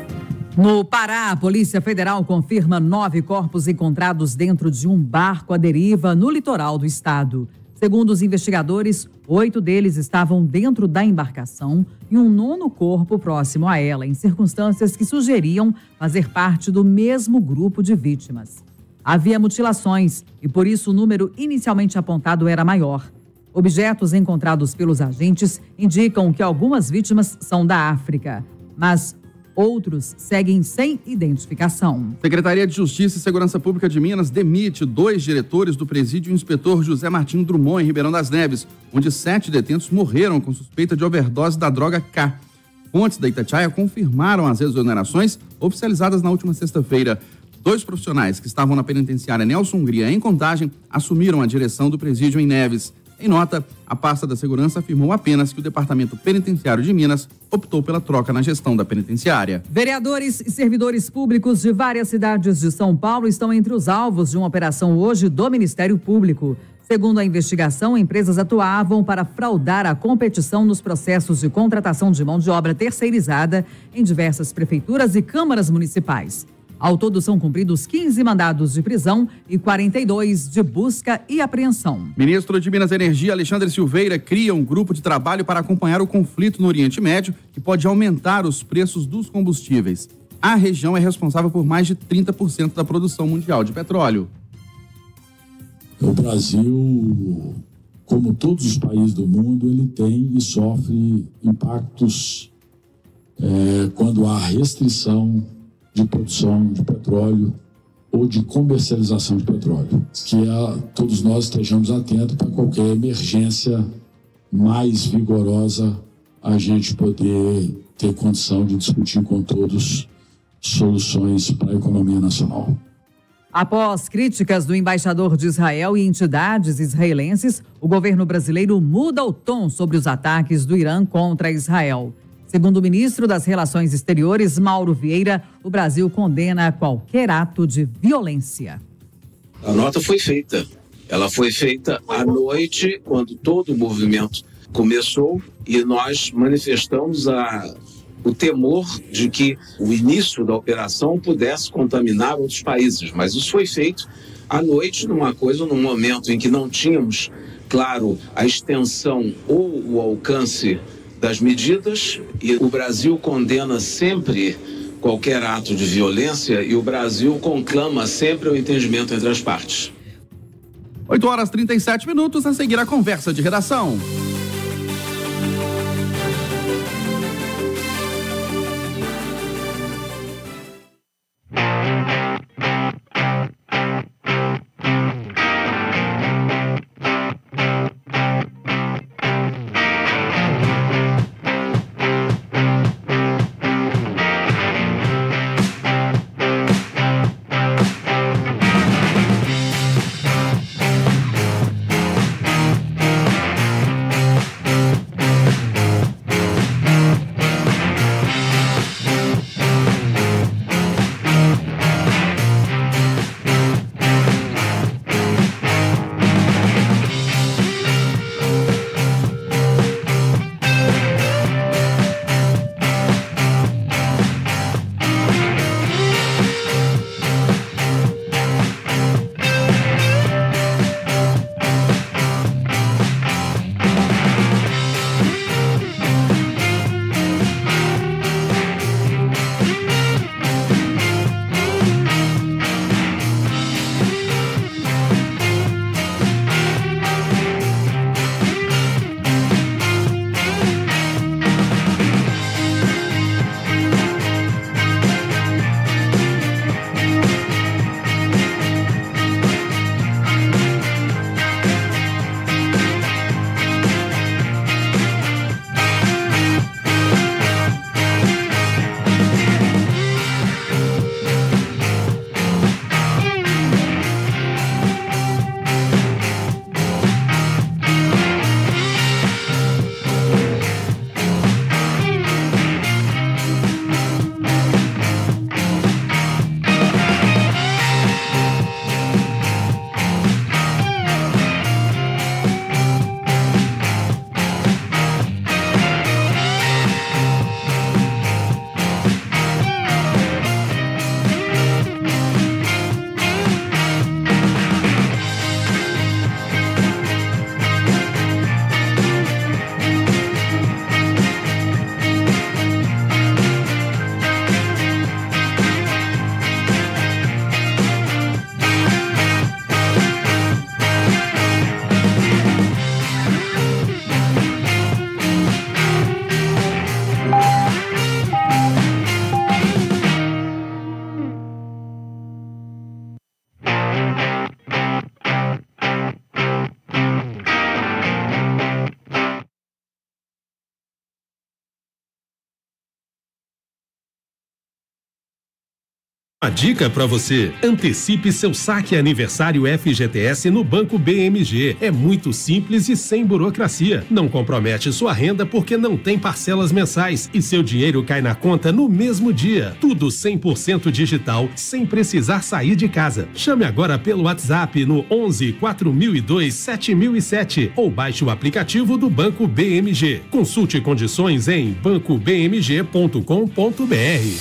No Pará, a Polícia Federal confirma nove corpos encontrados dentro de um barco à deriva no litoral do estado. Segundo os investigadores, oito deles estavam dentro da embarcação e um nono corpo próximo a ela, em circunstâncias que sugeriam fazer parte do mesmo grupo de vítimas. Havia mutilações e, por isso, o número inicialmente apontado era maior. Objetos encontrados pelos agentes indicam que algumas vítimas são da África, mas outros seguem sem identificação. Secretaria de Justiça e Segurança Pública de Minas demite dois diretores do presídio e o inspetor José Martim Drummond, em Ribeirão das Neves, onde sete detentos morreram com suspeita de overdose da droga K. Fontes da Itatiaia confirmaram as exonerações oficializadas na última sexta-feira. Dois profissionais que estavam na penitenciária Nelson Hungria, em Contagem, assumiram a direção do presídio em Neves. Em nota, a pasta da segurança afirmou apenas que o Departamento Penitenciário de Minas optou pela troca na gestão da penitenciária. Vereadores e servidores públicos de várias cidades de São Paulo estão entre os alvos de uma operação hoje do Ministério Público. Segundo a investigação, empresas atuavam para fraudar a competição nos processos de contratação de mão de obra terceirizada em diversas prefeituras e câmaras municipais. Ao todo, são cumpridos quinze mandados de prisão e quarenta e dois de busca e apreensão. Ministro de Minas e Energia, Alexandre Silveira, cria um grupo de trabalho para acompanhar o conflito no Oriente Médio, que pode aumentar os preços dos combustíveis. A região é responsável por mais de trinta por cento da produção mundial de petróleo. O Brasil, como todos os países do mundo, ele tem e sofre impactos é, quando há restrição de produção de petróleo ou de comercialização de petróleo. Que é, todos nós estejamos atentos para qualquer emergência mais vigorosa a gente poder ter condição de discutir com todos soluções para a economia nacional. Após críticas do embaixador de Israel e entidades israelenses, o governo brasileiro muda o tom sobre os ataques do Irã contra Israel. Segundo o ministro das Relações Exteriores, Mauro Vieira, o Brasil condena qualquer ato de violência. A nota foi feita. Ela foi feita à noite, quando todo o movimento começou, e nós manifestamos a... o temor de que o início da operação pudesse contaminar outros países. Mas isso foi feito à noite, numa coisa, num momento em que não tínhamos, claro, a extensão ou o alcance das medidas, e o Brasil condena sempre qualquer ato de violência e o Brasil conclama sempre o entendimento entre as partes. oito horas e trinta e sete minutos, a seguir a conversa de redação. Uma dica para você: antecipe seu saque aniversário F G T S no Banco B M G. É muito simples e sem burocracia. Não compromete sua renda porque não tem parcelas mensais e seu dinheiro cai na conta no mesmo dia. Tudo cem por cento digital, sem precisar sair de casa. Chame agora pelo WhatsApp no onze, quatro mil e dois, sete mil e sete ou baixe o aplicativo do Banco B M G. Consulte condições em banco b m g ponto com ponto b r.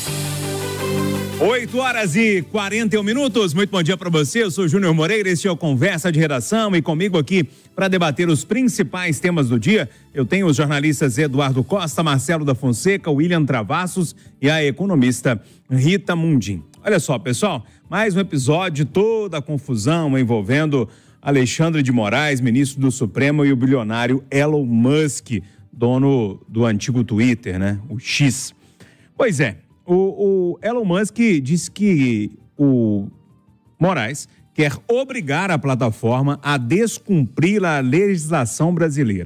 oito horas e quarenta e um minutos, muito bom dia para você, eu sou Júnior Moreira, este é o Conversa de Redação e comigo aqui para debater os principais temas do dia, eu tenho os jornalistas Eduardo Costa, Marcelo da Fonseca, William Travassos e a economista Rita Mundim. Olha só, pessoal, mais um episódio de toda a confusão envolvendo Alexandre de Moraes, ministro do Supremo, e o bilionário Elon Musk, dono do antigo Twitter, né, o X. Pois é, O, o Elon Musk disse que o Moraes quer obrigar a plataforma a descumprir a legislação brasileira.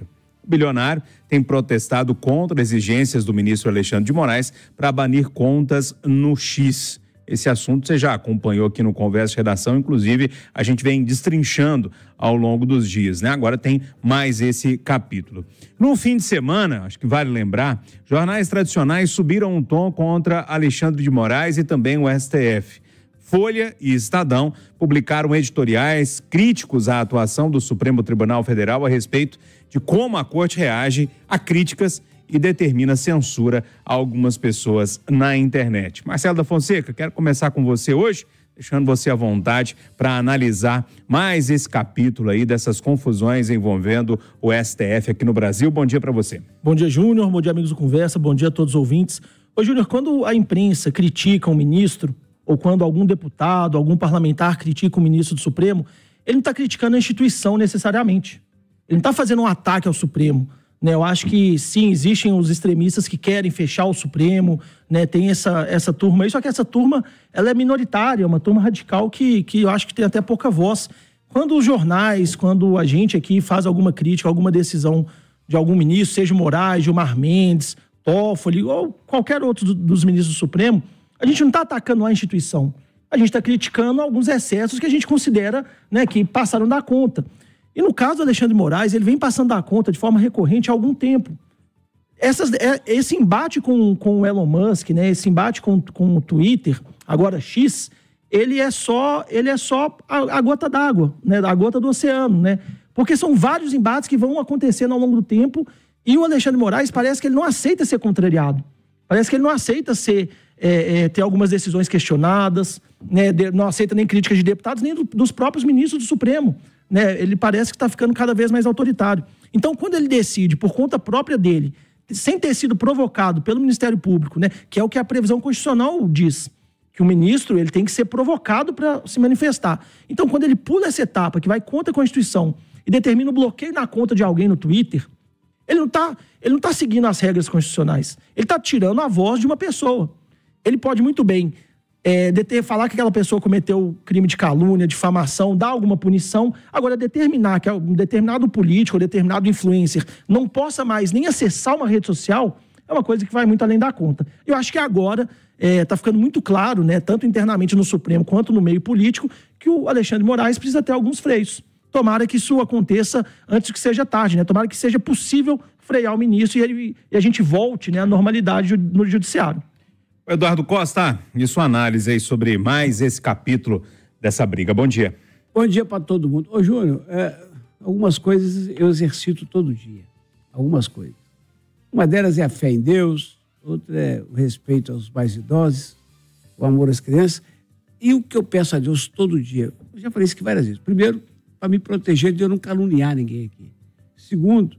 O bilionário tem protestado contra exigências do ministro Alexandre de Moraes para banir contas no X. Esse assunto você já acompanhou aqui no Conversa de Redação, inclusive a gente vem destrinchando ao longo dos dias, né? Agora tem mais esse capítulo. No fim de semana, acho que vale lembrar, jornais tradicionais subiram um tom contra Alexandre de Moraes e também o S T F. Folha e Estadão publicaram editoriais críticos à atuação do Supremo Tribunal Federal a respeito de como a corte reage a críticas e determina censura a algumas pessoas na internet. Marcelo da Fonseca, quero começar com você hoje, deixando você à vontade para analisar mais esse capítulo aí dessas confusões envolvendo o S T F aqui no Brasil. Bom dia para você. Bom dia, Júnior. Bom dia, amigos do Conversa. Bom dia a todos os ouvintes. Ô, Júnior, quando a imprensa critica um ministro, ou quando algum deputado, algum parlamentar critica o ministro do Supremo, ele não está criticando a instituição necessariamente. Ele não está fazendo um ataque ao Supremo. Né, eu acho que sim, existem os extremistas que querem fechar o Supremo, né, tem essa, essa turma aí, só que essa turma ela é minoritária, é uma turma radical que, que eu acho que tem até pouca voz. Quando os jornais, quando a gente aqui faz alguma crítica, alguma decisão de algum ministro, seja Moraes, Gilmar Mendes, Toffoli ou qualquer outro do, dos ministros do Supremo, a gente não está atacando a instituição, a gente está criticando alguns excessos que a gente considera, né, que passaram da conta. E no caso do Alexandre de Moraes, ele vem passando da conta de forma recorrente há algum tempo. Essas, esse embate com, com o Elon Musk, né, esse embate com, com o Twitter, agora X, ele é só, ele é só a, a gota d'água, né, a gota do oceano, né? Porque são vários embates que vão acontecendo ao longo do tempo e o Alexandre de Moraes parece que ele não aceita ser contrariado. Parece que ele não aceita ser, é, é, ter algumas decisões questionadas, né, de, não aceita nem críticas de deputados, nem do, dos próprios ministros do Supremo. Né, ele parece que está ficando cada vez mais autoritário. Então, quando ele decide, por conta própria dele, sem ter sido provocado pelo Ministério Público, né, que é o que a previsão constitucional diz, que o ministro ele tem que ser provocado para se manifestar. Então, quando ele pula essa etapa, que vai contra a Constituição, e determina o bloqueio na conta de alguém no Twitter, ele não está ele não tá seguindo as regras constitucionais. Ele está tirando a voz de uma pessoa. Ele pode muito bem É, deter, falar que aquela pessoa cometeu crime de calúnia, difamação, dar alguma punição. Agora, determinar que um determinado político ou determinado influencer não possa mais nem acessar uma rede social é uma coisa que vai muito além da conta. Eu acho que agora está é, ficando muito claro, né, tanto internamente no Supremo quanto no meio político, que o Alexandre de Moraes precisa ter alguns freios. Tomara que isso aconteça antes que seja tarde, né? Tomara que seja possível frear o ministro e, ele, e a gente volte, né, à normalidade no judiciário. Eduardo Costa, e sua análise aí sobre mais esse capítulo dessa briga. Bom dia. Bom dia para todo mundo. Ô, Júnior, é, algumas coisas eu exercito todo dia. Algumas coisas. Uma delas é a fé em Deus, outra é o respeito aos mais idosos, o amor às crianças. E o que eu peço a Deus todo dia, eu já falei isso aqui várias vezes. Primeiro, para me proteger de eu não caluniar ninguém aqui. Segundo,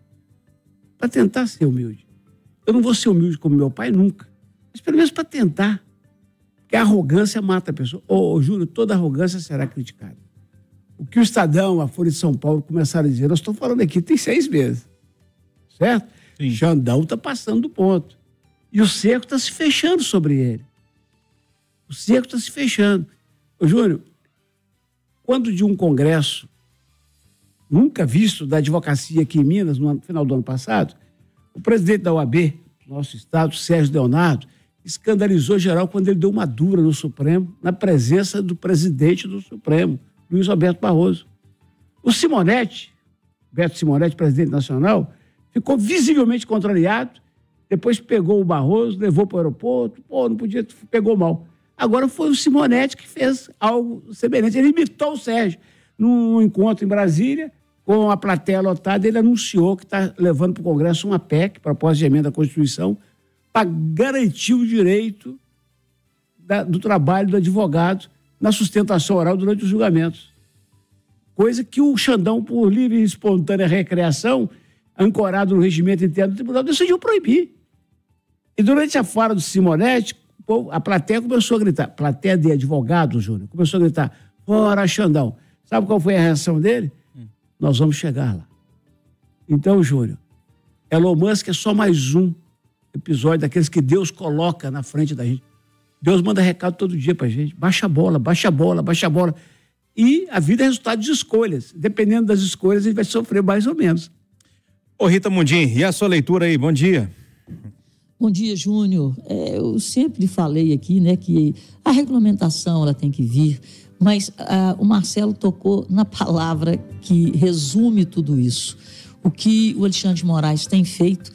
para tentar ser humilde. Eu não vou ser humilde como meu pai nunca. Mas pelo menos para tentar. Porque a arrogância mata a pessoa. Ô, oh, Júlio, toda arrogância será criticada. O que o Estadão, a Folha de São Paulo começaram a dizer, nós estamos falando aqui tem seis meses. Certo? Sim. Xandão está passando do ponto. E o cerco está se fechando sobre ele. O cerco está se fechando. Ô, Júlio, quando de um congresso nunca visto da advocacia aqui em Minas, no final do ano passado, o presidente da O A B, nosso estado, Sérgio Leonardo, escandalizou geral quando ele deu uma dura no Supremo, na presença do presidente do Supremo, Luiz Roberto Barroso. O Simonetti, Beto Simonetti, presidente nacional, ficou visivelmente contrariado, depois pegou o Barroso, levou para o aeroporto, pô, não podia, pegou mal. Agora foi o Simonetti que fez algo semelhante, ele imitou o Sérgio. Num encontro em Brasília, com a plateia lotada, ele anunciou que está levando para o Congresso uma P E C, proposta de emenda à Constituição, para garantir o direito da, do trabalho do advogado na sustentação oral durante os julgamentos. Coisa que o Xandão, por livre e espontânea recreação, ancorado no regimento interno do tribunal, decidiu proibir. E durante a fala do Simonetti, a plateia começou a gritar, plateia de advogados, Júnior, começou a gritar, fora Xandão. Sabe qual foi a reação dele? Hum. Nós vamos chegar lá. Então, Júnior, Elon Musk é só mais um episódio daqueles que Deus coloca na frente da gente. Deus manda recado todo dia pra gente. Baixa a bola, baixa a bola, baixa a bola. E a vida é resultado de escolhas. Dependendo das escolhas, a gente vai sofrer mais ou menos. Ô Rita Mundim, e a sua leitura aí? Bom dia. Bom dia, Júnior. É, eu sempre falei aqui, né, que a regulamentação ela tem que vir, mas ah, o Marcelo tocou na palavra que resume tudo isso. O que o Alexandre de Moraes tem feito,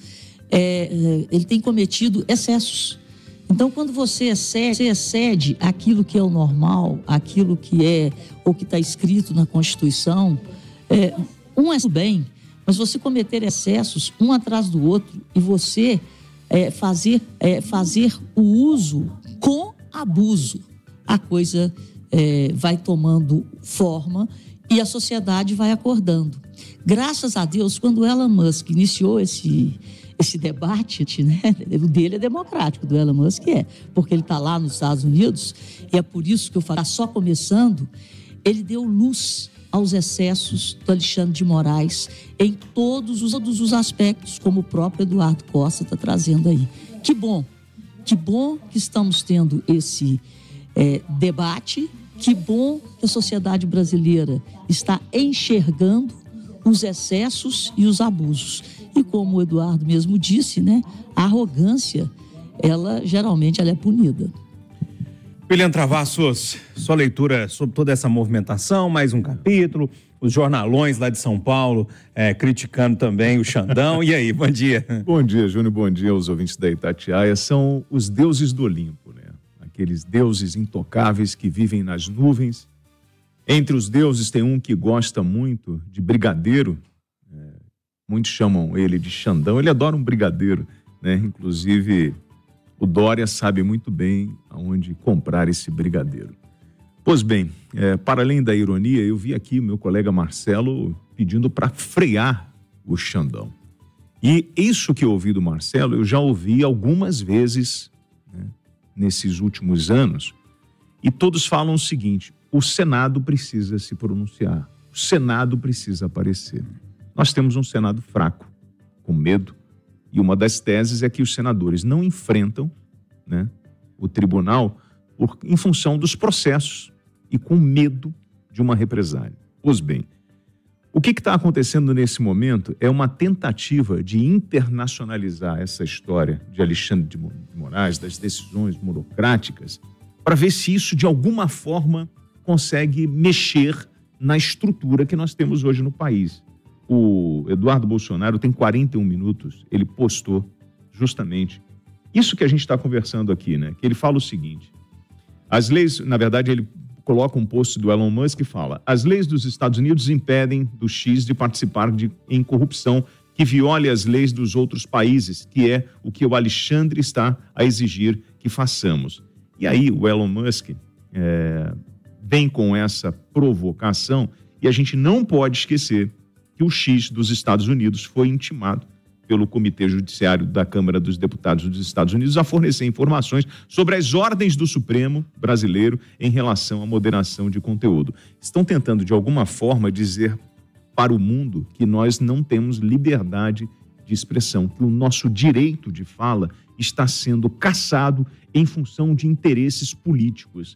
é, ele tem cometido excessos. Então, quando você excede, você excede aquilo que é o normal, aquilo que é, ou que está escrito na Constituição, é, um é tudo bem, mas você cometer excessos um atrás do outro e você é, fazer, é, fazer o uso com abuso, a coisa é, vai tomando forma e a sociedade vai acordando. Graças a Deus, quando Elon Musk iniciou esse... esse debate, né? O dele é democrático, do Elon Musk é, porque ele está lá nos Estados Unidos, e é por isso que eu falo, está só começando, ele deu luz aos excessos do Alexandre de Moraes em todos os, todos os aspectos, como o próprio Eduardo Costa está trazendo aí. Que bom, que bom que estamos tendo esse é, debate, que bom que a sociedade brasileira está enxergando os excessos e os abusos. E como o Eduardo mesmo disse, né, a arrogância, ela geralmente ela é punida. William Travassos, sua leitura sobre toda essa movimentação, mais um capítulo, os jornalões lá de São Paulo é, criticando também o Xandão. E aí, bom dia. Bom dia, Júnior, bom dia aos ouvintes da Itatiaia. São os deuses do Olimpo, né? Aqueles deuses intocáveis que vivem nas nuvens. Entre os deuses tem um que gosta muito de brigadeiro. Muitos chamam ele de Xandão, ele adora um brigadeiro, né? Inclusive, o Dória sabe muito bem aonde comprar esse brigadeiro. Pois bem, é, para além da ironia, eu vi aqui meu colega Marcelo pedindo para frear o Xandão. E isso que eu ouvi do Marcelo, eu já ouvi algumas vezes, né, nesses últimos anos, e todos falam o seguinte: o Senado precisa se pronunciar, o Senado precisa aparecer. Nós temos um Senado fraco, com medo, e uma das teses é que os senadores não enfrentam, né, o tribunal por, em função dos processos e com medo de uma represália. Pois bem, o que está acontecendo nesse momento é uma tentativa de internacionalizar essa história de Alexandre de Moraes, das decisões burocráticas, para ver se isso de alguma forma consegue mexer na estrutura que nós temos hoje no país. O Eduardo Bolsonaro tem quarenta e um minutos, ele postou justamente isso que a gente está conversando aqui, né? Que ele fala o seguinte: as leis, na verdade, ele coloca um post do Elon Musk e fala: as leis dos Estados Unidos impedem do X de participar de, em corrupção que viole as leis dos outros países, que é o que o Alexandre está a exigir que façamos. E aí o Elon Musk é, vem com essa provocação e a gente não pode esquecer que o X dos Estados Unidos foi intimado pelo Comitê Judiciário da Câmara dos Deputados dos Estados Unidos a fornecer informações sobre as ordens do Supremo brasileiro em relação à moderação de conteúdo. Estão tentando, de alguma forma, dizer para o mundo que nós não temos liberdade de expressão, que o nosso direito de fala está sendo cassado em função de interesses políticos.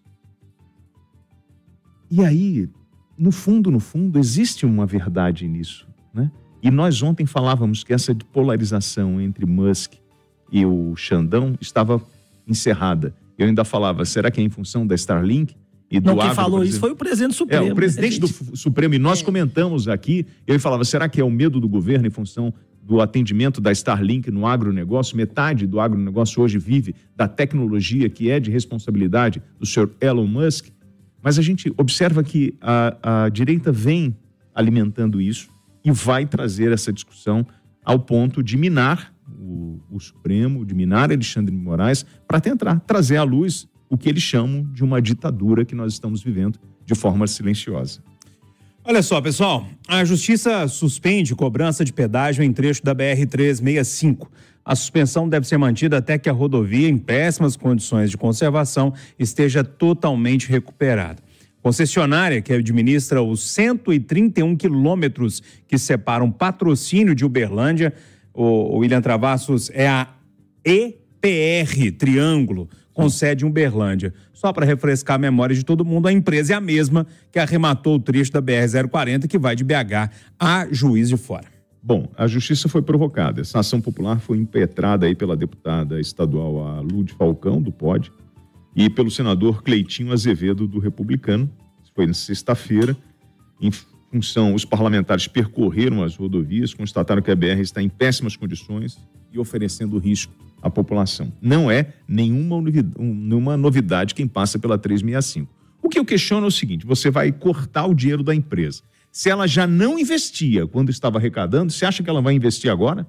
E aí, no fundo, no fundo, existe uma verdade nisso, né? E nós ontem falávamos que essa polarização entre Musk e o Xandão estava encerrada. Eu ainda falava, será que é em função da Starlink? E do Não, quem agro, falou isso foi o presidente Supremo. É, o presidente do Supremo, e nós É. comentamos aqui, ele falava, será que é o medo do governo em função do atendimento da Starlink no agronegócio? Metade do agronegócio hoje vive da tecnologia que é de responsabilidade do senhor Elon Musk. Mas a gente observa que a, a direita vem alimentando isso e vai trazer essa discussão ao ponto de minar o, o Supremo, de minar Alexandre de Moraes, para tentar trazer à luz o que eles chamam de uma ditadura que nós estamos vivendo de forma silenciosa. Olha só, pessoal, a Justiça suspende cobrança de pedágio em trecho da B R trezentos e sessenta e cinco. A suspensão deve ser mantida até que a rodovia, em péssimas condições de conservação, esteja totalmente recuperada. Concessionária que administra os cento e trinta e um quilômetros que separam Patrocínio de Uberlândia, o William Travassos, é a E P R Triângulo, com sede em Uberlândia. Só para refrescar a memória de todo mundo, a empresa é a mesma que arrematou o trecho da B R zero quarenta que vai de B H a Juiz de Fora. Bom, a justiça foi provocada. Essa ação popular foi impetrada aí pela deputada estadual a Lude Falcão, do P O D, e pelo senador Cleitinho Azevedo, do Republicano. Isso foi na sexta-feira. Em função, os parlamentares percorreram as rodovias, constataram que a B R está em péssimas condições e oferecendo risco à população. Não é nenhuma novidade, nenhuma novidade quem passa pela trezentos e sessenta e cinco. O que eu questiono é o seguinte: você vai cortar o dinheiro da empresa. Se ela já não investia quando estava arrecadando, você acha que ela vai investir agora?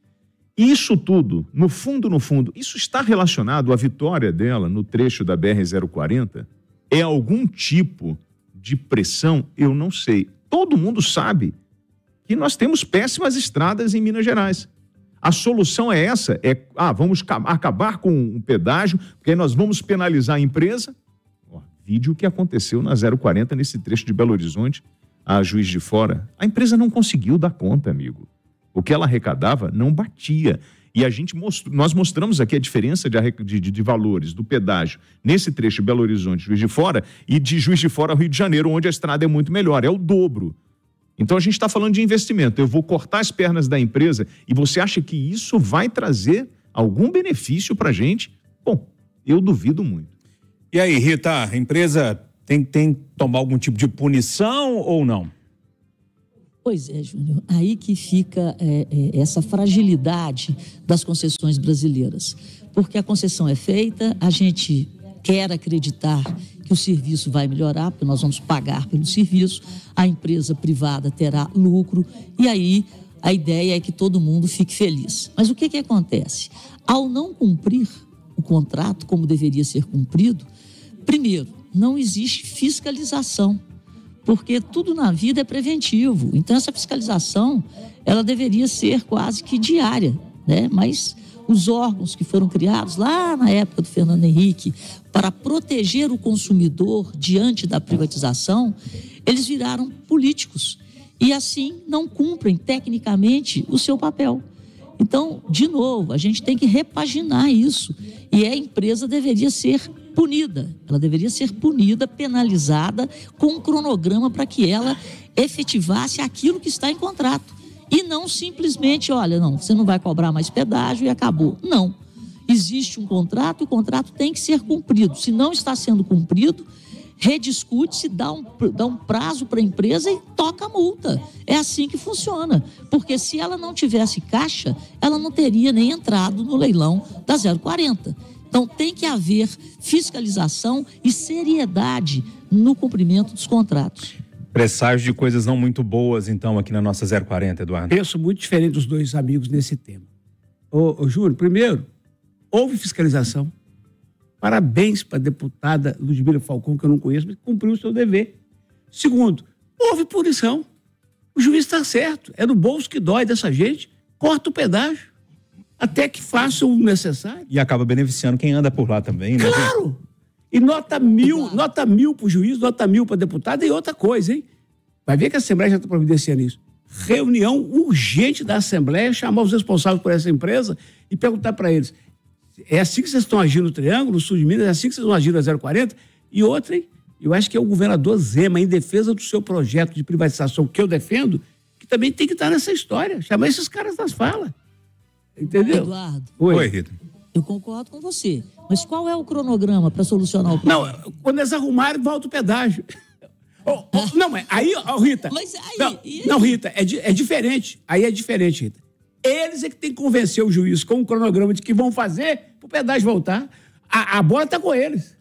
Isso tudo, no fundo, no fundo, isso está relacionado à vitória dela no trecho da B R zero quarenta? É algum tipo de pressão? Eu não sei. Todo mundo sabe que nós temos péssimas estradas em Minas Gerais. A solução é essa, é, ah, vamos acabar com um pedágio, porque aí nós vamos penalizar a empresa. Ó, vídeo que aconteceu na zero quarenta, nesse trecho de Belo Horizonte, a Juiz de Fora. A empresa não conseguiu dar conta, amigo. O que ela arrecadava não batia. E a gente mostrou, nós mostramos aqui a diferença de, de, de valores do pedágio nesse trecho de Belo Horizonte, Juiz de Fora, e de Juiz de Fora ao Rio de Janeiro, onde a estrada é muito melhor, é o dobro. Então a gente está falando de investimento. Eu vou cortar as pernas da empresa e você acha que isso vai trazer algum benefício para a gente? Bom, eu duvido muito. E aí, Rita, a empresa tem, tem que tomar algum tipo de punição ou não? Pois é, Júnior, aí que fica é, é, essa fragilidade das concessões brasileiras. Porque a concessão é feita, a gente quer acreditar que o serviço vai melhorar, porque nós vamos pagar pelo serviço, a empresa privada terá lucro, e aí a ideia é que todo mundo fique feliz. Mas o que que acontece? Ao não cumprir o contrato como deveria ser cumprido, primeiro, não existe fiscalização, porque tudo na vida é preventivo. Então essa fiscalização, ela deveria ser quase que diária, né? Mas os órgãos que foram criados lá na época do Fernando Henrique para proteger o consumidor diante da privatização, eles viraram políticos e assim não cumprem tecnicamente o seu papel. Então, de novo, a gente tem que repaginar isso e a empresa deveria ser punida, ela deveria ser punida, penalizada com um cronograma para que ela efetivasse aquilo que está em contrato. E não simplesmente, olha, não, você não vai cobrar mais pedágio e acabou. Não. Existe um contrato e o contrato tem que ser cumprido. Se não está sendo cumprido, rediscute-se, dá um, dá um prazo para a empresa e toca a multa. É assim que funciona. Porque se ela não tivesse caixa, ela não teria nem entrado no leilão da zero quarenta. Então tem que haver fiscalização e seriedade no cumprimento dos contratos. Presságio de coisas não muito boas, então, aqui na nossa zero quarenta, Eduardo. Penso muito diferente dos dois amigos nesse tema. Ô, ô Júlio, primeiro, houve fiscalização. Parabéns para a deputada Ludmila Falcão, que eu não conheço, mas cumpriu o seu dever. Segundo, houve punição. O juiz está certo. É no bolso que dói dessa gente. Corta o pedágio. Até que faça o necessário. E acaba beneficiando quem anda por lá também, né? Claro! E nota mil, nota mil para o juiz, nota mil para a deputada e outra coisa, hein? Vai ver que a Assembleia já está providenciando isso. Reunião urgente da Assembleia, chamar os responsáveis por essa empresa e perguntar para eles: é assim que vocês estão agindo no Triângulo, no sul de Minas, é assim que vocês estão agindo na zero quarenta? E outra, hein? Eu acho que é o governador Zema, em defesa do seu projeto de privatização que eu defendo, que também tem que estar nessa história. Chamar esses caras das falas. Entendeu? Eduardo. Oi, Oi Rita. Eu concordo com você. Mas qual é o cronograma para solucionar o problema? Não, quando eles arrumarem, volta o pedágio. Oh, oh, não, mas aí, oh, Rita. Mas aí, não, aí? não, Rita, é, di, é diferente. Aí é diferente, Rita. Eles é que tem que convencer o juiz com um cronograma de que vão fazer para o pedágio voltar. A, a bola está com eles.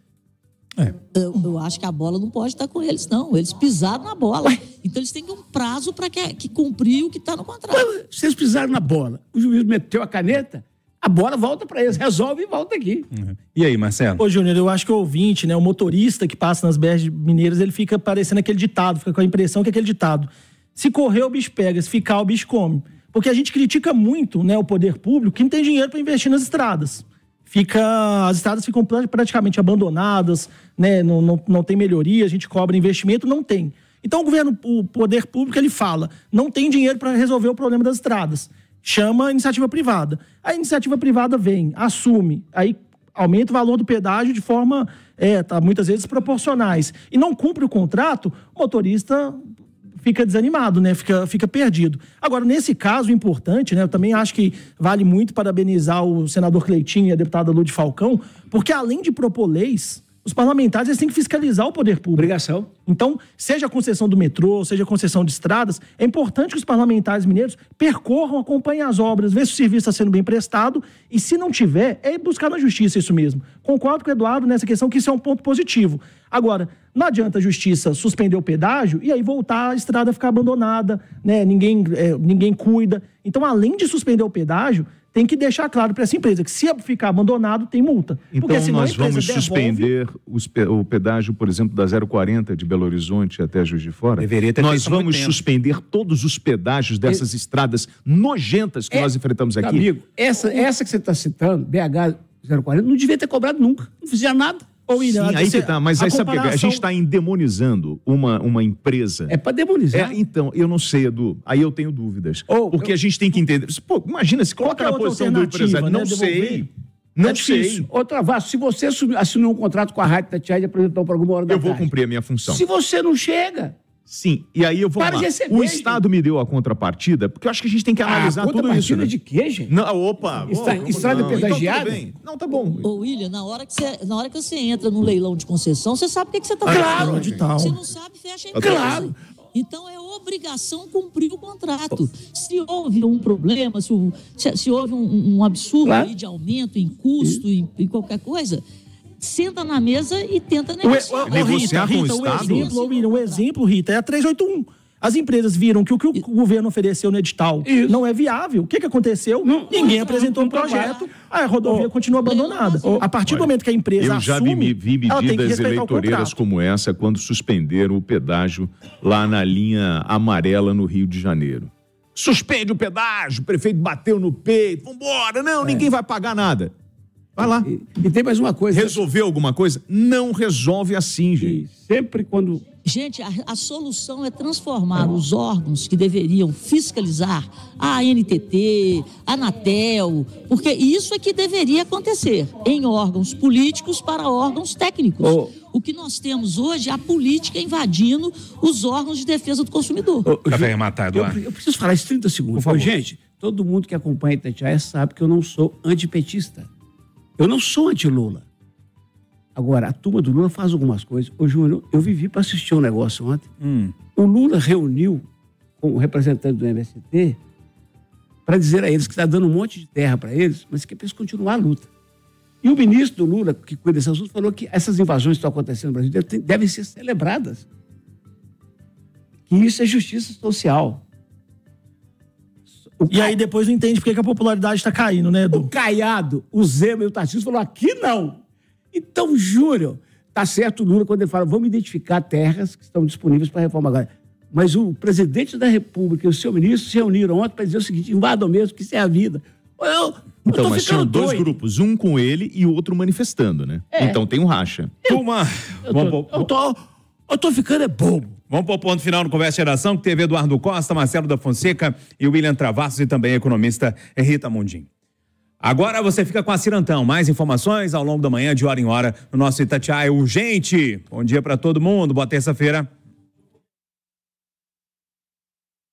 É. Eu, eu acho que a bola não pode estar com eles, não. Eles pisaram na bola. Ué? Então eles têm um prazo para que, que cumprir o que está no contrato. Ué, vocês pisaram na bola, o juiz meteu a caneta, a bola volta para eles, resolve e volta aqui. Uhum. E aí, Marcelo? Ô, Júnior, eu acho que o ouvinte, né, o motorista que passa nas B Rs mineiras, ele fica parecendo aquele ditado, fica com a impressão que é aquele ditado: se correr, o bicho pega, se ficar, o bicho come. Porque a gente critica muito, né, o poder público que não tem dinheiro para investir nas estradas. Fica, as estradas ficam praticamente abandonadas, né, não, não, não tem melhoria, a gente cobra investimento, não tem. Então o governo, o poder público, ele fala, não tem dinheiro para resolver o problema das estradas. Chama a iniciativa privada. A iniciativa privada vem, assume, aí aumenta o valor do pedágio de forma, é, tá, muitas vezes, proporcionais. E não cumpre o contrato, o motorista fica desanimado, né? Fica, fica perdido. Agora, nesse caso importante, né? Eu também acho que vale muito parabenizar o senador Cleitinho e a deputada Lúcia Falcão, porque além de propor leis, os parlamentares eles têm que fiscalizar o poder público. Obrigação. Então, seja a concessão do metrô, seja a concessão de estradas, é importante que os parlamentares mineiros percorram, acompanhem as obras, ver se o serviço está sendo bem prestado e, se não tiver, é buscar na justiça isso mesmo. Concordo com o Eduardo nessa questão que isso é um ponto positivo. Agora, não adianta a justiça suspender o pedágio e aí voltar a estrada a ficar abandonada, né? Ninguém, é, ninguém cuida. Então, além de suspender o pedágio, tem que deixar claro para essa empresa que, se ficar abandonado, tem multa. Então, porque, senão, nós a empresa vamos devolve... suspender os pe- o pedágio, por exemplo, da zero quarenta de Belo Horizonte até Juiz de Fora? Deveria ter Nós feito há muito vamos tempo. suspender todos os pedágios dessas estradas nojentas que É, nós enfrentamos aqui? Amigo, essa, essa que você está citando, B H zero quarenta, não devia ter cobrado nunca. Não fizeram nada. Ô, William, Sim, aí que tá, mas a aí sabe o que? A comparação- gente está endemonizando uma, uma empresa. É para demonizar. É, então, eu não sei, Edu. Aí eu tenho dúvidas. porque a gente tem que entender. Pô, imagina, se coloca na posição do empresário. Não sei. Não é difícil. sei. Outra vez, se você assumiu- assinou um contrato com a Rádio Tatiaia e apresentou para alguma hora da Eu vou tarde. cumprir a minha função. Se você não chega... Sim, e aí eu vou Para lá. de receber, O gente. Estado me deu a contrapartida, porque eu acho que a gente tem que Ah, analisar tudo isso. contrapartida Né? de quê, gente? Não, opa. Estra- ô, estrada não, pedagiada? Então, tudo bem. Não, tá bom. Ô, William, na hora que você, na hora que você entra no leilão de concessão, você sabe o que, que você está Claro, fazendo. edital. Se não sabe, fecha a Claro. empresa. Então é obrigação cumprir o contrato. Se houve um problema, se, o- se- se houve um, um absurdo Claro. aí de aumento em custo, em, em qualquer coisa, senta na mesa e tenta O, negociar. o, o, Rita, Rita, o exemplo, ô, William, o exemplo, Rita, é a trezentos e oitenta e um. As empresas viram que o que o governo ofereceu no edital não é viável. O que, que aconteceu? Ninguém apresentou um projeto, a rodovia continua abandonada. A partir do momento que a empresa Eu já assume, vi, vi ela tem que medidas respeitar o eleitoreiras contrato. como essa quando suspenderam o pedágio lá na linha amarela no Rio de Janeiro. Suspende o pedágio, o prefeito bateu no peito, vambora, não, ninguém vai pagar nada. Vai lá. E, e tem mais uma coisa. Resolveu alguma coisa? Não resolve assim, gente. Sempre quando... Gente, a, a solução é transformar os órgãos que deveriam fiscalizar, a A N T T, a Anatel, porque isso é que deveria acontecer, em órgãos políticos para órgãos técnicos. Oh. O que nós temos hoje é a política invadindo os órgãos de defesa do consumidor. Pra arrematar, Eu, Eduardo. eu preciso falar isso trinta segundos. Por favor. Ô, gente, todo mundo que acompanha Itatiaia sabe que eu não sou antipetista. Eu não sou anti-Lula. Agora, a turma do Lula faz algumas coisas. Ô, Júnior, eu vivi para assistir um negócio ontem. Hum. O Lula reuniu com o representante do M S T para dizer a eles que está dando um monte de terra para eles, mas que é para eles continuar a luta. E o ministro do Lula, que cuida desse assunto, falou que essas invasões que estão acontecendo no Brasil devem- devem ser celebradas. Que isso é justiça social. E aí depois não entende porque que a popularidade está caindo, né, Edu? O Caiado, o Zema e o Tarcísio falou, aqui não. Então, Júlio, tá certo o Lula quando ele fala, vamos identificar terras que estão disponíveis para reforma agrária. Mas o presidente da República e o seu ministro se reuniram ontem para dizer o seguinte, invadam mesmo, que isso é a vida. Eu, eu Então, tô mas ficando tinham dois doido. grupos, um com ele e o outro manifestando, né? É. Então tem um racha. Turma, Eu vamos tô, pôr- eu tô, eu tô ficando é bobo. Vamos pôr ponto final no Conversa Geração, que teve Eduardo Costa, Marcelo da Fonseca e William Travassos e também a economista Rita Mundim. Agora você fica com a Cirantão. Mais informações ao longo da manhã, de hora em hora, no nosso Itatiaia Urgente. Bom dia para todo mundo, boa terça-feira.